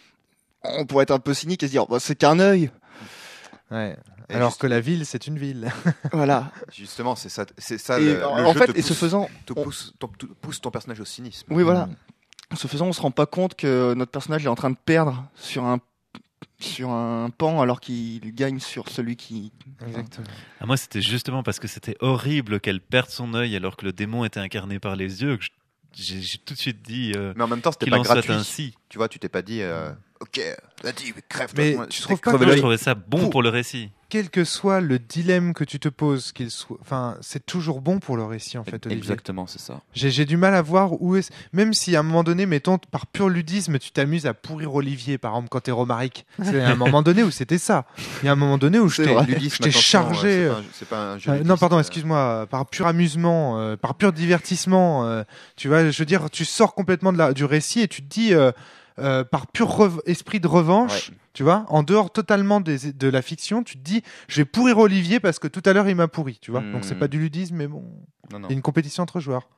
on pourrait être un peu cynique et se dire, bah, c'est qu'un œil. Ouais. Et Alors juste- que la ville, c'est une ville. Voilà. Justement, c'est ça, c'est ça Et le, le en jeu fait, te et ce pousse, faisant, te on- pousse, ton, te pousse ton personnage au cynisme. oui, voilà. Hmm. Ce faisant, on se rend pas compte que notre personnage est en train de perdre sur un sur un pan alors qu'il gagne sur celui qui. Exactement. Ah, moi, c'était justement parce que c'était horrible qu'elle perde son œil alors que le démon était incarné par les yeux que je- j'ai j'ai tout de suite dit euh, Mais en même temps, c'était qu'il pas en soit gratuit. ainsi. Tu vois, tu t'es pas dit, euh, ok, vas-y, crève. Mais toi, tu c'était trouves pas crever que- Moi, je l'œil. trouvais ça bon Pour- pour le récit. Quel que soit le dilemme que tu te poses, qu'il soit, enfin, c'est toujours bon pour le récit en fait, Olivier. Exactement, c'est ça. J'ai j'ai du mal à voir où est. Même si à un moment donné, mettons par pur ludisme, tu t'amuses à pourrir Olivier, par exemple, quand t'es Romaric. C'est à un moment donné où c'était ça. Il y a un moment donné où je C'est t'ai, vrai. je t'ai chargé. C'est euh, pas, un- c'est pas un jeu Euh, ludiste, non, pardon, euh. excuse-moi, par pur amusement, euh, par pur divertissement, euh, tu vois, je veux dire, tu sors complètement de la, du récit et tu te dis, euh, euh, par pur rev- esprit de revanche, Ouais. tu vois, en dehors totalement des, de la fiction, tu te dis, je vais pourrir Olivier parce que tout à l'heure il m'a pourri, tu vois. Hmm. Donc c'est pas du ludisme, mais bon, Non, non. il y a une compétition entre joueurs.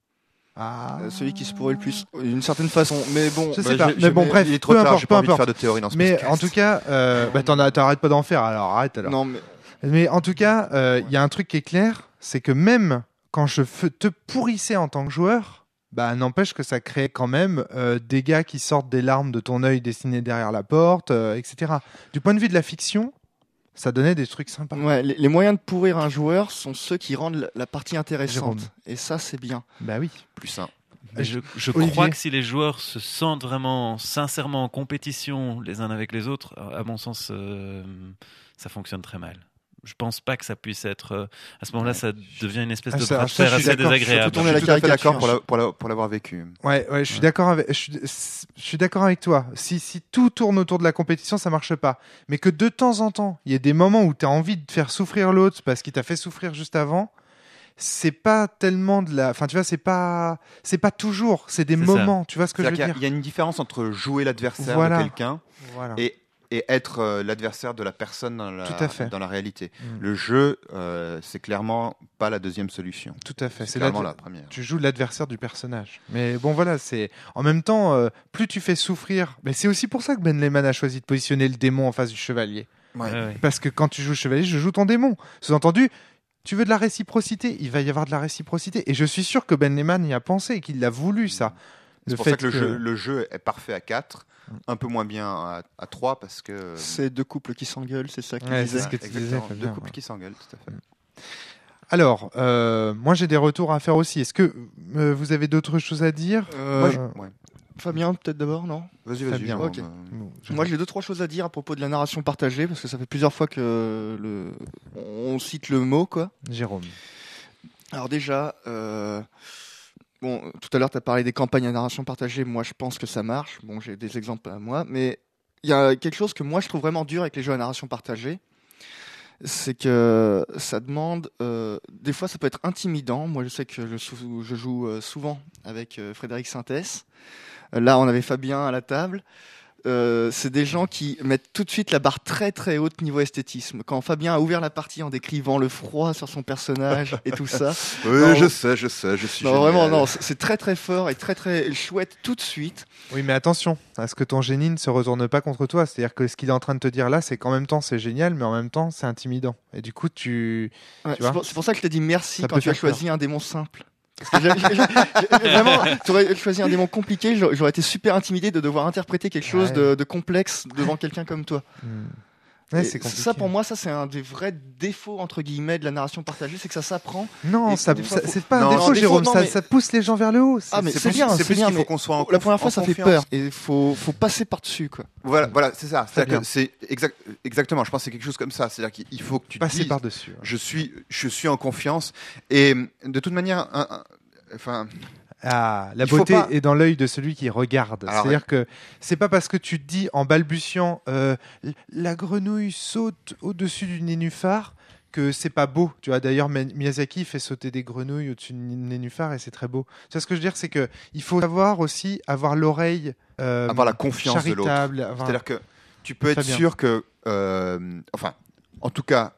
Ah. Euh, celui qui se pourrait le plus, d'une certaine façon. Mais bon, Je sais Ouais, pas, je- mais je- bon, bref, il est trop peu tard, importe, j'ai peu pas envie de importe. faire de théorie dans ce Mais podcast. en tout cas, euh, bah, t'en as- t'arrêtes pas d'en faire, alors arrête alors. non, mais Mais en tout cas, euh, il y a un truc qui est clair, c'est que même quand je fe- te pourrissais en tant que joueur, bah n'empêche que ça crée quand même euh, des gars qui sortent des larmes de ton œil dessinées derrière la porte, euh, et cetera. Du point de vue de la fiction, ça donnait des trucs sympas. ouais, les, les moyens de pourrir un joueur sont ceux qui rendent la, la partie intéressante. Jérôme. Et ça, c'est bien. Bah oui. Plus sain. Mais je, je Olivier. crois que si les joueurs se sentent vraiment sincèrement en compétition les uns avec les autres, à mon sens, euh, ça fonctionne très mal. je pense pas que ça puisse être. Euh, à ce moment-là, ça devient une espèce Ah, de ça- bras de ça, fer je suis assez d'accord. désagréable. Surtout, on est Je la suis tout à fait caricature. d'accord pour, la- pour, la- pour l'avoir vécu. Ouais, ouais, je suis Ouais. d'accord avec, je suis, je suis d'accord avec toi. Si, si tout tourne autour de la compétition, ça marche pas. Mais que de temps en temps, il y ait des moments où tu as envie de faire souffrir l'autre parce qu'il t'a fait souffrir juste avant, c'est pas tellement de la, enfin, tu vois, c'est pas, c'est pas toujours, c'est des C'est ça. moments, tu vois ce que je veux C'est-à-dire dire? qu'il y a- il y a une différence entre jouer l'adversaire Voilà. de quelqu'un Voilà. et, et être euh, l'adversaire de la personne dans la, Tout à fait. dans la réalité. Mm. Le jeu, euh, c'est clairement pas la deuxième solution. Tout à fait. C'est C'est clairement l'adver- la première. Tu joues l'adversaire du personnage. Mais bon, voilà, c'est en même temps, euh, plus tu fais souffrir. Mais c'est aussi pour ça que Ben Lehman a choisi de positionner le démon en face du chevalier. Ouais, ouais. Parce que quand tu joues le chevalier, je joue ton démon. Sous-entendu, tu veux de la réciprocité, il va y avoir de la réciprocité. Et je suis sûr que Ben Lehman y a pensé et qu'il l'a voulu, ça. C'est pour ça que le, Jeu, le jeu est parfait à quatre, un peu moins bien à, à trois parce que. C'est deux couples qui s'engueulent, c'est ça que tu Ouais, disais. c'est ce que tu disais, Exactement, Fabien, deux couples ouais. qui s'engueulent, tout à fait. Alors, euh, moi j'ai des retours à faire aussi. Est-ce que euh, vous avez d'autres choses à dire? Euh, Moi, je- euh, ouais. Fabien, peut-être d'abord, non? Vas-y, vas-y. Fabien, Jérôme, ok. euh, Bon, je- Moi, j'ai deux trois choses à dire à propos de la narration partagée parce que ça fait plusieurs fois que le on cite le mot, quoi. Jérôme. Alors déjà, euh, bon, tout à l'heure, tu as parlé des campagnes à narration partagée. Moi, je pense que ça marche. Bon, j'ai des exemples à moi, mais il y a quelque chose que moi, je trouve vraiment dur avec les jeux à narration partagée. C'est que ça demande... euh, des fois, ça peut être intimidant. Moi, je sais que je, sou- je joue euh, souvent avec euh, Frédéric Sintès. Euh, Là, on avait Fabien à la table. Euh, c'est des gens qui mettent tout de suite la barre très très haute niveau esthétisme. Quand Fabien a ouvert la partie en décrivant le froid sur son personnage et tout ça, Oui, Non, je sais, je sais, je suis. non, génial. vraiment, non, c'est c'est très très fort et très très chouette tout de suite. Oui, mais attention à ce que ton génie ne se retourne pas contre toi. C'est-à-dire que ce qu'il est en train de te dire là, c'est qu'en même temps c'est génial, mais en même temps c'est intimidant. Et du coup, tu. Ouais, vois c'est pour, c'est pour ça que je t'ai dit merci Ça quand peut tu as faire choisi un démon simple. Parce que j'ai- j'ai- j'ai- vraiment, tu aurais choisi un démon compliqué, j'aurais j'aurais été super intimidé de devoir interpréter quelque chose Ouais. de, de complexe devant quelqu'un comme toi. Hmm. Ouais, Et c'est compliqué. ça, pour moi, ça c'est un des vrais défauts entre guillemets de la narration partagée, c'est que ça s'apprend. Non, Et ça, des fois, ça- faut- c'est pas Non, un défaut, non, défaut, Jérôme. non, ça, mais- ça pousse les gens vers le haut. Ah, mais C'est c'est plus- bien, c'est c'est plus bien, qu'il faut mais qu'on soit en la conf- première fois, en ça fait confiance. peur et faut faut passer par dessus quoi. Voilà, voilà, c'est ça. Très C'est-à-dire bien. que c'est exact, exactement. Je pense que c'est quelque chose comme ça. C'est-à-dire qu'il faut que tu te Passer dises, par-dessus. ouais. je suis, je suis en confiance. Et de toute manière, un- un- enfin, Ah, la Il faut beauté pas- est dans l'œil de celui qui regarde. Alors, C'est-à-dire que c'est pas parce que tu te dis en balbutiant euh, la grenouille saute au-dessus du nénuphar que c'est pas beau. Tu vois, d'ailleurs, Mi- Miyazaki fait sauter des grenouilles au-dessus du nénuphar et c'est très beau. Tu vois ce que je veux dire, c'est que il faut savoir aussi avoir l'oreille euh, avoir la confiance de l'autre. charitable. avoir- C'est-à-dire que tu peux être Très bien. sûr que, euh, enfin, en tout cas,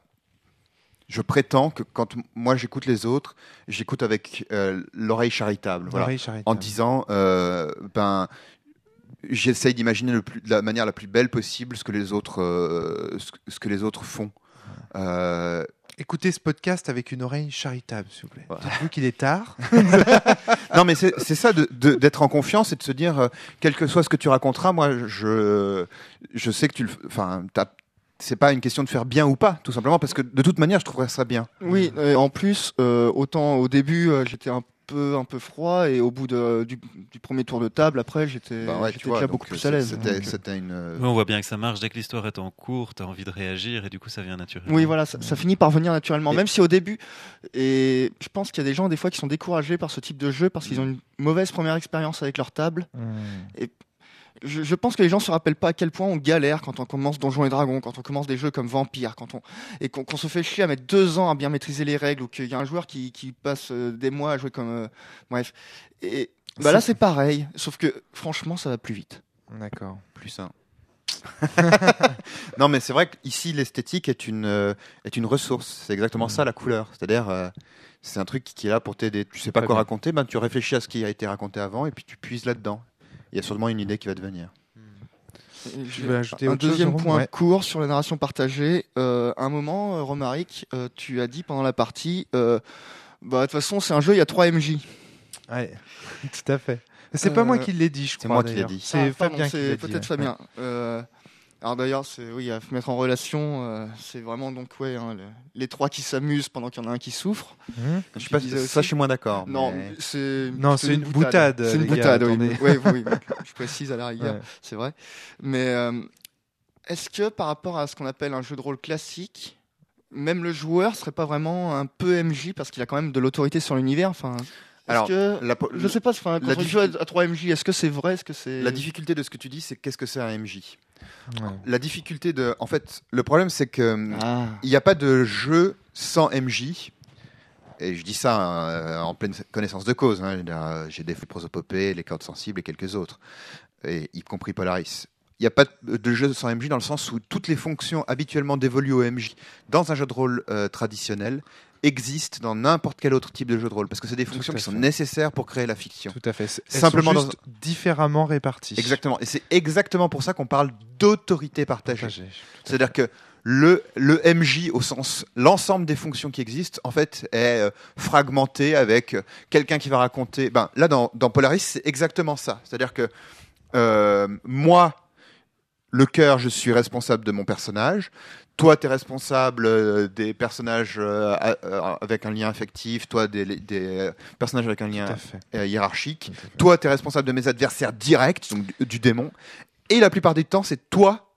je prétends que quand m- moi j'écoute les autres, j'écoute avec euh, l'oreille charitable. Voilà. l'oreille charitable. En disant, euh, ben, j'essaye d'imaginer le plus- de la manière la plus belle possible ce que les autres, euh, ce, que- ce que les autres font. Euh, Écoutez ce podcast avec une oreille charitable, s'il vous plaît. Dites-vous qu'il est tard. non, mais c'est c'est ça de- de- d'être en confiance et de se dire, euh, quel que soit ce que tu raconteras, moi, je, je sais que tu le, enfin, t'as- c'est pas une question de faire bien ou pas, tout simplement, parce que de toute manière, je trouverais ça bien. Oui, et en plus, euh, autant au début, euh, j'étais un peu un peu froid et au bout de, du, du premier tour de table, après, j'étais Bah ouais, j'étais tu vois, déjà donc, beaucoup plus c'est- à l'aise. C'était Donc, euh, c'était une. euh, Ouais, on voit bien que ça marche. Dès que l'histoire est en cours, tu as envie de réagir et du coup, ça vient naturellement. Oui, voilà, ça, ça finit par venir naturellement, Et- même si au début, et je pense qu'il y a des gens des fois qui sont découragés par ce type de jeu parce qu'ils ont une mauvaise première expérience avec leur table. Je, je pense que les gens se rappellent pas à quel point on galère quand on commence Donjons et Dragons, quand on commence des jeux comme Vampire, quand on et qu'on qu'on se fait chier à mettre deux ans à bien maîtriser les règles, ou qu'il y a un joueur qui, qui passe euh, des mois à jouer comme euh, bref. Et bah là c'est pareil, sauf que franchement ça va plus vite. D'accord. plus sain. non, mais c'est vrai qu'ici, l'esthétique est une, euh, est une ressource. C'est exactement ça, la couleur. C'est-à-dire, euh, c'est un truc qui est là pour t'aider. Tu sais pas Très quoi bien. raconter, ben, tu réfléchis à ce qui a été raconté avant et puis tu puises là-dedans. Il y a sûrement une idée qui va te venir. Et Tu j'ai veux ajouter un autre chose, deuxième Jérôme point Ouais. court sur la narration partagée. Euh, à un moment, euh, Romaric, euh, tu as dit pendant la partie, euh, bah de toute façon c'est un jeu, il y a trois M J. Ouais, tout à fait. C'est pas Euh, moi qui l'ai dit, je c'est crois. moi qui l'ai d'ailleurs. dit. C'est Ah, pardon, Fabien qui c'est l'a dit. peut-être ouais. Fabien. Euh, alors d'ailleurs, c'est oui, à mettre en relation, euh, c'est vraiment donc ouais, hein, le- les trois qui s'amusent pendant qu'il y en a un qui souffre. Mmh. Je tu sais pas, disais ça, aussi. je suis moins d'accord. Non, mais- c'est Non, c'est une boutade, C'est une les gars, boutade, oui. attendez. Oui, oui, oui, je précise à la rigueur, Ouais. c'est vrai. Mais euh, est-ce que par rapport à ce qu'on appelle un jeu de rôle classique, même le joueur serait pas vraiment un peu M J parce qu'il a quand même de l'autorité sur l'univers. Enfin, est-ce Alors, que la, je sais pas. Enfin, quand la on joue à, à trois M J, est-ce que c'est vrai, est-ce que c'est la difficulté de ce que tu dis, c'est qu'est-ce que c'est un M J? Ouais. La difficulté de, en fait, le problème c'est que Ah. il n'y a pas de jeu sans M J. Et je dis ça hein, en pleine connaissance de cause. Hein. J'ai des prosopopées, les cordes sensibles et quelques autres, et y compris Polaris. Il n'y a pas de jeu sans M J dans le sens où toutes les fonctions habituellement dévolues au M J dans un jeu de rôle euh, traditionnel existent dans n'importe quel autre type de jeu de rôle, parce que c'est des fonctions à qui sont fait. nécessaires pour créer la fiction. Tout à fait. Elles Simplement sont juste différemment réparties. Exactement. Et c'est exactement pour ça qu'on parle d'autorité partagée. Partagées. C'est-à-dire que le, le M J, au sens, l'ensemble des fonctions qui existent, en fait, est euh, fragmenté avec euh, quelqu'un qui va raconter. Ben, là, dans, dans Polaris, c'est exactement ça. C'est-à-dire que euh, moi, le cœur, je suis responsable de mon personnage. Toi, tu es responsable euh, des personnages euh, euh, avec un lien affectif. Toi, des, des euh, personnages avec un lien Tout à fait. euh, hiérarchique. Tout à fait. Toi, tu es responsable de mes adversaires directs, donc du, du démon. Et la plupart du temps, c'est toi,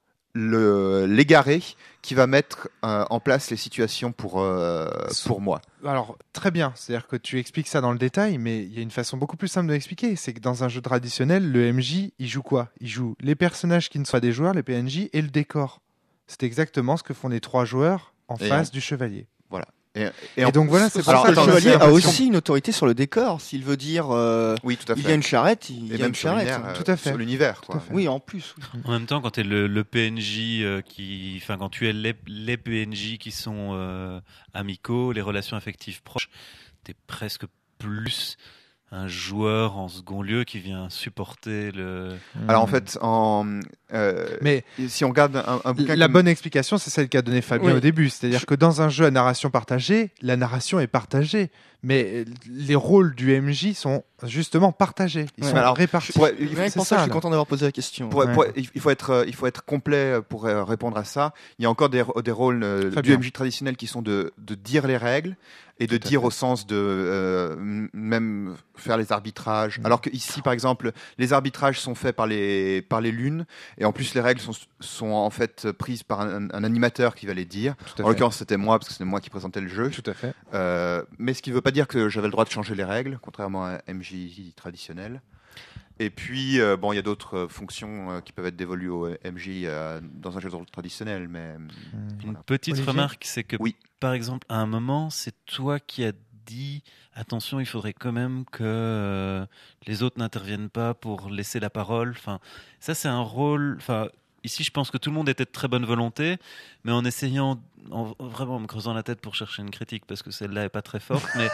le, l'égaré, qui va mettre euh, en place les situations pour, euh, pour moi. Alors, très bien. C'est-à-dire que tu expliques ça dans le détail, mais il y a une façon beaucoup plus simple de l'expliquer. C'est que dans un jeu traditionnel, le M J, il joue quoi? Il joue les personnages qui ne soient pas des joueurs, les P N J, et le décor. C'est exactement ce que font les trois joueurs en Et face on- du chevalier. Et, Et en- donc voilà, c'est pour Alors, ça le que chevalier c'est a un- aussi une autorité sur le décor. S'il veut dire euh, Oui, tout à fait. il y a une charrette, il Et y a même une sur charrette. l'univers, euh, Tout à fait. sur l'univers, quoi. Tout à fait. Oui, en plus. oui. En même temps, quand tu es le, le P N J euh, qui, enfin, quand tu es les, les P N J qui sont euh, amicaux, les relations affectives proches, tu es presque plus un joueur en second lieu qui vient supporter le. Alors en fait, en, euh, Mais si on regarde un, un bouquin la comme- bonne explication, c'est celle qu'a donnée Fabien Oui. au début. C'est-à-dire que dans un jeu à narration partagée, la narration est partagée. Mais les rôles du M J sont justement partagés. Ils Ouais, sont alors, répartis. pour- il Rien faut- que c'est pour ça, je ça, suis là. content d'avoir posé la question. Pour- Ouais. pour- il faut être, euh, il faut être complet pour euh, répondre à ça. Il y a encore des, des rôles euh, du Fabien. M J traditionnel qui sont de, de dire les règles et de Tout à dire fait. au sens de euh, m- même faire les arbitrages. Mm. Alors que ici, par exemple, les arbitrages sont faits par les par les lunes et en plus les règles sont sont en fait prises par un, un animateur qui va les dire. Tout à En fait. l'occurrence, c'était moi parce que c'était moi qui présentais le jeu. Tout à fait. Euh, mais ce qui ne veut pas dire que j'avais le droit de changer les règles, contrairement à un M J traditionnel. Et puis, euh, bon, il y a d'autres euh, fonctions euh, qui peuvent être dévolues au M J euh, dans un jeu de rôle traditionnel, mais Une voilà. petite Olivier remarque, c'est que, Oui. par exemple, à un moment, c'est toi qui as dit attention, il faudrait quand même que euh, les autres n'interviennent pas pour laisser la parole. Enfin, ça, c'est un rôle. Enfin, ici, je pense que tout le monde était de très bonne volonté, mais en essayant, en, vraiment en me creusant la tête pour chercher une critique, parce que celle-là est pas très forte, mais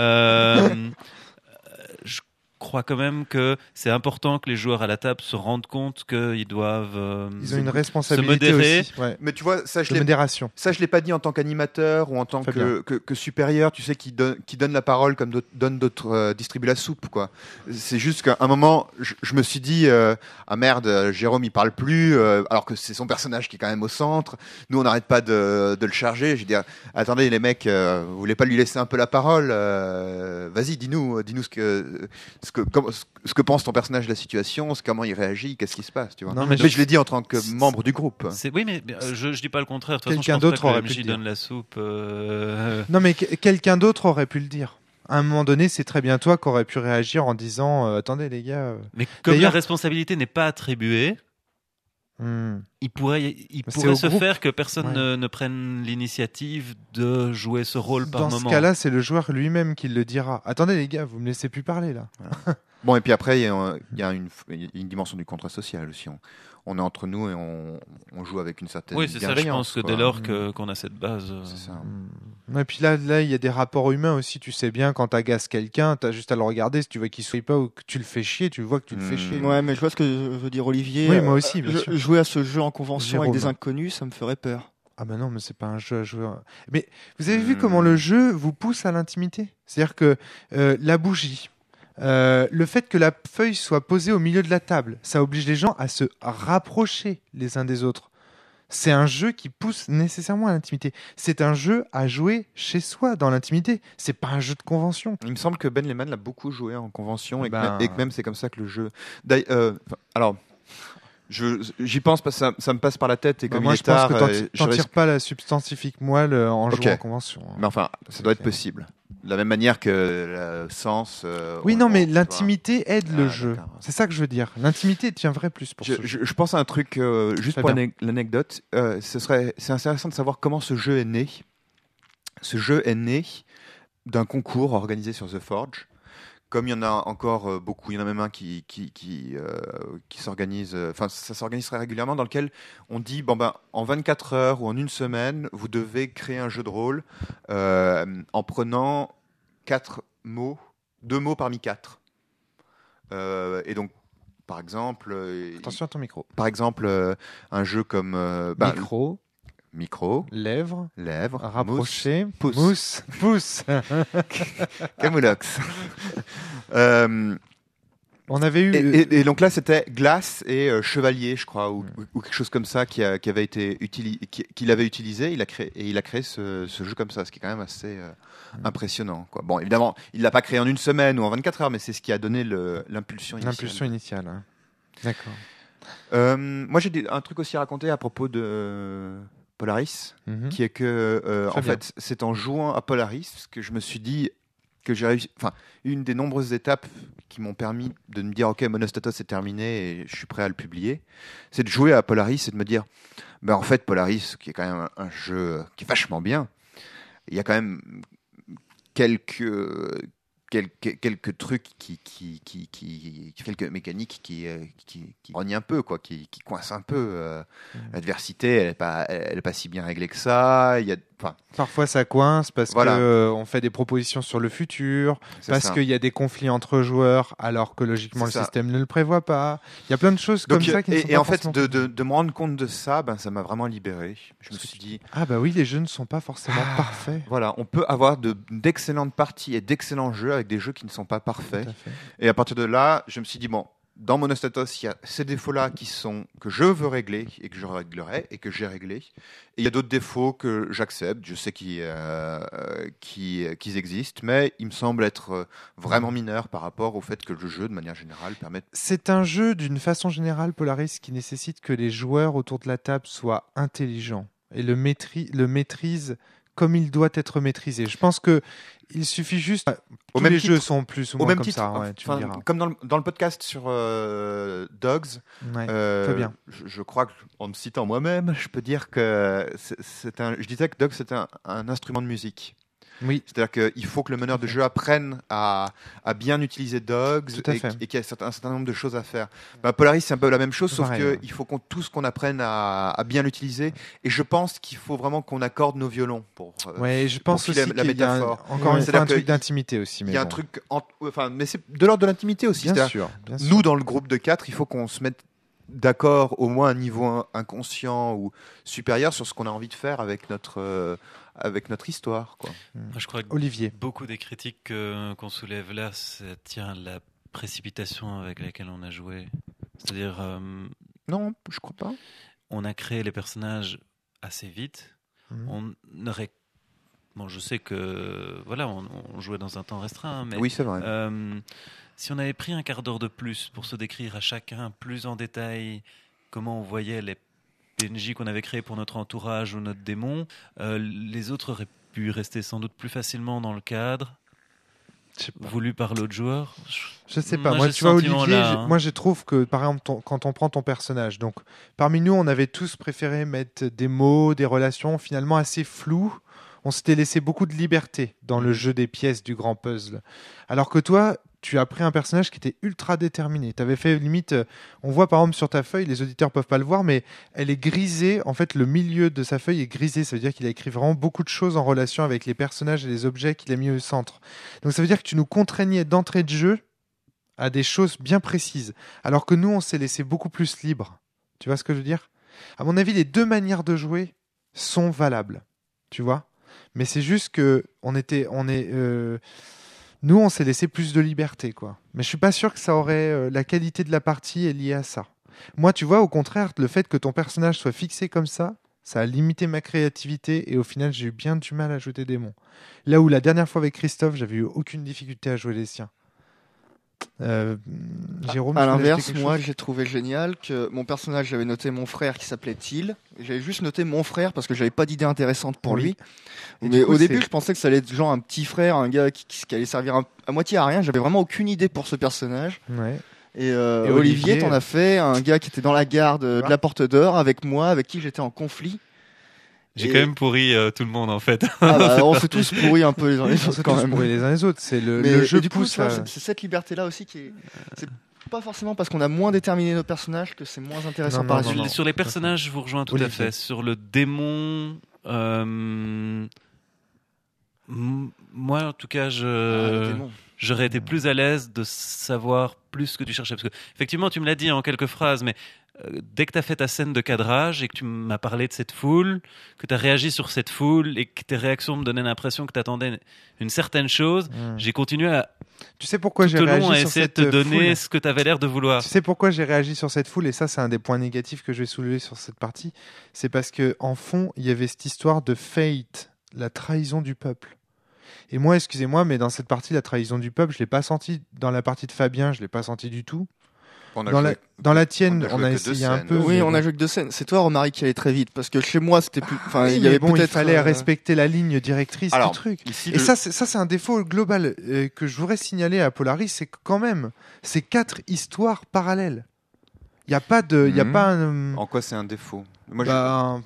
euh, je crois quand même que c'est important que les joueurs à la table se rendent compte qu'ils doivent euh, Ils ont une responsabilité modérer. aussi. Ouais. Mais tu vois, ça, je De l'ai modération. Ça, je l'ai pas dit en tant qu'animateur ou en tant Très que, que, que supérieur, tu sais, qui donne, qui donne la parole comme d'autres- donne d'autres euh, distribuent la soupe, quoi. C'est juste qu'à un moment, je, je me suis dit, euh, ah merde, euh, Jérôme, il parle plus, euh, alors que c'est son personnage qui est quand même au centre. Nous, on n'arrête pas de, de le charger. J'ai dit, ah, attendez, les mecs, euh, vous voulez pas lui laisser un peu la parole euh, Vas-y, dis-nous, dis-nous ce que, ce que, comment- ce que pense ton personnage de la situation, ce- comment il réagit, qu'est-ce qui se passe, tu vois. Non, mais mais je- je l'ai dit en tant que c'est- membre du groupe. C'est- Oui, mais euh, je, je dis pas le contraire. De toute façon, Quelqu'un je pense d'autre pas que aurait le pu M J le dire. donne la soupe. euh, Non, mais que- quelqu'un d'autre aurait pu le dire. À un moment donné, c'est très bien toi qui aurais pu réagir en disant euh, attendez, les gars. euh, Mais comme la D'ailleurs- responsabilité n'est pas attribuée, hmm. il pourrait, il C'est pourrait au se groupe. faire que personne Ouais. ne, ne prenne l'initiative de jouer ce rôle par Dans moment. ce cas-là, c'est le joueur lui-même qui le dira. Attendez, les gars, vous me laissez plus parler là. Bon, et puis après, il y a, il y a une, il y a une dimension du contrat social aussi. On, on est entre nous et on, on joue avec une certaine oui, c'est ça. Je bienveillance, pense que quoi. dès lors que- qu'on a cette base. euh, C'est ça. Hmm. Et puis là, là, il y a des rapports humains aussi. Tu sais bien, quand t'agaces quelqu'un, t'as juste à le regarder. Si tu vois qu'il sourit pas ou que tu le fais chier, tu vois que tu le fais Hmm. chier. Ouais, mais je vois ce que veut dire Olivier. Oui, Euh, moi aussi, bien je- sûr. Jouer à ce jeu en convention Jérôme. avec des inconnus, ça me ferait peur. Ah ben non, mais c'est pas un jeu à jouer. Mais vous avez vu Hmm. comment le jeu vous pousse à l'intimité? C'est-à-dire que euh, la bougie, euh, le fait que la feuille soit posée au milieu de la table, ça oblige les gens à se rapprocher les uns des autres. C'est un jeu qui pousse nécessairement à l'intimité. C'est un jeu à jouer chez soi, dans l'intimité. C'est pas un jeu de convention. Il me semble que Ben Lehman l'a beaucoup joué en convention et, que Ben- même- et que même c'est comme ça que le jeu. D'ailleurs, euh, enfin, alors, Je, j'y pense parce que ça, ça me passe par la tête et Bah, comme moi, il je est pense tard, que t'en, euh, je t'en tires risque- pas la substantifique moelle euh, en Ok. jouant en convention. hein. Mais enfin, ça doit être Ok. possible. De la même manière que le sens. euh, Oui, on- non, on- mais tu vois. l'intimité aide le Ah, jeu. d'accord. C'est ça que je veux dire. L'intimité tient vrai plus pour Je, ce jeu. je- je pense à un truc, euh, juste Très pour bien. l'ane- l'anecdote. euh, ce serait, c'est intéressant de savoir comment ce jeu est né. Ce jeu est né d'un concours organisé sur The Forge. Comme il y en a encore euh, beaucoup, il y en a même un qui, qui, qui, euh, qui s'organise, euh, enfin ça s'organise très régulièrement, dans lequel on dit, bon ben, en vingt-quatre heures ou en une semaine, vous devez créer un jeu de rôle euh, en prenant quatre mots, deux mots parmi quatre. Euh, et donc, par exemple, euh, Attention à ton micro. par exemple, euh, un jeu comme euh, bah, Micro, micro, lèvres, lèvres, rapproché, pouce. mousse, pouce. camoulox. euh, On avait eu. Et, euh, et- et donc là, c'était glace et euh, chevalier, je crois, ou, Mm. ou- ou quelque chose comme ça, qui, a- qui avait été utili- qui- qu'il avait utilisé. Il a créé et il a créé ce, ce jeu comme ça, ce qui est quand même assez euh, Mm. impressionnant. Quoi. Bon, évidemment, il l'a pas créé en une semaine ou en vingt-quatre heures, mais c'est ce qui a donné le- l'impulsion initiale. L'impulsion initiale. hein. D'accord. Euh, moi, j'ai des- un truc aussi à raconter à propos de euh, Polaris, Mhm. qui est que, euh, Très en bien. fait, c'est en jouant à Polaris que je me suis dit que j'ai réussi. Enfin, une des nombreuses étapes qui m'ont permis de me dire, ok, Monostatos est terminé et je suis prêt à le publier, c'est de jouer à Polaris et de me dire, ben en fait, Polaris, qui est quand même un, un jeu qui est vachement bien, il y a quand même quelques quelques, quelques trucs qui, qui, qui, qui, qui- quelques mécaniques qui, euh, qui, qui rognent un peu, quoi, qui, qui coincent un peu. euh, Mhm. L'adversité, elle n'est pas, elle est pas si bien réglée que ça. Il y a, enfin, Parfois ça coince parce Voilà. que euh, on fait des propositions sur le futur, c'est parce ça. qu'il y a des conflits entre joueurs alors que logiquement le C'est ça. système ne le prévoit pas. Il y a plein de choses Donc, comme ça qui ne et, sont et pas en fait, forcément de, de, de me rendre compte de ça, ben, ça m'a vraiment libéré. Je me suis dit, Ah bah oui, les jeux ne sont pas forcément Ah. parfaits. voilà, on peut avoir de- d'excellentes parties et d'excellents jeux avec des jeux qui ne sont pas parfaits. Tout à fait. Et à partir de là, je me suis dit, bon, dans Monostatos, il y a ces défauts-là qui sont, que je veux régler et que je réglerai et que j'ai réglés. Et il y a d'autres défauts que j'accepte, je sais qu'ils euh, euh, qu'ils- qu'ils existent, mais ils me semblent être euh, vraiment mineurs par rapport au fait que le jeu, de manière générale, permet... C'est un jeu d'une façon générale, Polaris, qui nécessite que les joueurs autour de la table soient intelligents et le, maîtri- le maîtrisent comme il doit être maîtrisé. Je pense que il suffit juste. Au Tous même les titre- jeux sont plus ou Au moins même comme titre, ça. Ouais, tu me enfin, diras. comme dans le, dans le podcast sur euh, Dogs, Ouais, Euh, très bien. Je, je crois qu'en me citant moi-même, je peux dire que c'est, c'est un, je disais que Doug c'était un, un instrument de musique. Oui, C'est-à-dire qu'il faut que le meneur de fait. jeu apprenne à, à bien utiliser Dogs Tout à et, fait. et qu'il y a certain- un certain nombre de choses à faire. Bah, Polaris, c'est un peu la même chose, C'est sauf pareil, qu'il ouais. faut qu'on tous qu'on apprenne à, à bien l'utiliser. Et je pense qu'il faut vraiment qu'on accorde nos violons pour. euh, ouais, je pense filer aussi la qu'il y a un- métaphore. encore Ouais. une fois C'est-à-dire un truc que d'intimité aussi. Il Mais y a un bon. truc, en- enfin, mais c'est de l'ordre de l'intimité aussi. Bien C'est-à-dire, sûr, bien sûr. nous, dans le groupe de quatre, il faut qu'on se mette d'accord au moins à un niveau in- inconscient ou supérieur sur ce qu'on a envie de faire avec notre, euh, avec notre histoire. Quoi. Moi, je crois que Olivier. beaucoup des critiques que- qu'on soulève là, ça tient à la précipitation avec laquelle on a joué. C'est-à-dire, euh, Non, je crois pas. on a créé les personnages assez vite. Mhm. On aurait. Bon, je sais que voilà, on, on jouait dans un temps restreint, mais Oui, c'est vrai. euh, si on avait pris un quart d'heure de plus pour se décrire à chacun plus en détail comment on voyait les P N J qu'on avait créés pour notre entourage ou notre démon, euh, les autres auraient pu rester sans doute plus facilement dans le cadre Je sais pas. voulu par l'autre joueur. Je sais pas. Moi, Moi, j'ai tu ce vois, sentiment-là, Olivier, hein. j'ai- moi, je trouve que, par exemple, ton- quand on prend ton personnage, donc, parmi nous, on avait tous préféré mettre des mots, des relations finalement assez floues. On s'était laissé beaucoup de liberté dans le jeu des pièces du grand puzzle. Alors que toi, tu as pris un personnage qui était ultra déterminé. Tu avais fait limite, euh, on voit par exemple sur ta feuille, les auditeurs peuvent pas le voir, mais elle est grisée. En fait, le milieu de sa feuille est grisé. Ça veut dire qu'il a écrit vraiment beaucoup de choses en relation avec les personnages et les objets qu'il a mis au centre. Donc ça veut dire que tu nous contraignais d'entrée de jeu à des choses bien précises. Alors que nous, on s'est laissé beaucoup plus libre. Tu vois ce que je veux dire ? À mon avis, les deux manières de jouer sont valables. Tu vois ? Mais c'est juste que on était, on est, euh, nous, on s'est laissé plus de liberté, quoi. Mais je suis pas sûr que ça aurait euh, la qualité de la partie est liée à ça. Moi, tu vois, au contraire, le fait que ton personnage soit fixé comme ça, ça a limité ma créativité et au final, j'ai eu bien du mal à jouer des démons. Là où la dernière fois avec Christophe, j'avais eu aucune difficulté à jouer les siens. Euh, Jérôme, À tu voulais l'inverse, ajouter quelque moi chose j'ai trouvé génial que mon personnage, j'avais noté mon frère qui s'appelait Till. J'avais juste noté mon frère parce que j'avais pas d'idée intéressante pour Oui. lui. Et Mais du coup, au début, c'est- je pensais que ça allait être genre un petit frère, un gars qui, qui, qui allait servir un- à moitié à rien. J'avais vraiment aucune idée pour ce personnage. Ouais. Et, euh, Et Olivier, Olivier, t'en as fait un gars qui était dans la garde euh, de la Porte d'Or avec moi, avec qui j'étais en conflit. J'ai Et- quand même pourri euh, tout le monde en fait. Ah bah, on s'est tous pourris un peu les uns les On autres se quand tous même. pour les uns les autres. C'est le, Mais le jeu et du coup, pousse tu vois, à- c'est- c'est cette liberté-là aussi qui est. C'est pas forcément parce qu'on a moins déterminé nos personnages que c'est moins intéressant Non, par non, la non, suite. non. Sur les personnages, je vous rejoins tout Olivier. à fait. Sur le démon, euh, m- moi en tout cas, Ah, je. le démon. J'aurais été plus à l'aise de savoir plus ce que tu cherchais. Parce que, effectivement, tu me l'as dit en quelques phrases, mais euh, dès que tu as fait ta scène de cadrage et que tu m'as parlé de cette foule, que tu as réagi sur cette foule et que tes réactions me donnaient l'impression que tu attendais une certaine chose, Mmh. j'ai continué à, Tu sais pourquoi tout j'ai au long réagi à sur essayer de cette te donner foule ce que tu avais l'air de vouloir. Tu sais pourquoi j'ai réagi sur cette foule, et ça c'est un des points négatifs que je vais soulever sur cette partie, c'est parce que en fond il y avait cette histoire de fate, la trahison du peuple. Et moi, excusez-moi, mais dans cette partie, la trahison du peuple, je l'ai pas senti. Dans la partie de Fabien, je l'ai pas senti du tout. On a Dans joué- la, dans la tienne, on a on joué a que essayé deux un scènes. peu. Oui, mais on bon. a joué que deux scènes. C'est toi, Romaric, qui allait très vite parce que chez moi, c'était plus. Enfin, Oui, il y mais avait bon, il peut-être. fallait euh, respecter la ligne directrice Alors, du truc. Ici, Et le- ça, c'est, ça, c'est un défaut global euh, que je voudrais signaler à Polaris, c'est que quand même, c'est quatre histoires parallèles. Il y a pas de, il y a Mhm. pas un. en quoi c'est un défaut? Moi, je- Bah,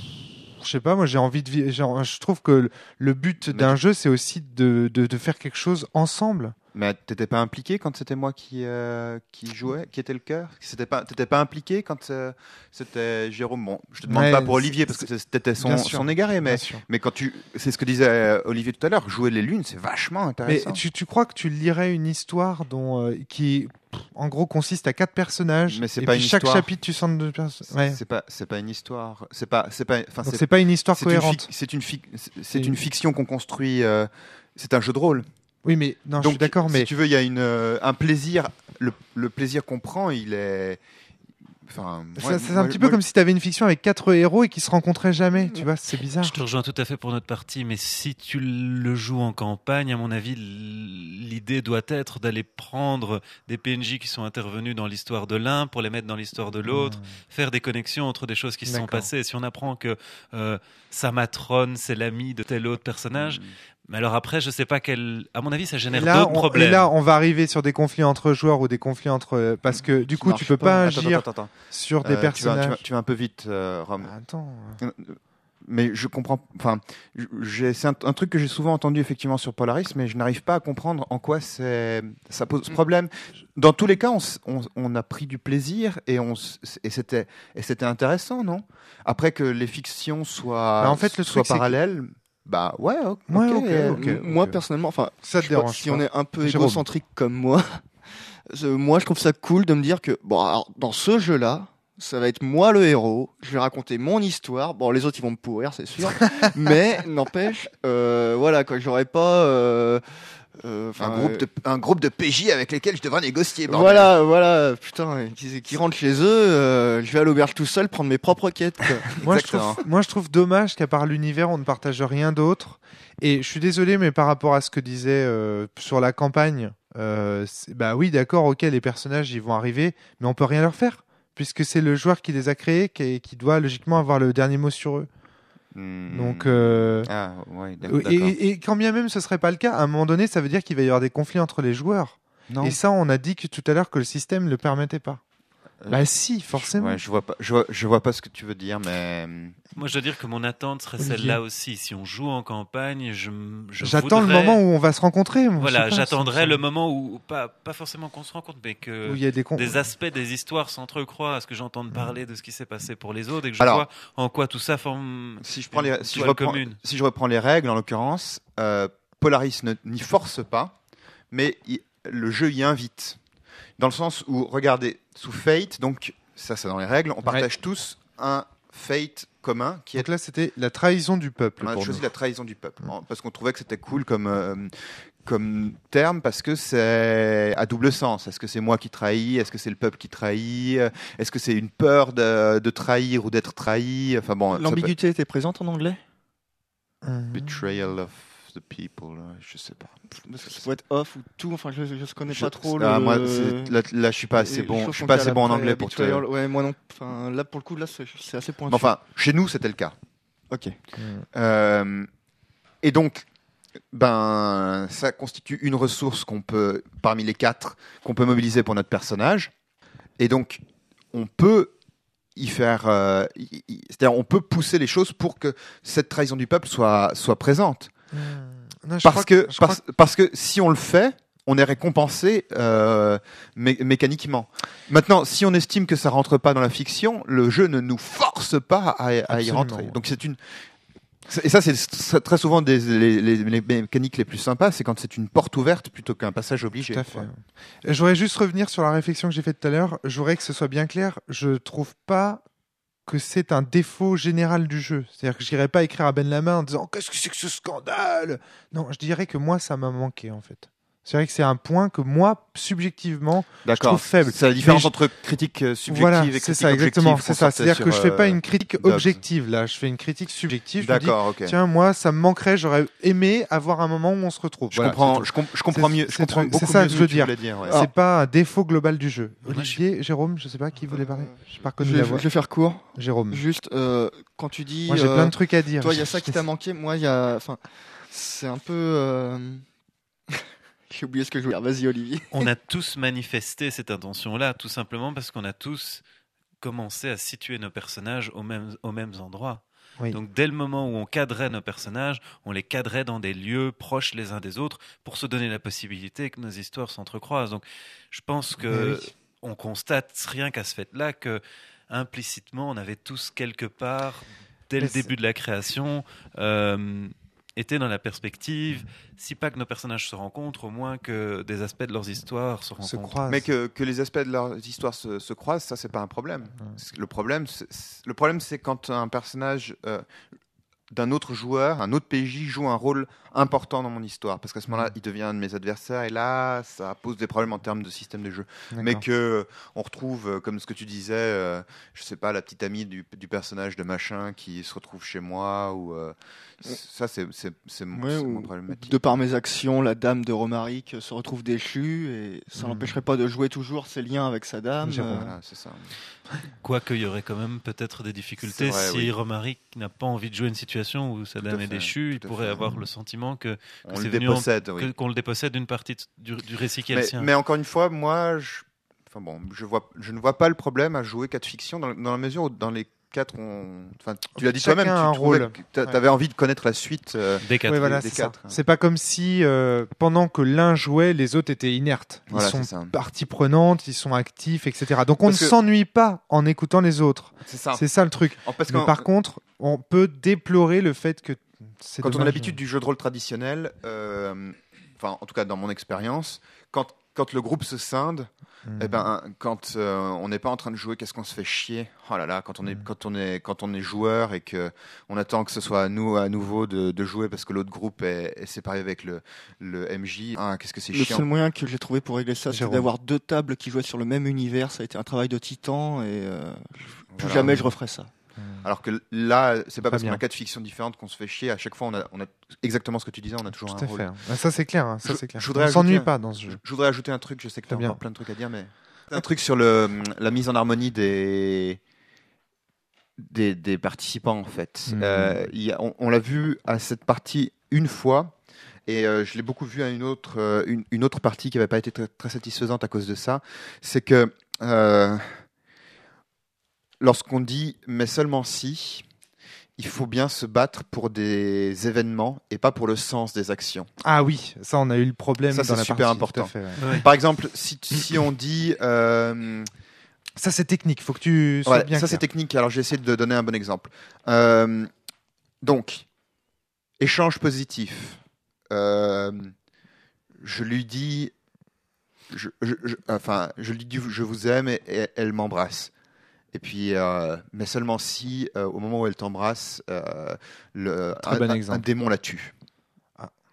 je sais pas, moi j'ai envie de vi- genre, je trouve que le- le but Mais d'un tu- jeu c'est aussi de, de, de faire quelque chose ensemble. Mais t'étais pas impliqué quand c'était moi qui, euh, qui jouais, qui était le cœur? C'était pas, t'étais pas impliqué quand euh, c'était Jérôme? Bon, je te demande Ouais, pas pour c'est- Olivier parce que c'était son, Bien sûr. son égaré, mais, Bien sûr. mais quand tu, c'est ce que disait euh, Olivier tout à l'heure, jouer les lunes, c'est vachement Mais intéressant. tu, tu crois que tu lirais une histoire dont, euh, qui pff, en gros consiste à quatre personnages Mais c'est et pas puis une chaque histoire. chapitre tu sens deux personnes. C'est Ouais. c'est pas, c'est pas une histoire. C'est pas, c'est pas, enfin, Donc c'est c'est pas une histoire c'est une, cohérente. fic- c'est une, fic- c'est- c'est C'est- une fiction qu'on construit. euh, c'est un jeu de rôle. Oui, mais non, je Donc, suis d'accord, si mais tu veux, il y a une, euh, un plaisir. Le, le plaisir qu'on prend, il est. Enfin, ça- moi- c'est moi- un petit peu moi- comme si tu avais une fiction avec quatre héros et qui se rencontraient jamais. Tu vois, c'est bizarre. Je te rejoins tout à fait pour notre partie, mais si tu le joues en campagne, à mon avis, l- l'idée doit être d'aller prendre des P N J qui sont intervenus dans l'histoire de l'un pour les mettre dans l'histoire de l'autre, faire des connexions entre des choses qui se sont D'accord. passées. Si on apprend que euh, sa matrone, c'est l'ami de tel autre personnage, mais alors après, je sais pas quel. À mon avis, ça Et génère là, d'autres on, problèmes. et là, on va arriver sur des conflits entre joueurs ou des conflits entre parce que du qui coup, tu marche peux pas Attends, agir attends, attends. sur des Euh, tu, vas, personnages. tu, vas, tu vas un peu vite, euh, Rome. Attends. Mais je comprends. Enfin, j'ai- c'est un, un truc que j'ai souvent entendu effectivement sur Polaris, mais je n'arrive pas à comprendre en quoi c'est, ça pose problème. Dans tous les cas, on, s- on, on a pris du plaisir et on s- et c'était et c'était intéressant, non? Après que les fictions soient, Bah, en fait, le soient truc, c'est que- parallèles, bah ouais, ok. Ouais, ok, ok, euh, ok. M- Moi, personnellement, enfin, Ça te je sais pas, dérange si pas. on est un peu Jérôme. égocentrique comme moi, je- moi, je trouve ça cool de me dire que, bon, alors, dans ce jeu-là, ça va être moi le héros, je vais raconter mon histoire. Bon, les autres, ils vont me pourrir, c'est sûr. Mais, n'empêche, euh, voilà, quoi, j'aurais pas. euh, euh, Un enfin, groupe, de, un groupe de P J avec lesquels je devrais négocier. bordel. Voilà, voilà, putain, qui, qui rentrent chez eux, euh, je vais à l'auberge tout seul prendre mes propres quêtes. quoi. Moi je, Exactement. trouve, moi, je trouve dommage qu'à part l'univers, on ne partage rien d'autre. Et je suis désolé, mais par rapport à ce que disait euh, sur la campagne, euh, c'est- bah oui, d'accord, ok, les personnages, ils vont arriver, mais on peut rien leur faire, puisque c'est le joueur qui les a créés qui, qui doit logiquement avoir le dernier mot sur eux. Hmm. Donc, euh, Ah, ouais, d'ac- et, d'accord. et- et quand bien même ce serait pas le cas, à un moment donné, ça veut dire qu'il va y avoir des conflits entre les joueurs. Non. Et ça, on a dit que tout à l'heure que le système ne le permettait pas. Euh, Bah si, forcément. Ouais, je vois pas, je vois, je vois pas ce que tu veux dire, mais Moi, je dois dire que mon attente serait Olivier. celle-là aussi. Si on joue en campagne, je, m- je J'attends le voudrais- moment où on va se rencontrer. moi, je Voilà, sais pas, j'attendrai ça- le moment où, pas, pas forcément qu'on se rencontre, mais que où il y a des, con- des aspects des histoires s'entrecroisent, à ce que j'entende parler de ce qui s'est passé pour les autres et que je Alors, vois en quoi tout ça forme si je prends les, une si je toile reprends, commune. si je reprends les règles en l'occurrence, euh, Polaris ne- n'y force pas, mais il- le jeu y invite. Dans le sens où, regardez, sous Fate, donc ça c'est dans les règles, on partage tous un Fate commun qui est Donc là, c'était la trahison du peuple. on a pour choisi nous. la trahison du peuple hein, parce qu'on trouvait que c'était cool comme euh, comme terme parce que c'est à double sens. Est-ce que c'est moi qui trahis? Est-ce que c'est le peuple qui trahit? Est-ce que c'est une peur de, de trahir ou d'être trahi? Enfin bon, ça peut- L'ambiguïté était présente en anglais Hum. Betrayal of the people, je sais pas. Parce que ça peut être off ou tout. Enfin, je ne connais Je- pas trop ah, le. moi, c'est- là, là, je suis pas assez les bon. choses Je suis qu'on pas dit à assez la bon en pré- anglais pour te. habituel. Ouais, moi non. Enfin, là, pour le coup, là, c'est, c'est assez pointu. Mais enfin, chez nous, c'était le cas. Ok. Euh, et donc, ben, ça constitue une ressource qu'on peut, parmi les quatre, qu'on peut mobiliser pour notre personnage. Et donc, on peut y faire, euh, y- y- c'est-à-dire, on peut pousser les choses pour que cette trahison du peuple soit soit présente. Hmm. Non, je Parce crois que, je parce, parce que si on le fait, on est récompensé euh, mé- mécaniquement. Maintenant, si on estime que ça rentre pas dans la fiction, le jeu ne nous force pas à, à y Absolument, rentrer. ouais. Donc c'est une c'est- et ça c'est c'est très souvent des, les, les- les mécaniques les plus sympas, c'est quand c'est une porte ouverte plutôt qu'un passage obligé. Tout à fait. quoi. Et je voudrais juste revenir sur la réflexion que j'ai faite tout à l'heure. Je voudrais que ce soit bien clair. Je trouve pas que c'est un défaut général du jeu. C'est-à-dire que je n'irais pas écrire à Ben Lama en disant qu'est-ce que c'est que ce scandale. Non, je dirais que moi ça m'a manqué en fait. C'est vrai que c'est un point que moi subjectivement D'accord. trouve faible. C'est la différence Mais je- entre critique euh, subjective voilà, et critique c'est ça exactement, objective c'est qu'on ça. sortait C'est-à-dire que sur, je fais pas euh, une critique Dogs. objective là, je fais une critique subjective. Je me dis, D'accord, ok. tiens, moi ça me manquerait, j'aurais aimé avoir un moment où on se retrouve. Je Voilà, comprends, c'est tout. je, com- je comprends C'est- mieux. Je c'est comprends truc- beaucoup c'est ça mieux que ce je veux tu dire. voulais dire. ouais. C'est pas un défaut global du jeu. Moi, je Olivier, Jérôme, je sais pas qui voulait parler. J'ai pas reconnu Je la vais, voix. je vais faire court. Jérôme. Juste, euh, quand tu dis. Moi j'ai euh, plein de trucs à dire. Toi, il y a ça qui t'a manqué. Moi, il y a. Enfin, c'est un peu. euh, J'ai oublié ce que je voulais dire. Vas-y, Olivier. On a tous manifesté cette intention-là, tout simplement parce qu'on a tous commencé à situer nos personnages aux mêmes, aux mêmes endroits. Oui. Donc dès le moment où on cadrait nos personnages, on les cadrait dans des lieux proches les uns des autres pour se donner la possibilité que nos histoires s'entrecroisent. Donc je pense que Mais oui. on constate rien qu'à ce fait-là que implicitement on avait tous quelque part dès Mais le c'est- début de la création euh, été dans la perspective, si pas que nos personnages se rencontrent, au moins que des aspects de leurs histoires se Se rencontrent. croisent. Mais que, que les aspects de leurs histoires se, se croisent, ça c'est pas un problème. Le problème, c'est, c'est- le problème, c'est quand un personnage euh, d'un autre joueur, un autre P J joue un rôle important dans mon histoire, parce qu'à ce moment-là, il devient un de mes adversaires, et là, ça pose des problèmes en termes de système de jeu. D'accord. Mais que euh, on retrouve, euh, comme ce que tu disais, euh, je sais pas, la petite amie du, du personnage de machin qui se retrouve chez moi, ou euh, c- ça, c'est c'est c'est mon, Ouais, c'est ou- mon problématique. De par mes actions, la dame de Romaric se retrouve déchue et ça Mhm. n'empêcherait pas de jouer toujours ses liens avec sa dame. Jérôme, euh, Voilà, c'est ça. Quoique il y aurait quand même peut-être des difficultés C'est vrai, si oui. Romaric n'a pas envie de jouer une situation où sa Tout à dame est fait, déchue, il tout à pourrait fait. avoir le sentiment que, On c'est le venu en- dépossède, oui. que- qu'on le dépossède d'une partie de- du, du récit qui est le Mais, sien. mais encore une fois, moi, je, enfin bon, je, vois, je ne vois pas le problème à jouer quatre fictions dans, dans la mesure où dans les quatre, on... enfin, tu l'as dit Chacun toi-même, a un tu trouvais rôle. que t'a- Ouais. t'avais envie de connaître la suite. euh, Des quatre. Oui, voilà, des c'est ça. quatre, hein. C'est pas comme si euh, pendant que l'un jouait, les autres étaient inertes. Ils Voilà, sont c'est ça. partie prenante, ils sont actifs, et cetera. Donc on Parce ne que- s'ennuie pas en écoutant les autres. C'est ça. C'est ça le truc. En- Parce Mais que par contre, on peut déplorer le fait que c'est quand on a dommage. l'habitude du jeu de rôle traditionnel, euh, enfin, en tout cas dans mon expérience, quand, quand le groupe se scinde, Mhm. eh ben, quand euh, on n'est pas en train de jouer, qu'est-ce qu'on se fait chier. Oh là là, quand on est, Mhm. quand on est, quand on est joueur et que on attend que ce soit à nous à nouveau de, de jouer parce que l'autre groupe est, est séparé avec le, le M J. Ah, qu'est-ce que c'est Le chiant. seul moyen que j'ai trouvé pour régler ça, c'est Jérôme. d'avoir deux tables qui jouaient sur le même univers. Ça a été un travail de titan et euh, plus Voilà. jamais je referai ça. Alors que là, c'est pas Très parce qu'on bien. a quatre fictions différentes qu'on se fait chier. À chaque fois, on a, on a exactement ce que tu disais, on a toujours Tout un à rôle. fait. Ah, ça c'est clair. hein, Ça Je- c'est clair. je voudrais On ajouter s'ennuie un- pas dans ce jeu. Je, je voudrais ajouter un truc, je sais que tu Très as bien. encore plein de trucs à dire, mais un truc sur le, la mise en harmonie des, des, des participants en fait. Mhm. Euh, il y a- on on l'a vu à cette partie une fois. Et euh, je l'ai beaucoup vu à une autre, euh, une, une autre partie qui n'avait pas été très, très satisfaisante à cause de ça. C'est que euh, lorsqu'on dit mais seulement si, il faut bien se battre pour des événements et pas pour le sens des actions. Ah oui, ça on a eu le problème Ça, dans c'est la super partie, important. tout à fait, ouais. Ouais. Par exemple, si, si on dit... euh, Ça c'est technique. Faut que tu sois voilà, bien ça c'est clair. technique, alors j'ai essayé de donner un bon exemple. Euh, donc, échange positif. Euh, je lui dis... Je, je- je- enfin, je lui dis je vous aime et, et elle m'embrasse. Et puis, euh, mais seulement si, euh, au moment où elle t'embrasse, euh, le, Très un, bon un- exemple. un démon la tue.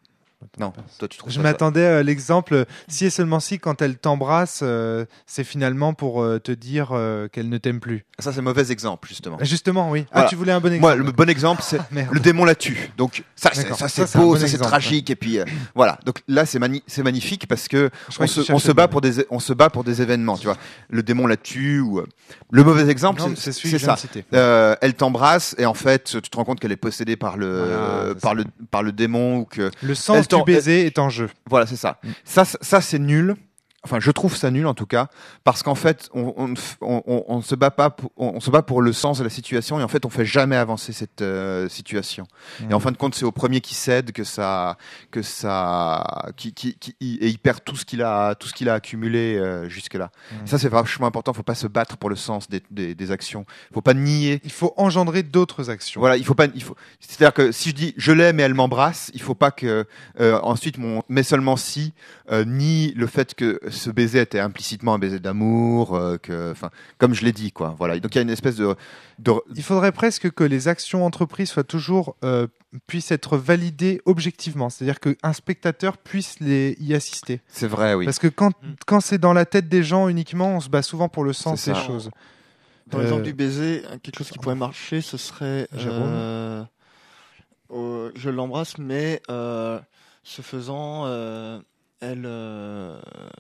Non, toi tu trouves Je pas ça. m'attendais à l'exemple, euh, si et seulement si, quand elle t'embrasse, euh, c'est finalement pour euh, te dire euh, qu'elle ne t'aime plus. Ça c'est mauvais exemple justement. Justement, oui. Voilà. Ah, tu voulais un bon exemple. Moi, le bon exemple, c'est Ah, merde. le démon la tue. Donc ça, c'est, D'accord. ça, Ça, c'est c'est un beau, bon ça c'est exemple, tragique. Et puis euh, voilà. Donc là, c'est, mani- c'est magnifique parce que Je on crois que se, tu on cherchais se bat le- pour des, on se bat pour des événements. Tu vois, le démon la tue ou euh, le mauvais exemple, Non, c'est, mais c'est celui c'est que je viens ça. de citer. Euh, elle t'embrasse et en fait, tu te rends compte qu'elle est possédée par le, Voilà, c'est par ça. le, par le démon ou que Le sens elle t'en- du baiser est en jeu. voilà, c'est ça. Mm. Ça, ça, ça, c'est nul. Enfin, je trouve ça nul en tout cas, parce qu'en fait, on, on, on, on, on se bat pas, pour, on, on se bat pour le sens de la situation, et en fait, on fait jamais avancer cette euh, situation. Mm. Et en fin de compte, c'est au premier qui cède que ça, que ça, qui, qui, qui et il perd tout ce qu'il a, tout ce qu'il a accumulé euh, jusque là. Mm. Ça, c'est vachement important. Faut pas se battre pour le sens des, des, des actions. Faut pas nier. Il faut engendrer d'autres actions. Voilà, il faut pas, il faut. C'est-à-dire que si je dis je l'aime et elle m'embrasse, il faut pas que euh, ensuite mon mais seulement si euh, nie le fait que ce baiser était implicitement un baiser d'amour, euh, que, enfin, comme je l'ai dit, quoi. Voilà. Donc il y a une espèce de, de Il faudrait presque que les actions entreprises soient toujours euh, puissent être validées objectivement, c'est-à-dire qu'un spectateur puisse les y assister. c'est vrai, oui. Parce que quand Mm. quand c'est dans la tête des gens uniquement, on se bat souvent pour le sens C'est des ça. choses. Dans Euh, l'exemple du baiser, quelque chose qui pourrait marcher, ce serait. Jérôme euh, euh, je l'embrasse, mais euh, ce faisant, euh, elle, euh,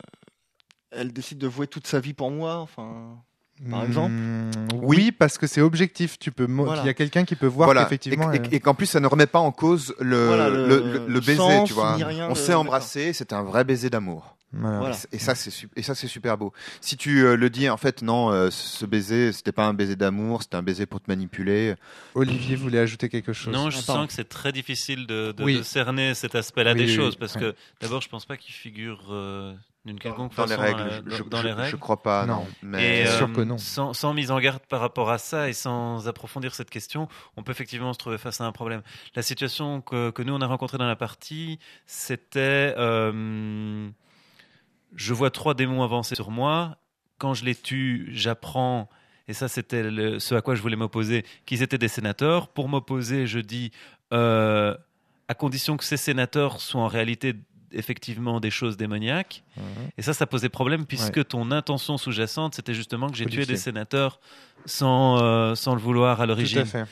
elle décide de vouer toute sa vie pour moi. Enfin, par exemple. Hmm, oui, parce que c'est objectif. Tu peux, mo- Voilà. il y a quelqu'un qui peut voir Voilà. qu'effectivement. et, elle- et- et qu'en plus ça ne remet pas en cause le, Voilà, le, le- le- le le baiser, sens, tu vois. ni rien On de- s'est embrassé, c'était un vrai baiser d'amour. Voilà. Voilà. Et ça, c'est su- et ça, c'est super beau. Si tu euh, le dis, en fait, non, euh, ce baiser, c'était pas un baiser d'amour, c'était un baiser pour te manipuler. Olivier voulait ajouter quelque chose. Non, je Ah, sens pardon. que c'est très difficile de, de- Oui. de cerner cet aspect-là Oui, des oui, choses, oui. parce Ouais. que d'abord, je pense pas qu'il figure euh, d'une quelconque Dans les façon règles, euh, je, dans, dans je- les je règles. crois pas, non. Non. Mais Et C'est euh, sûr que non. Sans, sans mise en garde par rapport à ça et sans approfondir cette question, on peut effectivement se trouver face à un problème. La situation que, que nous on a rencontrée dans la partie, c'était euh, je vois trois démons avancer sur moi. Quand je les tue, j'apprends, et ça c'était le- ce à quoi je voulais m'opposer, qu'ils étaient des sénateurs. Pour m'opposer, je dis euh, à condition que ces sénateurs soient en réalité effectivement des choses démoniaques. Mhm. Et ça, ça posait problème puisque ton intention sous-jacente, c'était justement que j'ai tué Codifié. des sénateurs sans, euh, sans le vouloir à Tout à l'origine. fait.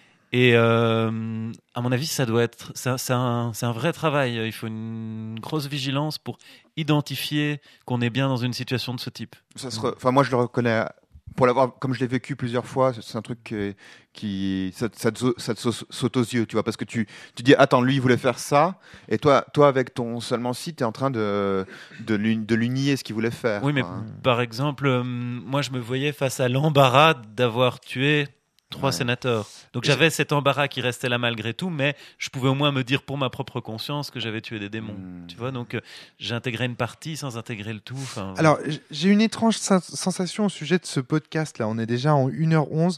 Et euh, à mon avis, ça doit être, c'est un, c'est un, c'est un vrai travail. Il faut une grosse vigilance pour identifier qu'on est bien dans une situation de ce type. ça se re- enfin, moi, je le reconnais. Pour l'avoir, comme je l'ai vécu plusieurs fois, c'est- c'est un truc qui, qui ça, ça te, sau- ça te sau- saute aux yeux, tu vois, parce que tu, tu dis, attends, lui, il voulait faire ça, et toi, toi avec ton seulement si, tu es en train de, de, lui, de lui nier ce qu'il voulait faire. Oui, mais quoi, hein. par exemple, euh, moi, je me voyais face à l'embarras d'avoir tué trois Ouais. sénateurs. Donc Et j'avais cet embarras qui restait là malgré tout, mais je pouvais au moins me dire pour ma propre conscience que j'avais tué des démons. Hmm. Tu vois, donc euh, j'intégrais une partie sans intégrer le tout. Enfin, Alors, j- j'ai une étrange sen- sensation au sujet de ce podcast. Là, on est déjà en une heure onze.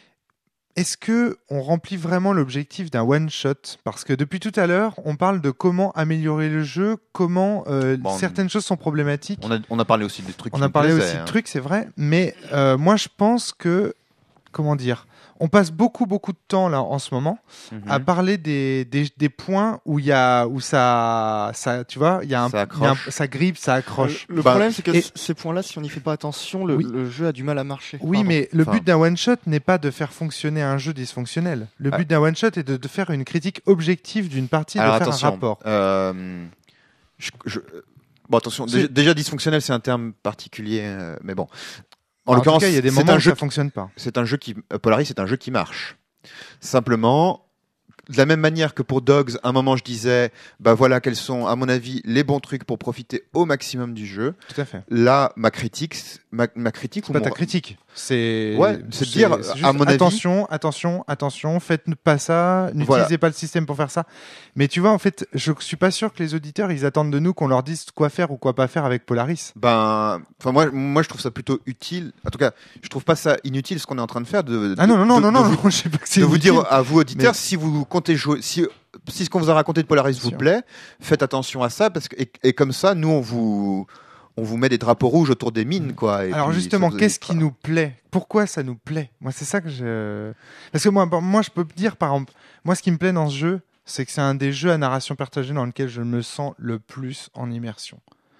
Est-ce que on remplit vraiment l'objectif d'un one shot? Parce que depuis tout à l'heure, on parle de comment améliorer le jeu, comment euh, Bon, certaines choses sont problématiques. On a, on a parlé aussi des trucs On qui a me parlé plaisaient, aussi hein. de trucs, c'est vrai. Mais euh, moi, je pense que, comment dire, on passe beaucoup, beaucoup de temps là en ce moment Mhm. à parler des, des, des points où il y a où ça, ça, tu vois, il y a un, Ça il y a un- accroche. ça grippe, ça accroche. Le Bah, problème, c'est que et- c- ces points-là, si on n'y fait pas attention, le, Oui. le jeu a du mal à marcher. Oui, Pardon. mais le Enfin- but d'un one shot n'est pas de faire fonctionner un jeu dysfonctionnel. Le Ouais. but d'un one shot est de, de faire une critique objective d'une partie, Alors de faire attention, un rapport. euh, je- je- bon attention, C'est- déjà, déjà dysfonctionnel c'est un terme particulier, euh, mais bon. En, En l'occurrence, tout cas, il y a des c'est moments un où jeu, ça fonctionne pas. c'est un jeu qui euh, Polaris, c'est un jeu qui marche. Simplement, de la même manière que pour Dogs, à un moment je disais, bah voilà quels sont, à mon avis, les bons trucs pour profiter au maximum du jeu. Tout à fait. Là, ma critique, ma, ma critique, C'est ou pas mon- ta critique. C'est Ouais, c'est de dire, c'est juste à mon avis- attention, attention, attention, faites pas ça, n'utilisez Voilà. pas le système pour faire ça. Mais tu vois, en fait, je suis pas sûr que les auditeurs ils attendent de nous qu'on leur dise quoi faire ou quoi pas faire avec Polaris. Ben, enfin moi, moi je trouve ça plutôt utile. En tout cas, je trouve pas ça inutile ce qu'on est en train de faire. De, Ah non non non de- non de non, vous- non, je sais pas que c'est de vous inutile. dire à vous auditeurs, Mais- si vous comptez jouer, si, si ce qu'on vous a raconté de Polaris vous sûr. plaît, faites attention à ça parce que et, et comme ça, nous on vous on vous met des drapeaux rouges autour des mines quoi. Et Alors puis, justement, ça vous qu'est-ce qui évitera. nous plaît? Pourquoi ça nous plaît? Moi, c'est ça que je. Parce que moi, moi, je peux dire par exemple, moi, ce qui me plaît dans ce jeu, c'est que c'est un des jeux à narration partagée dans lequel je me sens le plus en immersion.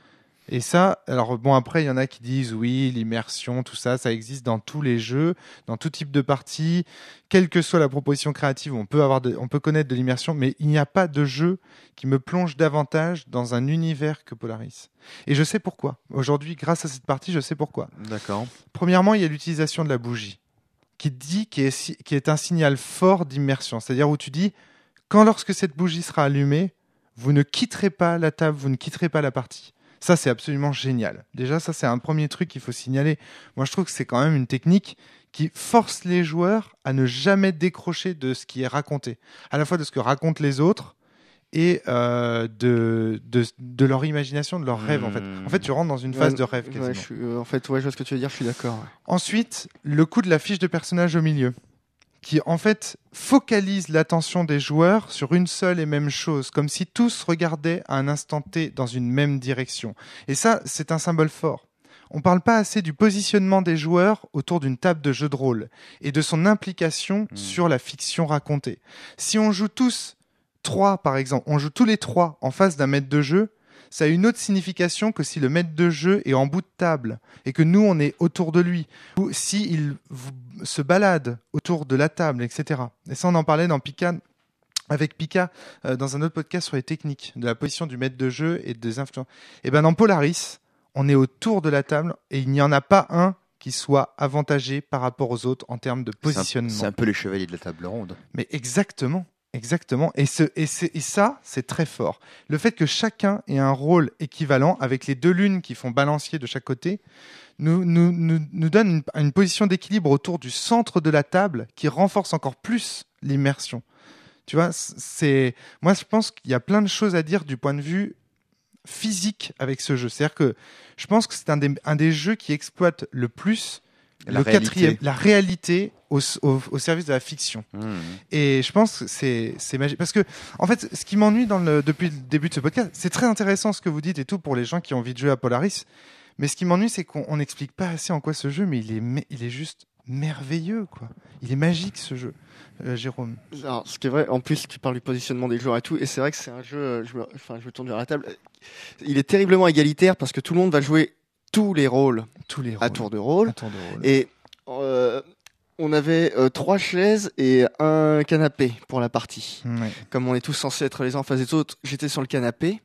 Et ça, alors bon, après, il y en a qui disent oui, l'immersion, tout ça, ça existe dans tous les jeux, dans tout type de partie, quelle que soit la proposition créative, on peut avoir, de, on peut connaître de l'immersion, mais il n'y a pas de jeu qui me plonge davantage dans un univers que Polaris. Et je sais pourquoi. Aujourd'hui, grâce à cette partie, je sais pourquoi. D'accord. Premièrement, il y a l'utilisation de la bougie, qui dit, qui est, qui est un signal fort d'immersion. C'est-à-dire où tu dis, quand lorsque cette bougie sera allumée, vous ne quitterez pas la table, vous ne quitterez pas la partie. Ça, c'est absolument génial. Déjà, ça, c'est un premier truc qu'il faut signaler. Moi, je trouve que c'est quand même une technique qui force les joueurs à ne jamais décrocher de ce qui est raconté. À la fois de ce que racontent les autres et euh, de, de, de leur imagination, de leur rêve, en fait. En fait, tu rentres dans une phase Ouais, de rêve, quasiment. ouais, je suis, euh, en fait, ouais, je vois ce que tu veux dire, je suis d'accord. Ouais. Ensuite, le coup de la fiche de personnage au milieu, qui en fait focalise l'attention des joueurs sur une seule et même chose, comme si tous regardaient à un instant T dans une même direction. Et ça, c'est un symbole fort. On ne parle pas assez du positionnement des joueurs autour d'une table de jeu de rôle et de son implication mmh. sur la fiction racontée. Si on joue tous trois, par exemple, on joue tous les trois en face d'un maître de jeu, ça a une autre signification que si le maître de jeu est en bout de table et que nous, on est autour de lui, ou s'il se balade autour de la table, et cetera. Et ça, on en parlait dans Pika, avec Pika, euh, dans un autre podcast sur les techniques de la position du maître de jeu et des influences. Et ben dans Polaris, on est autour de la table et il n'y en a pas un qui soit avantagé par rapport aux autres en termes de positionnement. C'est un, c'est un peu les chevaliers de la table ronde. Mais exactement. Exactement. Et, ce, et, et ça, c'est très fort. Le fait que chacun ait un rôle équivalent, avec les deux lunes qui font balancier de chaque côté, nous, nous, nous, nous donne une, une position d'équilibre autour du centre de la table qui renforce encore plus l'immersion. Tu vois, c'est... Moi, je pense qu'il y a plein de choses à dire du point de vue physique avec ce jeu. C'est-à-dire que je pense que c'est un des, un des jeux qui exploite le plus la le réalité. quatrième, la réalité au, au, au service de la fiction. Mmh. Et je pense que c'est, c'est magique. Parce que, en fait, ce qui m'ennuie dans le, depuis le début de ce podcast, c'est très intéressant ce que vous dites et tout pour les gens qui ont envie de jouer à Polaris. Mais ce qui m'ennuie, c'est qu'on n'explique pas assez en quoi ce jeu, mais il est, il est juste merveilleux, quoi. Il est magique, ce jeu. Euh, Jérôme. Alors, ce qui est vrai, en plus, tu parles du positionnement des joueurs et tout, et c'est vrai que c'est un jeu, je me, enfin, je me tourne vers la table, il est terriblement égalitaire parce que tout le monde va jouer tous les rôles, tous les rôles. à tour de rôle. À tour de rôle. Et euh, on avait euh, trois chaises et un canapé pour la partie. Ouais. Comme on est tous censés être les uns en face des autres, j'étais sur le canapé.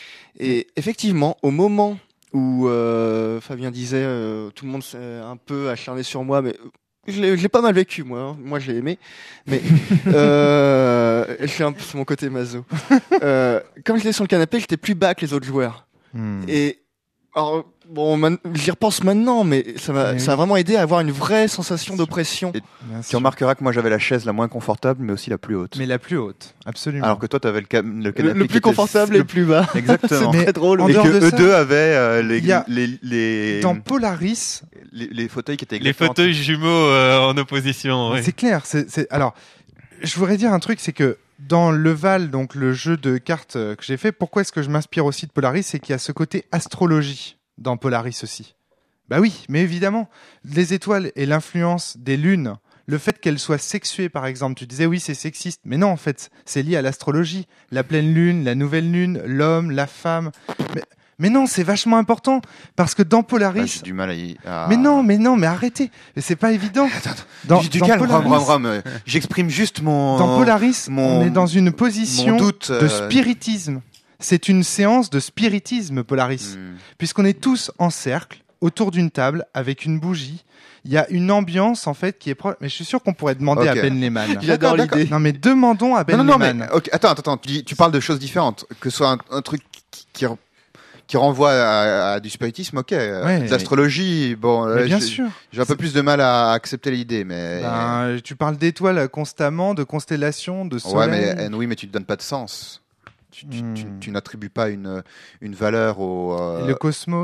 Et effectivement, au moment où euh, Fabien disait euh, tout le monde s'est un peu acharné sur moi, mais je l'ai, je l'ai pas mal vécu, moi. Hein. Moi, je l'ai aimé. Mais euh, je suis un peu sur mon côté maso. Euh, comme j'étais sur le canapé, j'étais plus bas que les autres joueurs. Hmm. Et alors, bon, man, j'y repense maintenant, mais ça m'a, mais ça a oui. vraiment aidé à avoir une vraie sensation d'oppression. Et Bien tu sûr. remarqueras que moi j'avais la chaise la moins confortable, mais aussi la plus haute. Mais la plus haute, absolument. Alors que toi, tu avais le, ca- le canapé Le, le qui plus était- confortable et le plus bas. Exactement. C'est Mais très drôle. en Et dehors que de eux ça, deux avaient euh, les, il y a- les, les, dans Polaris, les, les fauteuils qui étaient Les exactement- fauteuils jumeaux euh, en opposition. Ouais. c'est clair. C'est, c'est... Alors, je voudrais dire un truc, c'est que dans le Val, donc le jeu de cartes euh, que j'ai fait, pourquoi est-ce que je m'inspire aussi de Polaris, c'est qu'il y a ce côté astrologie dans Polaris aussi. Bah oui, mais évidemment, les étoiles et l'influence des lunes, le fait qu'elles soient sexuées, par exemple, tu disais oui, c'est sexiste, mais non, en fait, c'est lié à l'astrologie. La pleine lune, la nouvelle lune, l'homme, la femme. Mais, mais non, c'est vachement important, parce que dans Polaris... Ah, j'ai du mal à y... à- Mais non, mais non, mais arrêtez, mais c'est pas évident. Attends, attends. Dans, J'ai du dans calme, Polaris, Rome, Rome, Rome. Euh, J'exprime juste mon... dans Polaris, mon- on est dans une position mon doute, de euh, spiritisme. C'est une séance de spiritisme, Polaris. Hmm. Puisqu'on est tous en cercle, autour d'une table, avec une bougie. Il y a une ambiance, en fait, qui est proche. Mais je suis sûr qu'on pourrait demander Ok. à Ben Lehman. J'adore D'accord, l'idée. Non, mais demandons à Ben non, non, non, Lehman. mais ok, attends, attends, attends. Tu, dis- tu parles de choses différentes. Que ce soit un, un truc qui, qui, qui renvoie à, à du spiritisme, ok. Euh, Ouais, de l'astrologie, bon, Mais là, bien j'ai- sûr. j'ai un peu plus de mal à accepter l'idée, mais. Ben, tu parles d'étoiles constamment, de constellations, de soleil. ouais, mais euh, oui, mais tu te donnes pas de sens. Tu, tu, tu, Hmm. tu n'attribues pas une, une valeur au. euh, Et le cosmos.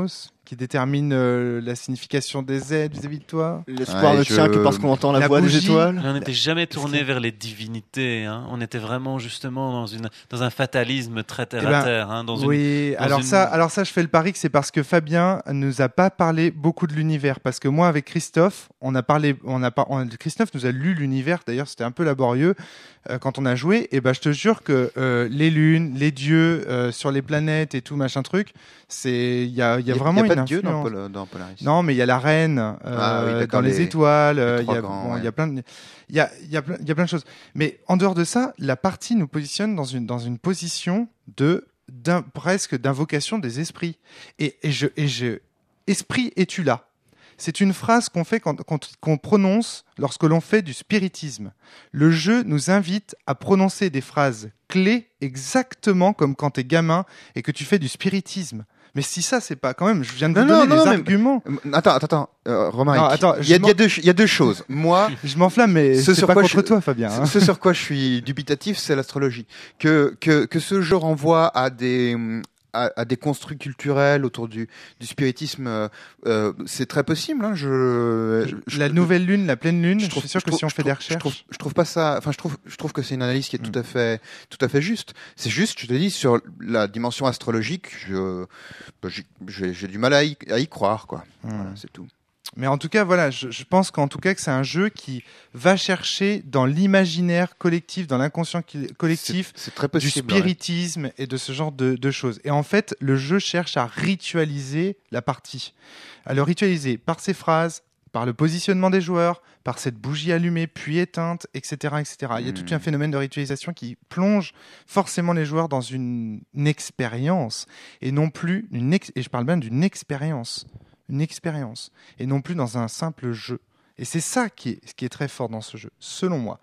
qui détermine euh, la signification des aides vis-à-vis de toi. L'espoir Ouais, ne je- tient que parce qu'on entend la, La voix bougie. des étoiles. On n'était jamais tourné vers les divinités. Hein. On était vraiment justement dans, une, dans un fatalisme très terre Eh ben, à terre. Hein, dans une, Oui, dans alors une- ça, alors ça, je fais le pari que c'est parce que Fabien nous a pas parlé beaucoup de l'univers, parce que moi avec Christophe, on a parlé, on a pas, on- Christophe nous a lu l'univers. D'ailleurs, c'était un peu laborieux euh, quand on a joué. Et ben, je te jure que euh, les lunes, les dieux euh, sur les planètes et tout machin truc, c'est, il y a, il y a vraiment y a une pas de dieu dans, influence. Pol- dans Polaris. Non, mais il y a la reine euh, Ah oui, d'accord, dans les, les- étoiles. euh, Il y trois a, grands, bon, il y ouais. a plein de, il y a, il y a plein, il y a plein de choses. Mais en dehors de ça, la partie nous positionne dans une dans une position de d'un, presque d'invocation des esprits. Et, et je et je esprit es-tu là? C'est une phrase qu'on fait quand, quand- qu'on prononce lorsque l'on fait du spiritisme. Le jeu nous invite à prononcer des phrases clés exactement comme quand t'es gamin et que tu fais du spiritisme. Mais si ça, c'est pas quand même, je viens de vous Non, non, donner non, des mais- arguments. Euh, Attends, attends, attends, euh, Romaric. Non, attends, il, y a, je il y a deux, il y a deux choses. Moi, Je m'enflamme, mais Ce c'est sur pas quoi contre je- toi, Fabien. hein. ce sur quoi je suis dubitatif, c'est l'astrologie. Que, que, que ce jeu renvoie à des, à, à des construits culturels autour du, du spiritisme, euh, euh, c'est très possible. Hein, je, je- La nouvelle lune, la pleine lune, je, je trouve- suis sûr je que trouve- si on je fait des trouve- je recherches. trouve, je trouve pas ça. Enfin, je trouve, je trouve que c'est une analyse qui est Mm. tout à fait, tout à fait juste. C'est juste, je te dis, sur la dimension astrologique, je, bah, j'ai, j'ai j'ai du mal à y, à y croire, quoi. Hmm. Voilà, c'est tout. Mais en tout cas, voilà, je, je pense qu'en tout cas que c'est un jeu qui va chercher dans l'imaginaire collectif, dans l'inconscient qui- collectif, C'est, c'est très du possible. ouais. spiritisme et de ce genre de, de choses. Et en fait, le jeu cherche à ritualiser la partie. À le ritualiser par ses phrases, par le positionnement des joueurs, par cette bougie allumée puis éteinte, et cetera, et cetera. Il y a Hmm. tout un phénomène de ritualisation qui plonge forcément les joueurs dans une, une expérience et non plus une ex- et je parle bien d'une expérience, une expérience et non plus dans un simple jeu. Et c'est ça qui est, qui est très fort dans ce jeu, selon moi.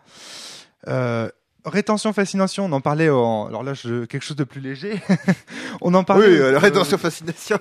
Euh, rétention, fascination, on en parlait en... Alors là, je... quelque chose de plus léger. on en parlait... Oui, euh, la euh, rétention fascination.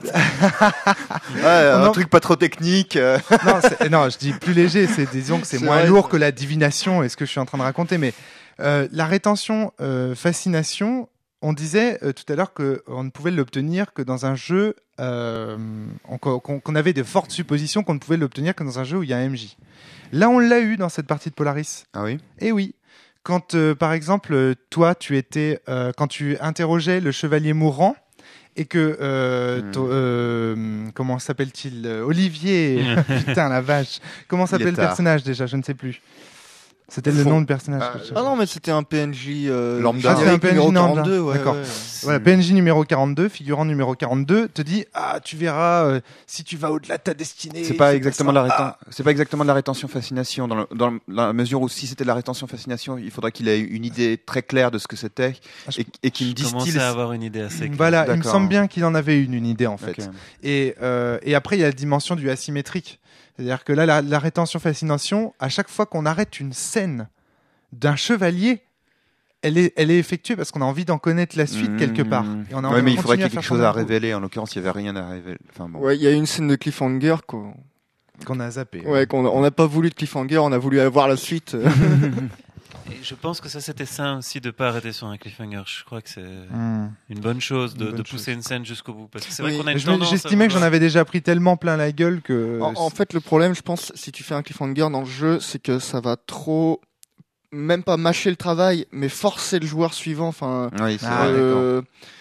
ouais, un en- truc pas trop technique. euh. non, c'est- non, je dis plus léger, c'est disons que c'est C'est moins vrai, lourd ça. que la divination et ce que je suis en train de raconter. Mais euh, la rétention, euh, fascination, on disait euh, tout à l'heure qu'on ne pouvait l'obtenir que dans un jeu, euh, on- qu'on qu'on avait de fortes suppositions qu'on ne pouvait l'obtenir que dans un jeu où il y a un M J. Là, on l'a eu dans cette partie de Polaris. Ah oui. Eh oui. Quand, euh, par exemple, euh, toi, tu étais, euh, quand tu interrogeais le chevalier mourant et que, euh, Hmm. to- euh, comment s'appelle-t-il, euh, Olivier, putain la vache, comment s'appelle le Lietard. personnage déjà, je ne sais plus. C'était le Faux. nom du personnage. Ah, que je- Ah non, mais c'était un P N J euh, Lambda. Ah, c'était un générique P N J numéro lambda. quarante-deux, ouais, D'accord. ouais. Voilà, P N J numéro quarante-deux, figurant numéro quarante-deux, te dit ah tu verras euh, si tu vas au-delà de ta destinée. C'est pas il exactement de la passera- réten- c'est pas exactement de la rétention fascination dans, le- dans la mesure où si c'était de la rétention fascination, il faudrait qu'il ait une idée très claire de ce que c'était Ah, je- et, et qu'il me Je commençais distille. à avoir une idée assez claire. Voilà, il me D'accord. semble bien qu'il en avait une, une idée en fait. Ok. Et, euh, et après, il y a la dimension du asymétrique. C'est-à-dire que là, la, la rétention fascination, à chaque fois qu'on arrête une scène d'un chevalier, elle est, elle est effectuée parce qu'on a envie d'en connaître la suite Mmh. quelque part. Et on a Ouais, envie mais de il faudrait continuer qu'il y ait faire quelque chose tourner à le coup révéler. En l'occurrence, il y avait rien à révéler. Enfin bon. Ouais, il y a une scène de cliffhanger qu'on qu'on a zappé. ouais, qu'on on n'a pas voulu de cliffhanger, on a voulu avoir la suite. Et je pense que ça, c'était sain aussi de pas arrêter sur un cliffhanger. Je crois que c'est Mmh. une bonne chose de, Une bonne de pousser chose. une scène jusqu'au bout. Parce que c'est Oui. vrai qu'on a une Je me- tendance. à J'estimais que j'en vouloir- avais déjà pris tellement plein la gueule que. En, en fait, le problème, je pense, si tu fais un cliffhanger dans le jeu, c'est que ça va trop, même pas mâcher le travail, mais forcer le joueur suivant. Enfin, Oui, c'est Ah, vrai. euh,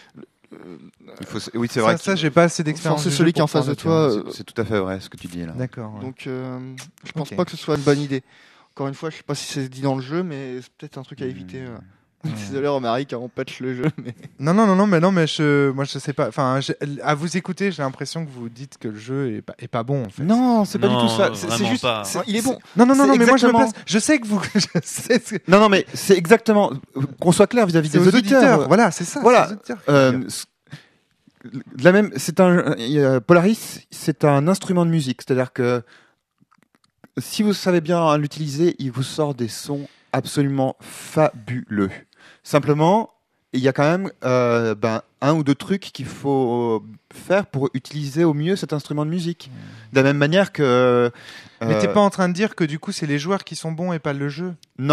Il faut- Oui, c'est ça, vrai. ça, que- j'ai pas assez d'expérience. forcer du celui jeu qui est en pour face de prendre toi. le terrain. euh, c'est- c'est tout à fait vrai ce que tu dis là. D'accord. ouais. Donc, euh, je pense Ok. pas que ce soit une bonne idée. Encore une fois, je sais pas si c'est dit dans le jeu, mais c'est peut-être un truc à éviter. euh. Mmh. Désolé, Romaric, hein, on patch le jeu, mais Non, non, non, non, mais non, mais je, moi, je sais pas. Enfin, j'ai- à vous écouter, j'ai l'impression que vous dites que le jeu est pas, est pas bon, en fait. Non, c'est pas du Non, tout ça. C'est c'est vraiment juste. pas. c'est- Non, il est bon. Non, non, non, C'est non, mais moi, je me exactement- place. Je sais que vous. Je sais ce que- Non, non, mais c'est exactement. Qu'on soit clair vis-à-vis C'est des aux auditeurs. auditeurs. Voilà, c'est ça. Voilà. c'est aux auditeurs. Euh, c- de la même, c'est un il y a- Polaris, c'est un instrument de musique, c'est-à-dire que si vous savez bien l'utiliser, il vous sort des sons absolument fabuleux. Simplement, il y a quand même euh, ben, un ou deux trucs qu'il faut faire pour utiliser au mieux cet instrument de musique. De la même manière que. Mais euh, t'es pas en train de dire que du coup, c'est les joueurs qui sont bons et pas le jeu. Non.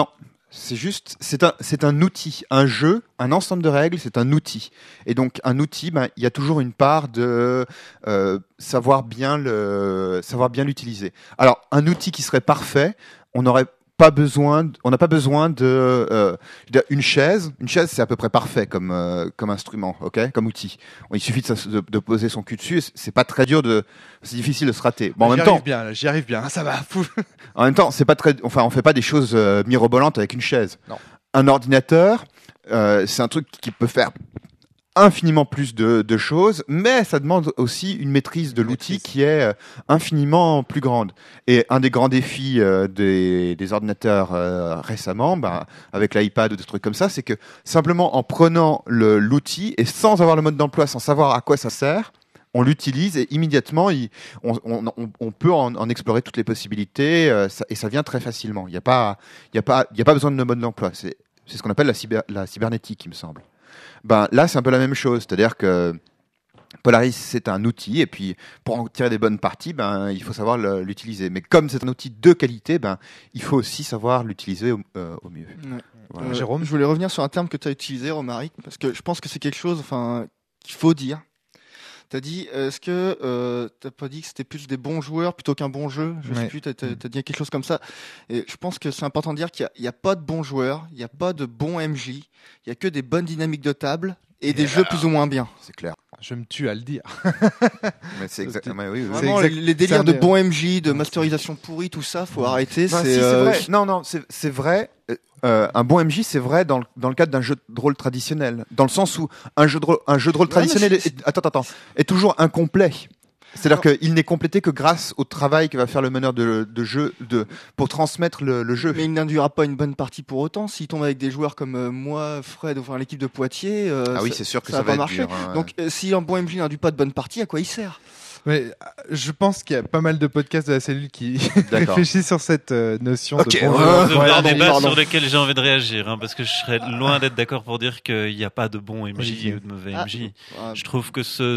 C'est juste, c'est un, c'est un outil, un jeu, un ensemble de règles, c'est un outil. Et donc, un outil, ben, il y a toujours une part de euh, savoir bien le, savoir bien l'utiliser. Alors, un outil qui serait parfait, on n'aurait pas besoin, de- on n'a pas besoin de euh, je veux dire, une chaise. Une chaise, c'est à peu près parfait comme euh, comme instrument, ok, comme outil. Il suffit de, s'ass- de, de poser son cul dessus. C'est c'est pas très dur de, c'est difficile de se rater. Bon, en J'y même arrive temps, bien, là, j'y arrive bien. Ça va, fou. en même temps, c'est pas très, enfin, on fait pas des choses euh, mirobolantes avec une chaise. Non. Un ordinateur, euh, c'est un truc qui peut faire infiniment plus de, de choses, mais ça demande aussi une maîtrise de l'outil Maîtrise. qui est euh, infiniment plus grande. Et un des grands défis euh, des, des ordinateurs euh, récemment, bah, avec l'iPad ou des trucs comme ça, c'est que simplement en prenant le- l'outil et sans avoir le mode d'emploi, sans savoir à quoi ça sert, on l'utilise et immédiatement, il- on, on- on- on peut en, en explorer toutes les possibilités euh, ça- et ça vient très facilement. Il n'y a pas, il y a pas, il y a pas besoin de mode d'emploi. C'est, c'est ce qu'on appelle la, cyber, la cybernétique, il me semble. Ben là, c'est un peu la même chose, c'est-à-dire que Polaris, c'est un outil, et puis pour en tirer des bonnes parties, ben il faut savoir le- l'utiliser. Mais comme c'est un outil de qualité, ben il faut aussi savoir l'utiliser au, euh, au mieux. Ouais. Voilà. Euh, Jérôme je voulais revenir sur un terme que tu as utilisé, Romaric, parce que je pense que c'est quelque chose, enfin, qu'il faut dire. T'as dit, euh, est-ce que euh, t'as pas dit que c'était plus des bons joueurs plutôt qu'un bon jeu? Je sais Ouais. plus. T'as, t'as, t'as dit quelque chose comme ça. Et je pense que c'est important de dire qu'il y a, il y a pas de bons joueurs, il y a pas de bons M J, il y a que des bonnes dynamiques de table et des jeux plus ou moins bien. C'est clair. Je me tue à le dire. Mais c'est exactement. Oui, oui, oui. Vraiment, exact- les, les délires c'est un de des- bons M J, de masterisation pourrie, tout ça, faut arrêter. Bah, c'est, si, c'est euh, vrai. Non, non, c'est, c'est vrai. Euh, euh, un bon M J, c'est vrai dans le, dans le cadre d'un jeu de rôle traditionnel. Dans le sens où un jeu de rôle, un jeu de rôle Ouais, mais traditionnel c'est- est, attends, attends, est toujours incomplet. C'est-à-dire qu'il n'est complété que grâce au travail que va faire le meneur de, de jeu de, pour transmettre le, le jeu. Mais il n'induira pas une bonne partie pour autant. S'il tombe avec des joueurs comme euh, moi, Fred, enfin l'équipe de Poitiers, euh, Ah oui, ça- c'est sûr que ça ça, va va pas être marcher. dur, hein. Donc, euh, si un bon M J n'induit pas de bonne partie, à quoi il sert? Mais euh, je pense qu'il y a pas mal de podcasts de la cellule qui D'accord. réfléchissent sur cette euh, notion Ok, de bon ouais, joueur. C'est ouais, un pardon, débat pardon. sur lequel j'ai envie de réagir, hein, parce que je serais loin d'être d'accord pour dire qu'il n'y a pas de bon M J Olivier. ou de mauvais Ah, M J. ah, Je trouve que ce,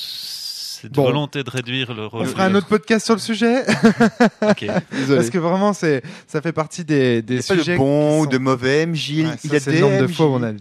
cette Bon. volonté de réduire le rôle. On fera un autre podcast sur le sujet Ok. désolé. parce que vraiment c'est ça fait partie des, des Il n'y a pas sujets de bon qui ou sont- de mauvais M J. Ouais, il ça, y a c'est des le nombre de M J. fois où on a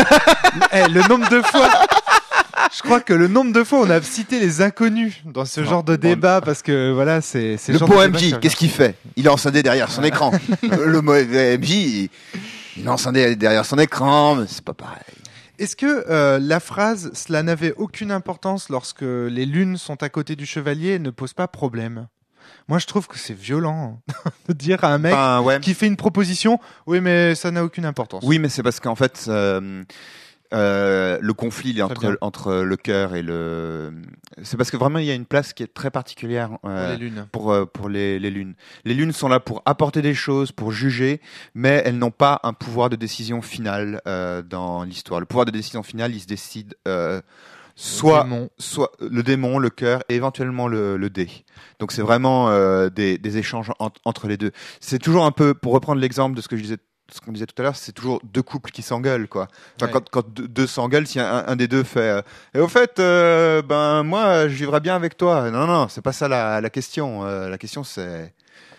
Eh, le nombre de fois je crois que le nombre de fois on a cité les inconnus dans ce Non, genre de bon. débat parce que voilà c'est c'est Le genre bon de M débat J, qui qu'est-ce qu'il fait? Il est encindé derrière son écran. Le mauvais M J, il- il est encindé derrière son écran, mais c'est pas pareil. Est-ce que euh, la phrase « cela n'avait aucune importance lorsque les lunes sont à côté du chevalier » ne pose pas problème? Moi, je trouve que c'est violent de dire à un mec Enfin, ouais. qui fait une proposition « oui, mais ça n'a aucune importance ». Oui, mais c'est parce qu'en fait, euh, euh, le conflit il est Très bien. entre, entre le cœur et le. C'est parce que vraiment, il y a une place qui est très particulière Pour euh, les lunes. pour, euh, pour les, les lunes. Les lunes sont là pour apporter des choses, pour juger, mais elles n'ont pas un pouvoir de décision final euh, dans l'histoire. Le pouvoir de décision finale, il se décide euh, soit, Démon. soit le démon, le cœur et éventuellement le, le dé. Donc c'est vraiment euh, des, des échanges en- entre les deux. C'est toujours un peu, pour reprendre l'exemple de ce que je disais, ce qu'on disait tout à l'heure, c'est toujours deux couples qui s'engueulent, quoi. Enfin, Ouais. quand, quand deux, deux s'engueulent, si un, un des deux fait, euh, et au fait, euh, ben moi, je vivrais bien avec toi. Non, non, c'est pas ça la, la question. Euh, la question, c'est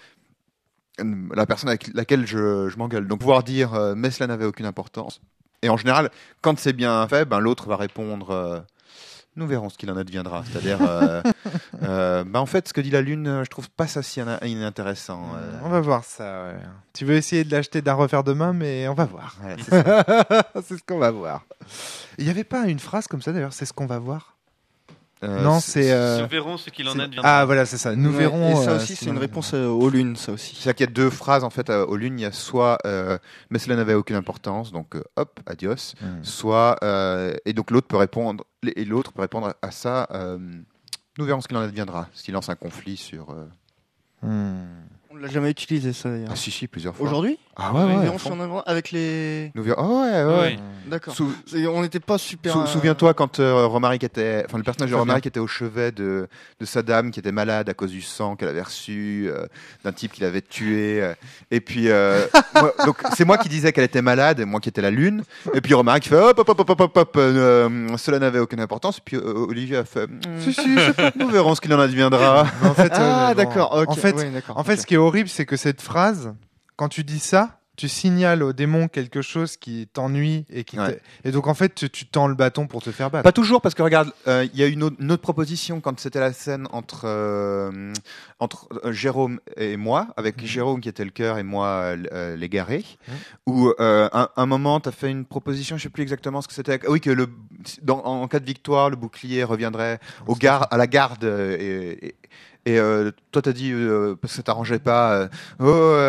la personne avec laquelle je, je m'engueule. Donc pouvoir dire, euh, mais cela n'avait aucune importance. Et en général, quand c'est bien fait, ben l'autre va répondre. Euh, nous verrons ce qu'il en adviendra. C'est-à-dire, euh, euh, ben en fait, ce que dit la Lune, euh, je trouve pas ça si ina- inintéressant. euh. On va voir ça. Ouais. Tu veux essayer de l'acheter d'un refaire demain, mais on va voir. Ouais, c'est ça. C'est ce qu'on va voir. Il n'y avait pas une phrase comme ça d'ailleurs, c'est ce qu'on va voir. Euh, Non, c'est. euh, Nous verrons ce qu'il en c'est- adviendra. Ah voilà, c'est ça. Nous Ouais, verrons. Et ça euh, aussi, si c'est une on- réponse euh, aux lunes, ça aussi. C'est-à-dire qu'il y a deux phrases en fait euh, aux lunes. Il y a soit euh, mais cela n'avait aucune importance, donc euh, hop, adios. Hmm. Soit euh, et donc l'autre peut répondre et l'autre peut répondre à ça. euh, nous verrons ce qu'il en adviendra. S'il lance un conflit sur. euh, Hmm. On l'a jamais utilisé, ça, d'ailleurs. Ah si si plusieurs fois. Aujourd'hui? Ah ouais, Mais ouais. on à fond. s'en avant avec les. Nous verrons. Oh, ouais ouais. Oui. D'accord. Sou- C'est- On n'était pas super. Sou- euh, Souviens-toi quand euh, Romaric était, enfin le personnage de Très Romaric était au chevet de, de sa dame qui était malade à cause du sang qu'elle avait reçu euh, d'un type qui l'avait tué. euh, et puis euh, moi- donc c'est moi qui disais qu'elle était malade, et moi qui étais la lune. Et puis Romaric fait hop hop hop hop hop hop, hop euh, cela n'avait aucune importance. Et puis euh, Olivier a fait Hmm, Si, si, c'est pas- nous verrons ce qu'il en adviendra. Mais en fait, Ah, euh, bon. d'accord. ok, En fait, ouais, d'accord, en fait, ok. ce qui est horrible, c'est que cette phrase, quand tu dis ça, tu signales au démon quelque chose qui t'ennuie et qui Ouais. te- et donc en fait tu, tu tends le bâton pour te faire battre. Pas toujours, parce que regarde, euh, il y a une autre, une autre proposition quand c'était la scène entre, euh, entre euh, Jérôme et moi, avec Mhm. Jérôme qui était le cœur et moi euh, euh, l'égaré, Mhm. où euh, un, un moment tu as fait une proposition, je sais plus exactement ce que c'était. Ah oui, que le, dans, en cas de victoire, le bouclier reviendrait au gar, à la garde. euh, Et, et, et, euh, toi, t'as dit, euh, parce que ça t'arrangeait pas, euh, oh,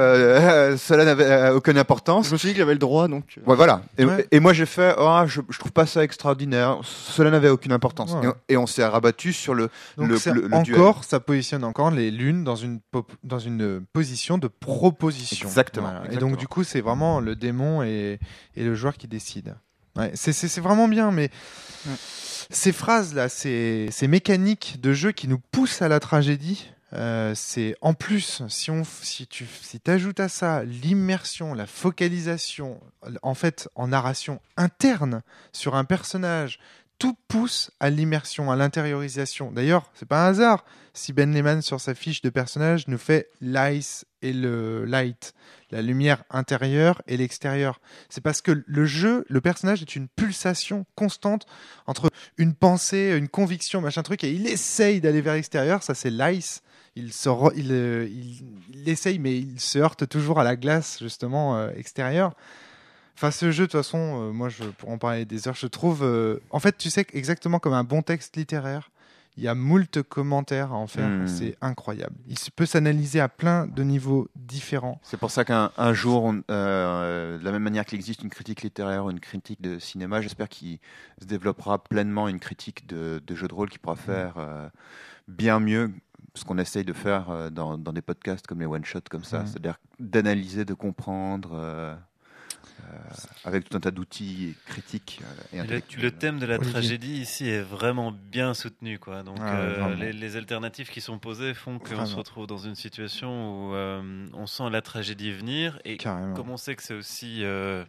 euh, cela n'avait euh, aucune importance. Je me suis dit que j'avais le droit, donc. euh, Ouais, voilà. Et, Ouais. et moi j'ai fait, oh, je, je trouve pas ça extraordinaire. Cela n'avait aucune importance. Ouais. Et, on- et on s'est rabattu sur le, Donc le, c'est le- le duel. encore, ça positionne encore les lunes dans une pop- dans une position de proposition. Exactement, Voilà. Et exactement. donc du coup, c'est vraiment le démon et, et le joueur qui décident. Ouais, c'est c'est c'est vraiment bien, mais Ouais. ces phrases là, ces ces mécaniques de jeu qui nous poussent à la tragédie. Euh, c'est en plus si on si tu si t'ajoutes à ça l'immersion, la focalisation, en fait en narration interne sur un personnage, tout pousse à l'immersion, à l'intériorisation. D'ailleurs, c'est pas un hasard si Ben Lehman sur sa fiche de personnage nous fait l'ice et le light, la lumière intérieure et l'extérieure. C'est parce que le jeu, le personnage est une pulsation constante entre une pensée, une conviction, machin truc, et il essaye d'aller vers l'extérieur. Ça, c'est l'ice. Il, se re- il, euh, il, il essaye, mais il se heurte toujours à la glace, justement, euh, extérieure. Enfin, ce jeu, de toute façon, euh, moi, je pourrais en parler des heures. Je trouve. euh, En fait, tu sais, exactement comme un bon texte littéraire, il y a moult commentaires à en faire. Hmm. C'est incroyable. Il se peut s'analyser à plein de niveaux différents. C'est pour ça qu'un un jour, on- euh, de la même manière qu'il existe une critique littéraire ou une critique de cinéma, j'espère qu'il se développera pleinement une critique de, de jeu de rôle qui pourra faire euh, bien mieux ce qu'on essaye de faire euh, dans, dans des podcasts comme les one-shots comme ça, Mm. c'est-à-dire d'analyser, de comprendre euh, euh, avec tout un tas d'outils critiques euh, et Et Le, intellectuels. le thème de la Olivier. tragédie ici est vraiment bien soutenu, quoi. Donc Ah ouais, euh, vraiment. les, les alternatives qui sont posées font qu'on Vraiment. se retrouve dans une situation où euh, on sent la tragédie venir, et Carrément. comme on sait que c'est aussi euh,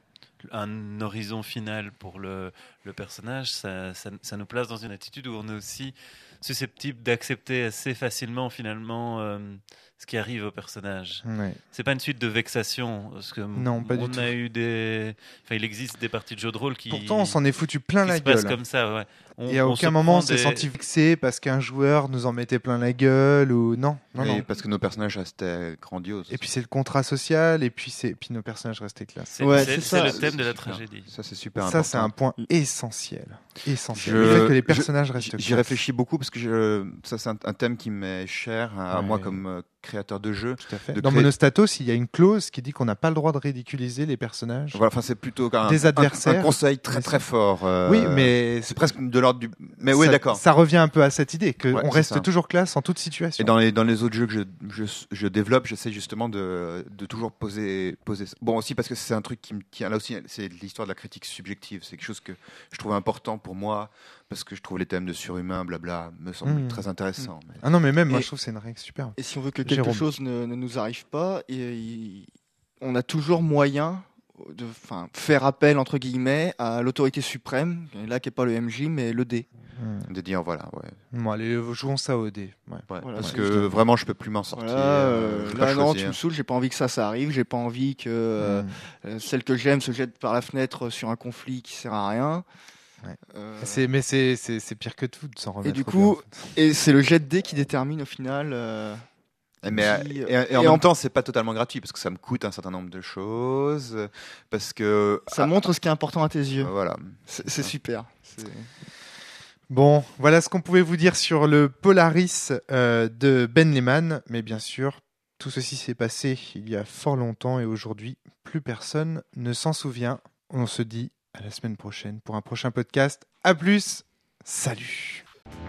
un horizon final pour le, le personnage, ça, ça, ça nous place dans une attitude où on est aussi susceptible d'accepter assez facilement finalement euh, ce qui arrive au personnage. Ouais. C'est pas une suite de vexation, parce que Non, pas du on tout. a eu des, enfin il existe des parties de jeux de rôle qui Pourtant, on s'en est foutu plein qui la se passe gueule. comme ça, ouais. On- Et à on aucun se moment on prend s'est des- senti vexé parce qu'un joueur nous en mettait plein la gueule ou non, non, Et non. parce que nos personnages restaient grandioses. Et puis c'est le contrat social et puis c'est puis nos personnages restaient classe. C'est Ouais, c'est- c'est c'est ça. le thème de la C'est super. tragédie. Ça, c'est super Ça important. c'est un point essentiel, essentiel. Je- le fait que les je- personnages restent J'y classe. réfléchis beaucoup parce que je, ça, c'est un, un thème qui m'est cher à Ouais. moi comme euh, créateur de jeu. Tout à fait. de Dans créer- Monostatos, il y a une clause qui dit qu'on n'a pas le droit de ridiculiser les personnages. Voilà, enfin, c'est plutôt un, Des un- adversaires. un conseil très Mais très c'est- fort. euh, Oui, mais c'est presque de l'ordre du. Mais oui, ça- d'accord. Ça revient un peu à cette idée que Ouais, on c'est reste ça. toujours classe en toute situation. Et dans les, dans les autres jeux que je, je, je développe, j'essaie justement de, de toujours poser, poser. Bon, aussi parce que c'est un truc qui me tient. Là aussi, c'est l'histoire de la critique subjective. C'est quelque chose que je trouve important pour moi parce que je trouve les thèmes de surhumain, blabla, me semblent Mmh. très intéressants. Mais- Ah non, mais même moi Et- je trouve que c'est une règle super. Et si on veut que quelque Jérôme. chose ne, ne nous arrive pas, et, il- on a toujours moyen de enfin, faire appel, entre guillemets, à l'autorité suprême, et là qui n'est pas le M J, mais le D. Hmm. De dire, voilà, ouais. Bon, allez, jouons ça au dé. Ouais. Ouais, Voilà, parce c'est que juste- vraiment, je peux plus m'en sortir. Voilà, euh, euh, je peux là pas non, choisir. tu me saoules, j'ai pas envie que ça, ça arrive, j'ai pas envie que euh, Hmm. euh, celle que j'aime se jette par la fenêtre sur un conflit qui sert à rien. Ouais. Euh, C'est, mais c'est, c'est, c'est pire que tout de s'en remettre. du au coup, bien, en fait. et c'est le jet de dé qui détermine au final. euh, Mais, qui, et, et en et même en- temps, c'est pas totalement gratuit parce que ça me coûte un certain nombre de choses. Parce que. ça montre ce qui est important à tes yeux. Ah, voilà. C'est c'est super. C'est- Bon, voilà ce qu'on pouvait vous dire sur le Polaris euh, de Ben Lehman. Mais bien sûr, tout ceci s'est passé il y a fort longtemps et aujourd'hui, plus personne ne s'en souvient. On se dit à la semaine prochaine pour un prochain podcast. À plus, salut.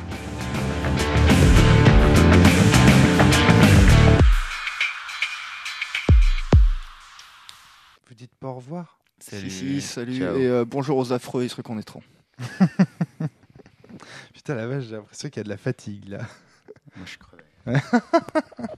Vous dites pas au revoir? Salut. Si, si, salut. Ciao. Et euh, bonjour aux affreux et trucs en étron. Putain la vache, j'ai l'impression qu'il y a de la fatigue là. Moi, je suis crevé.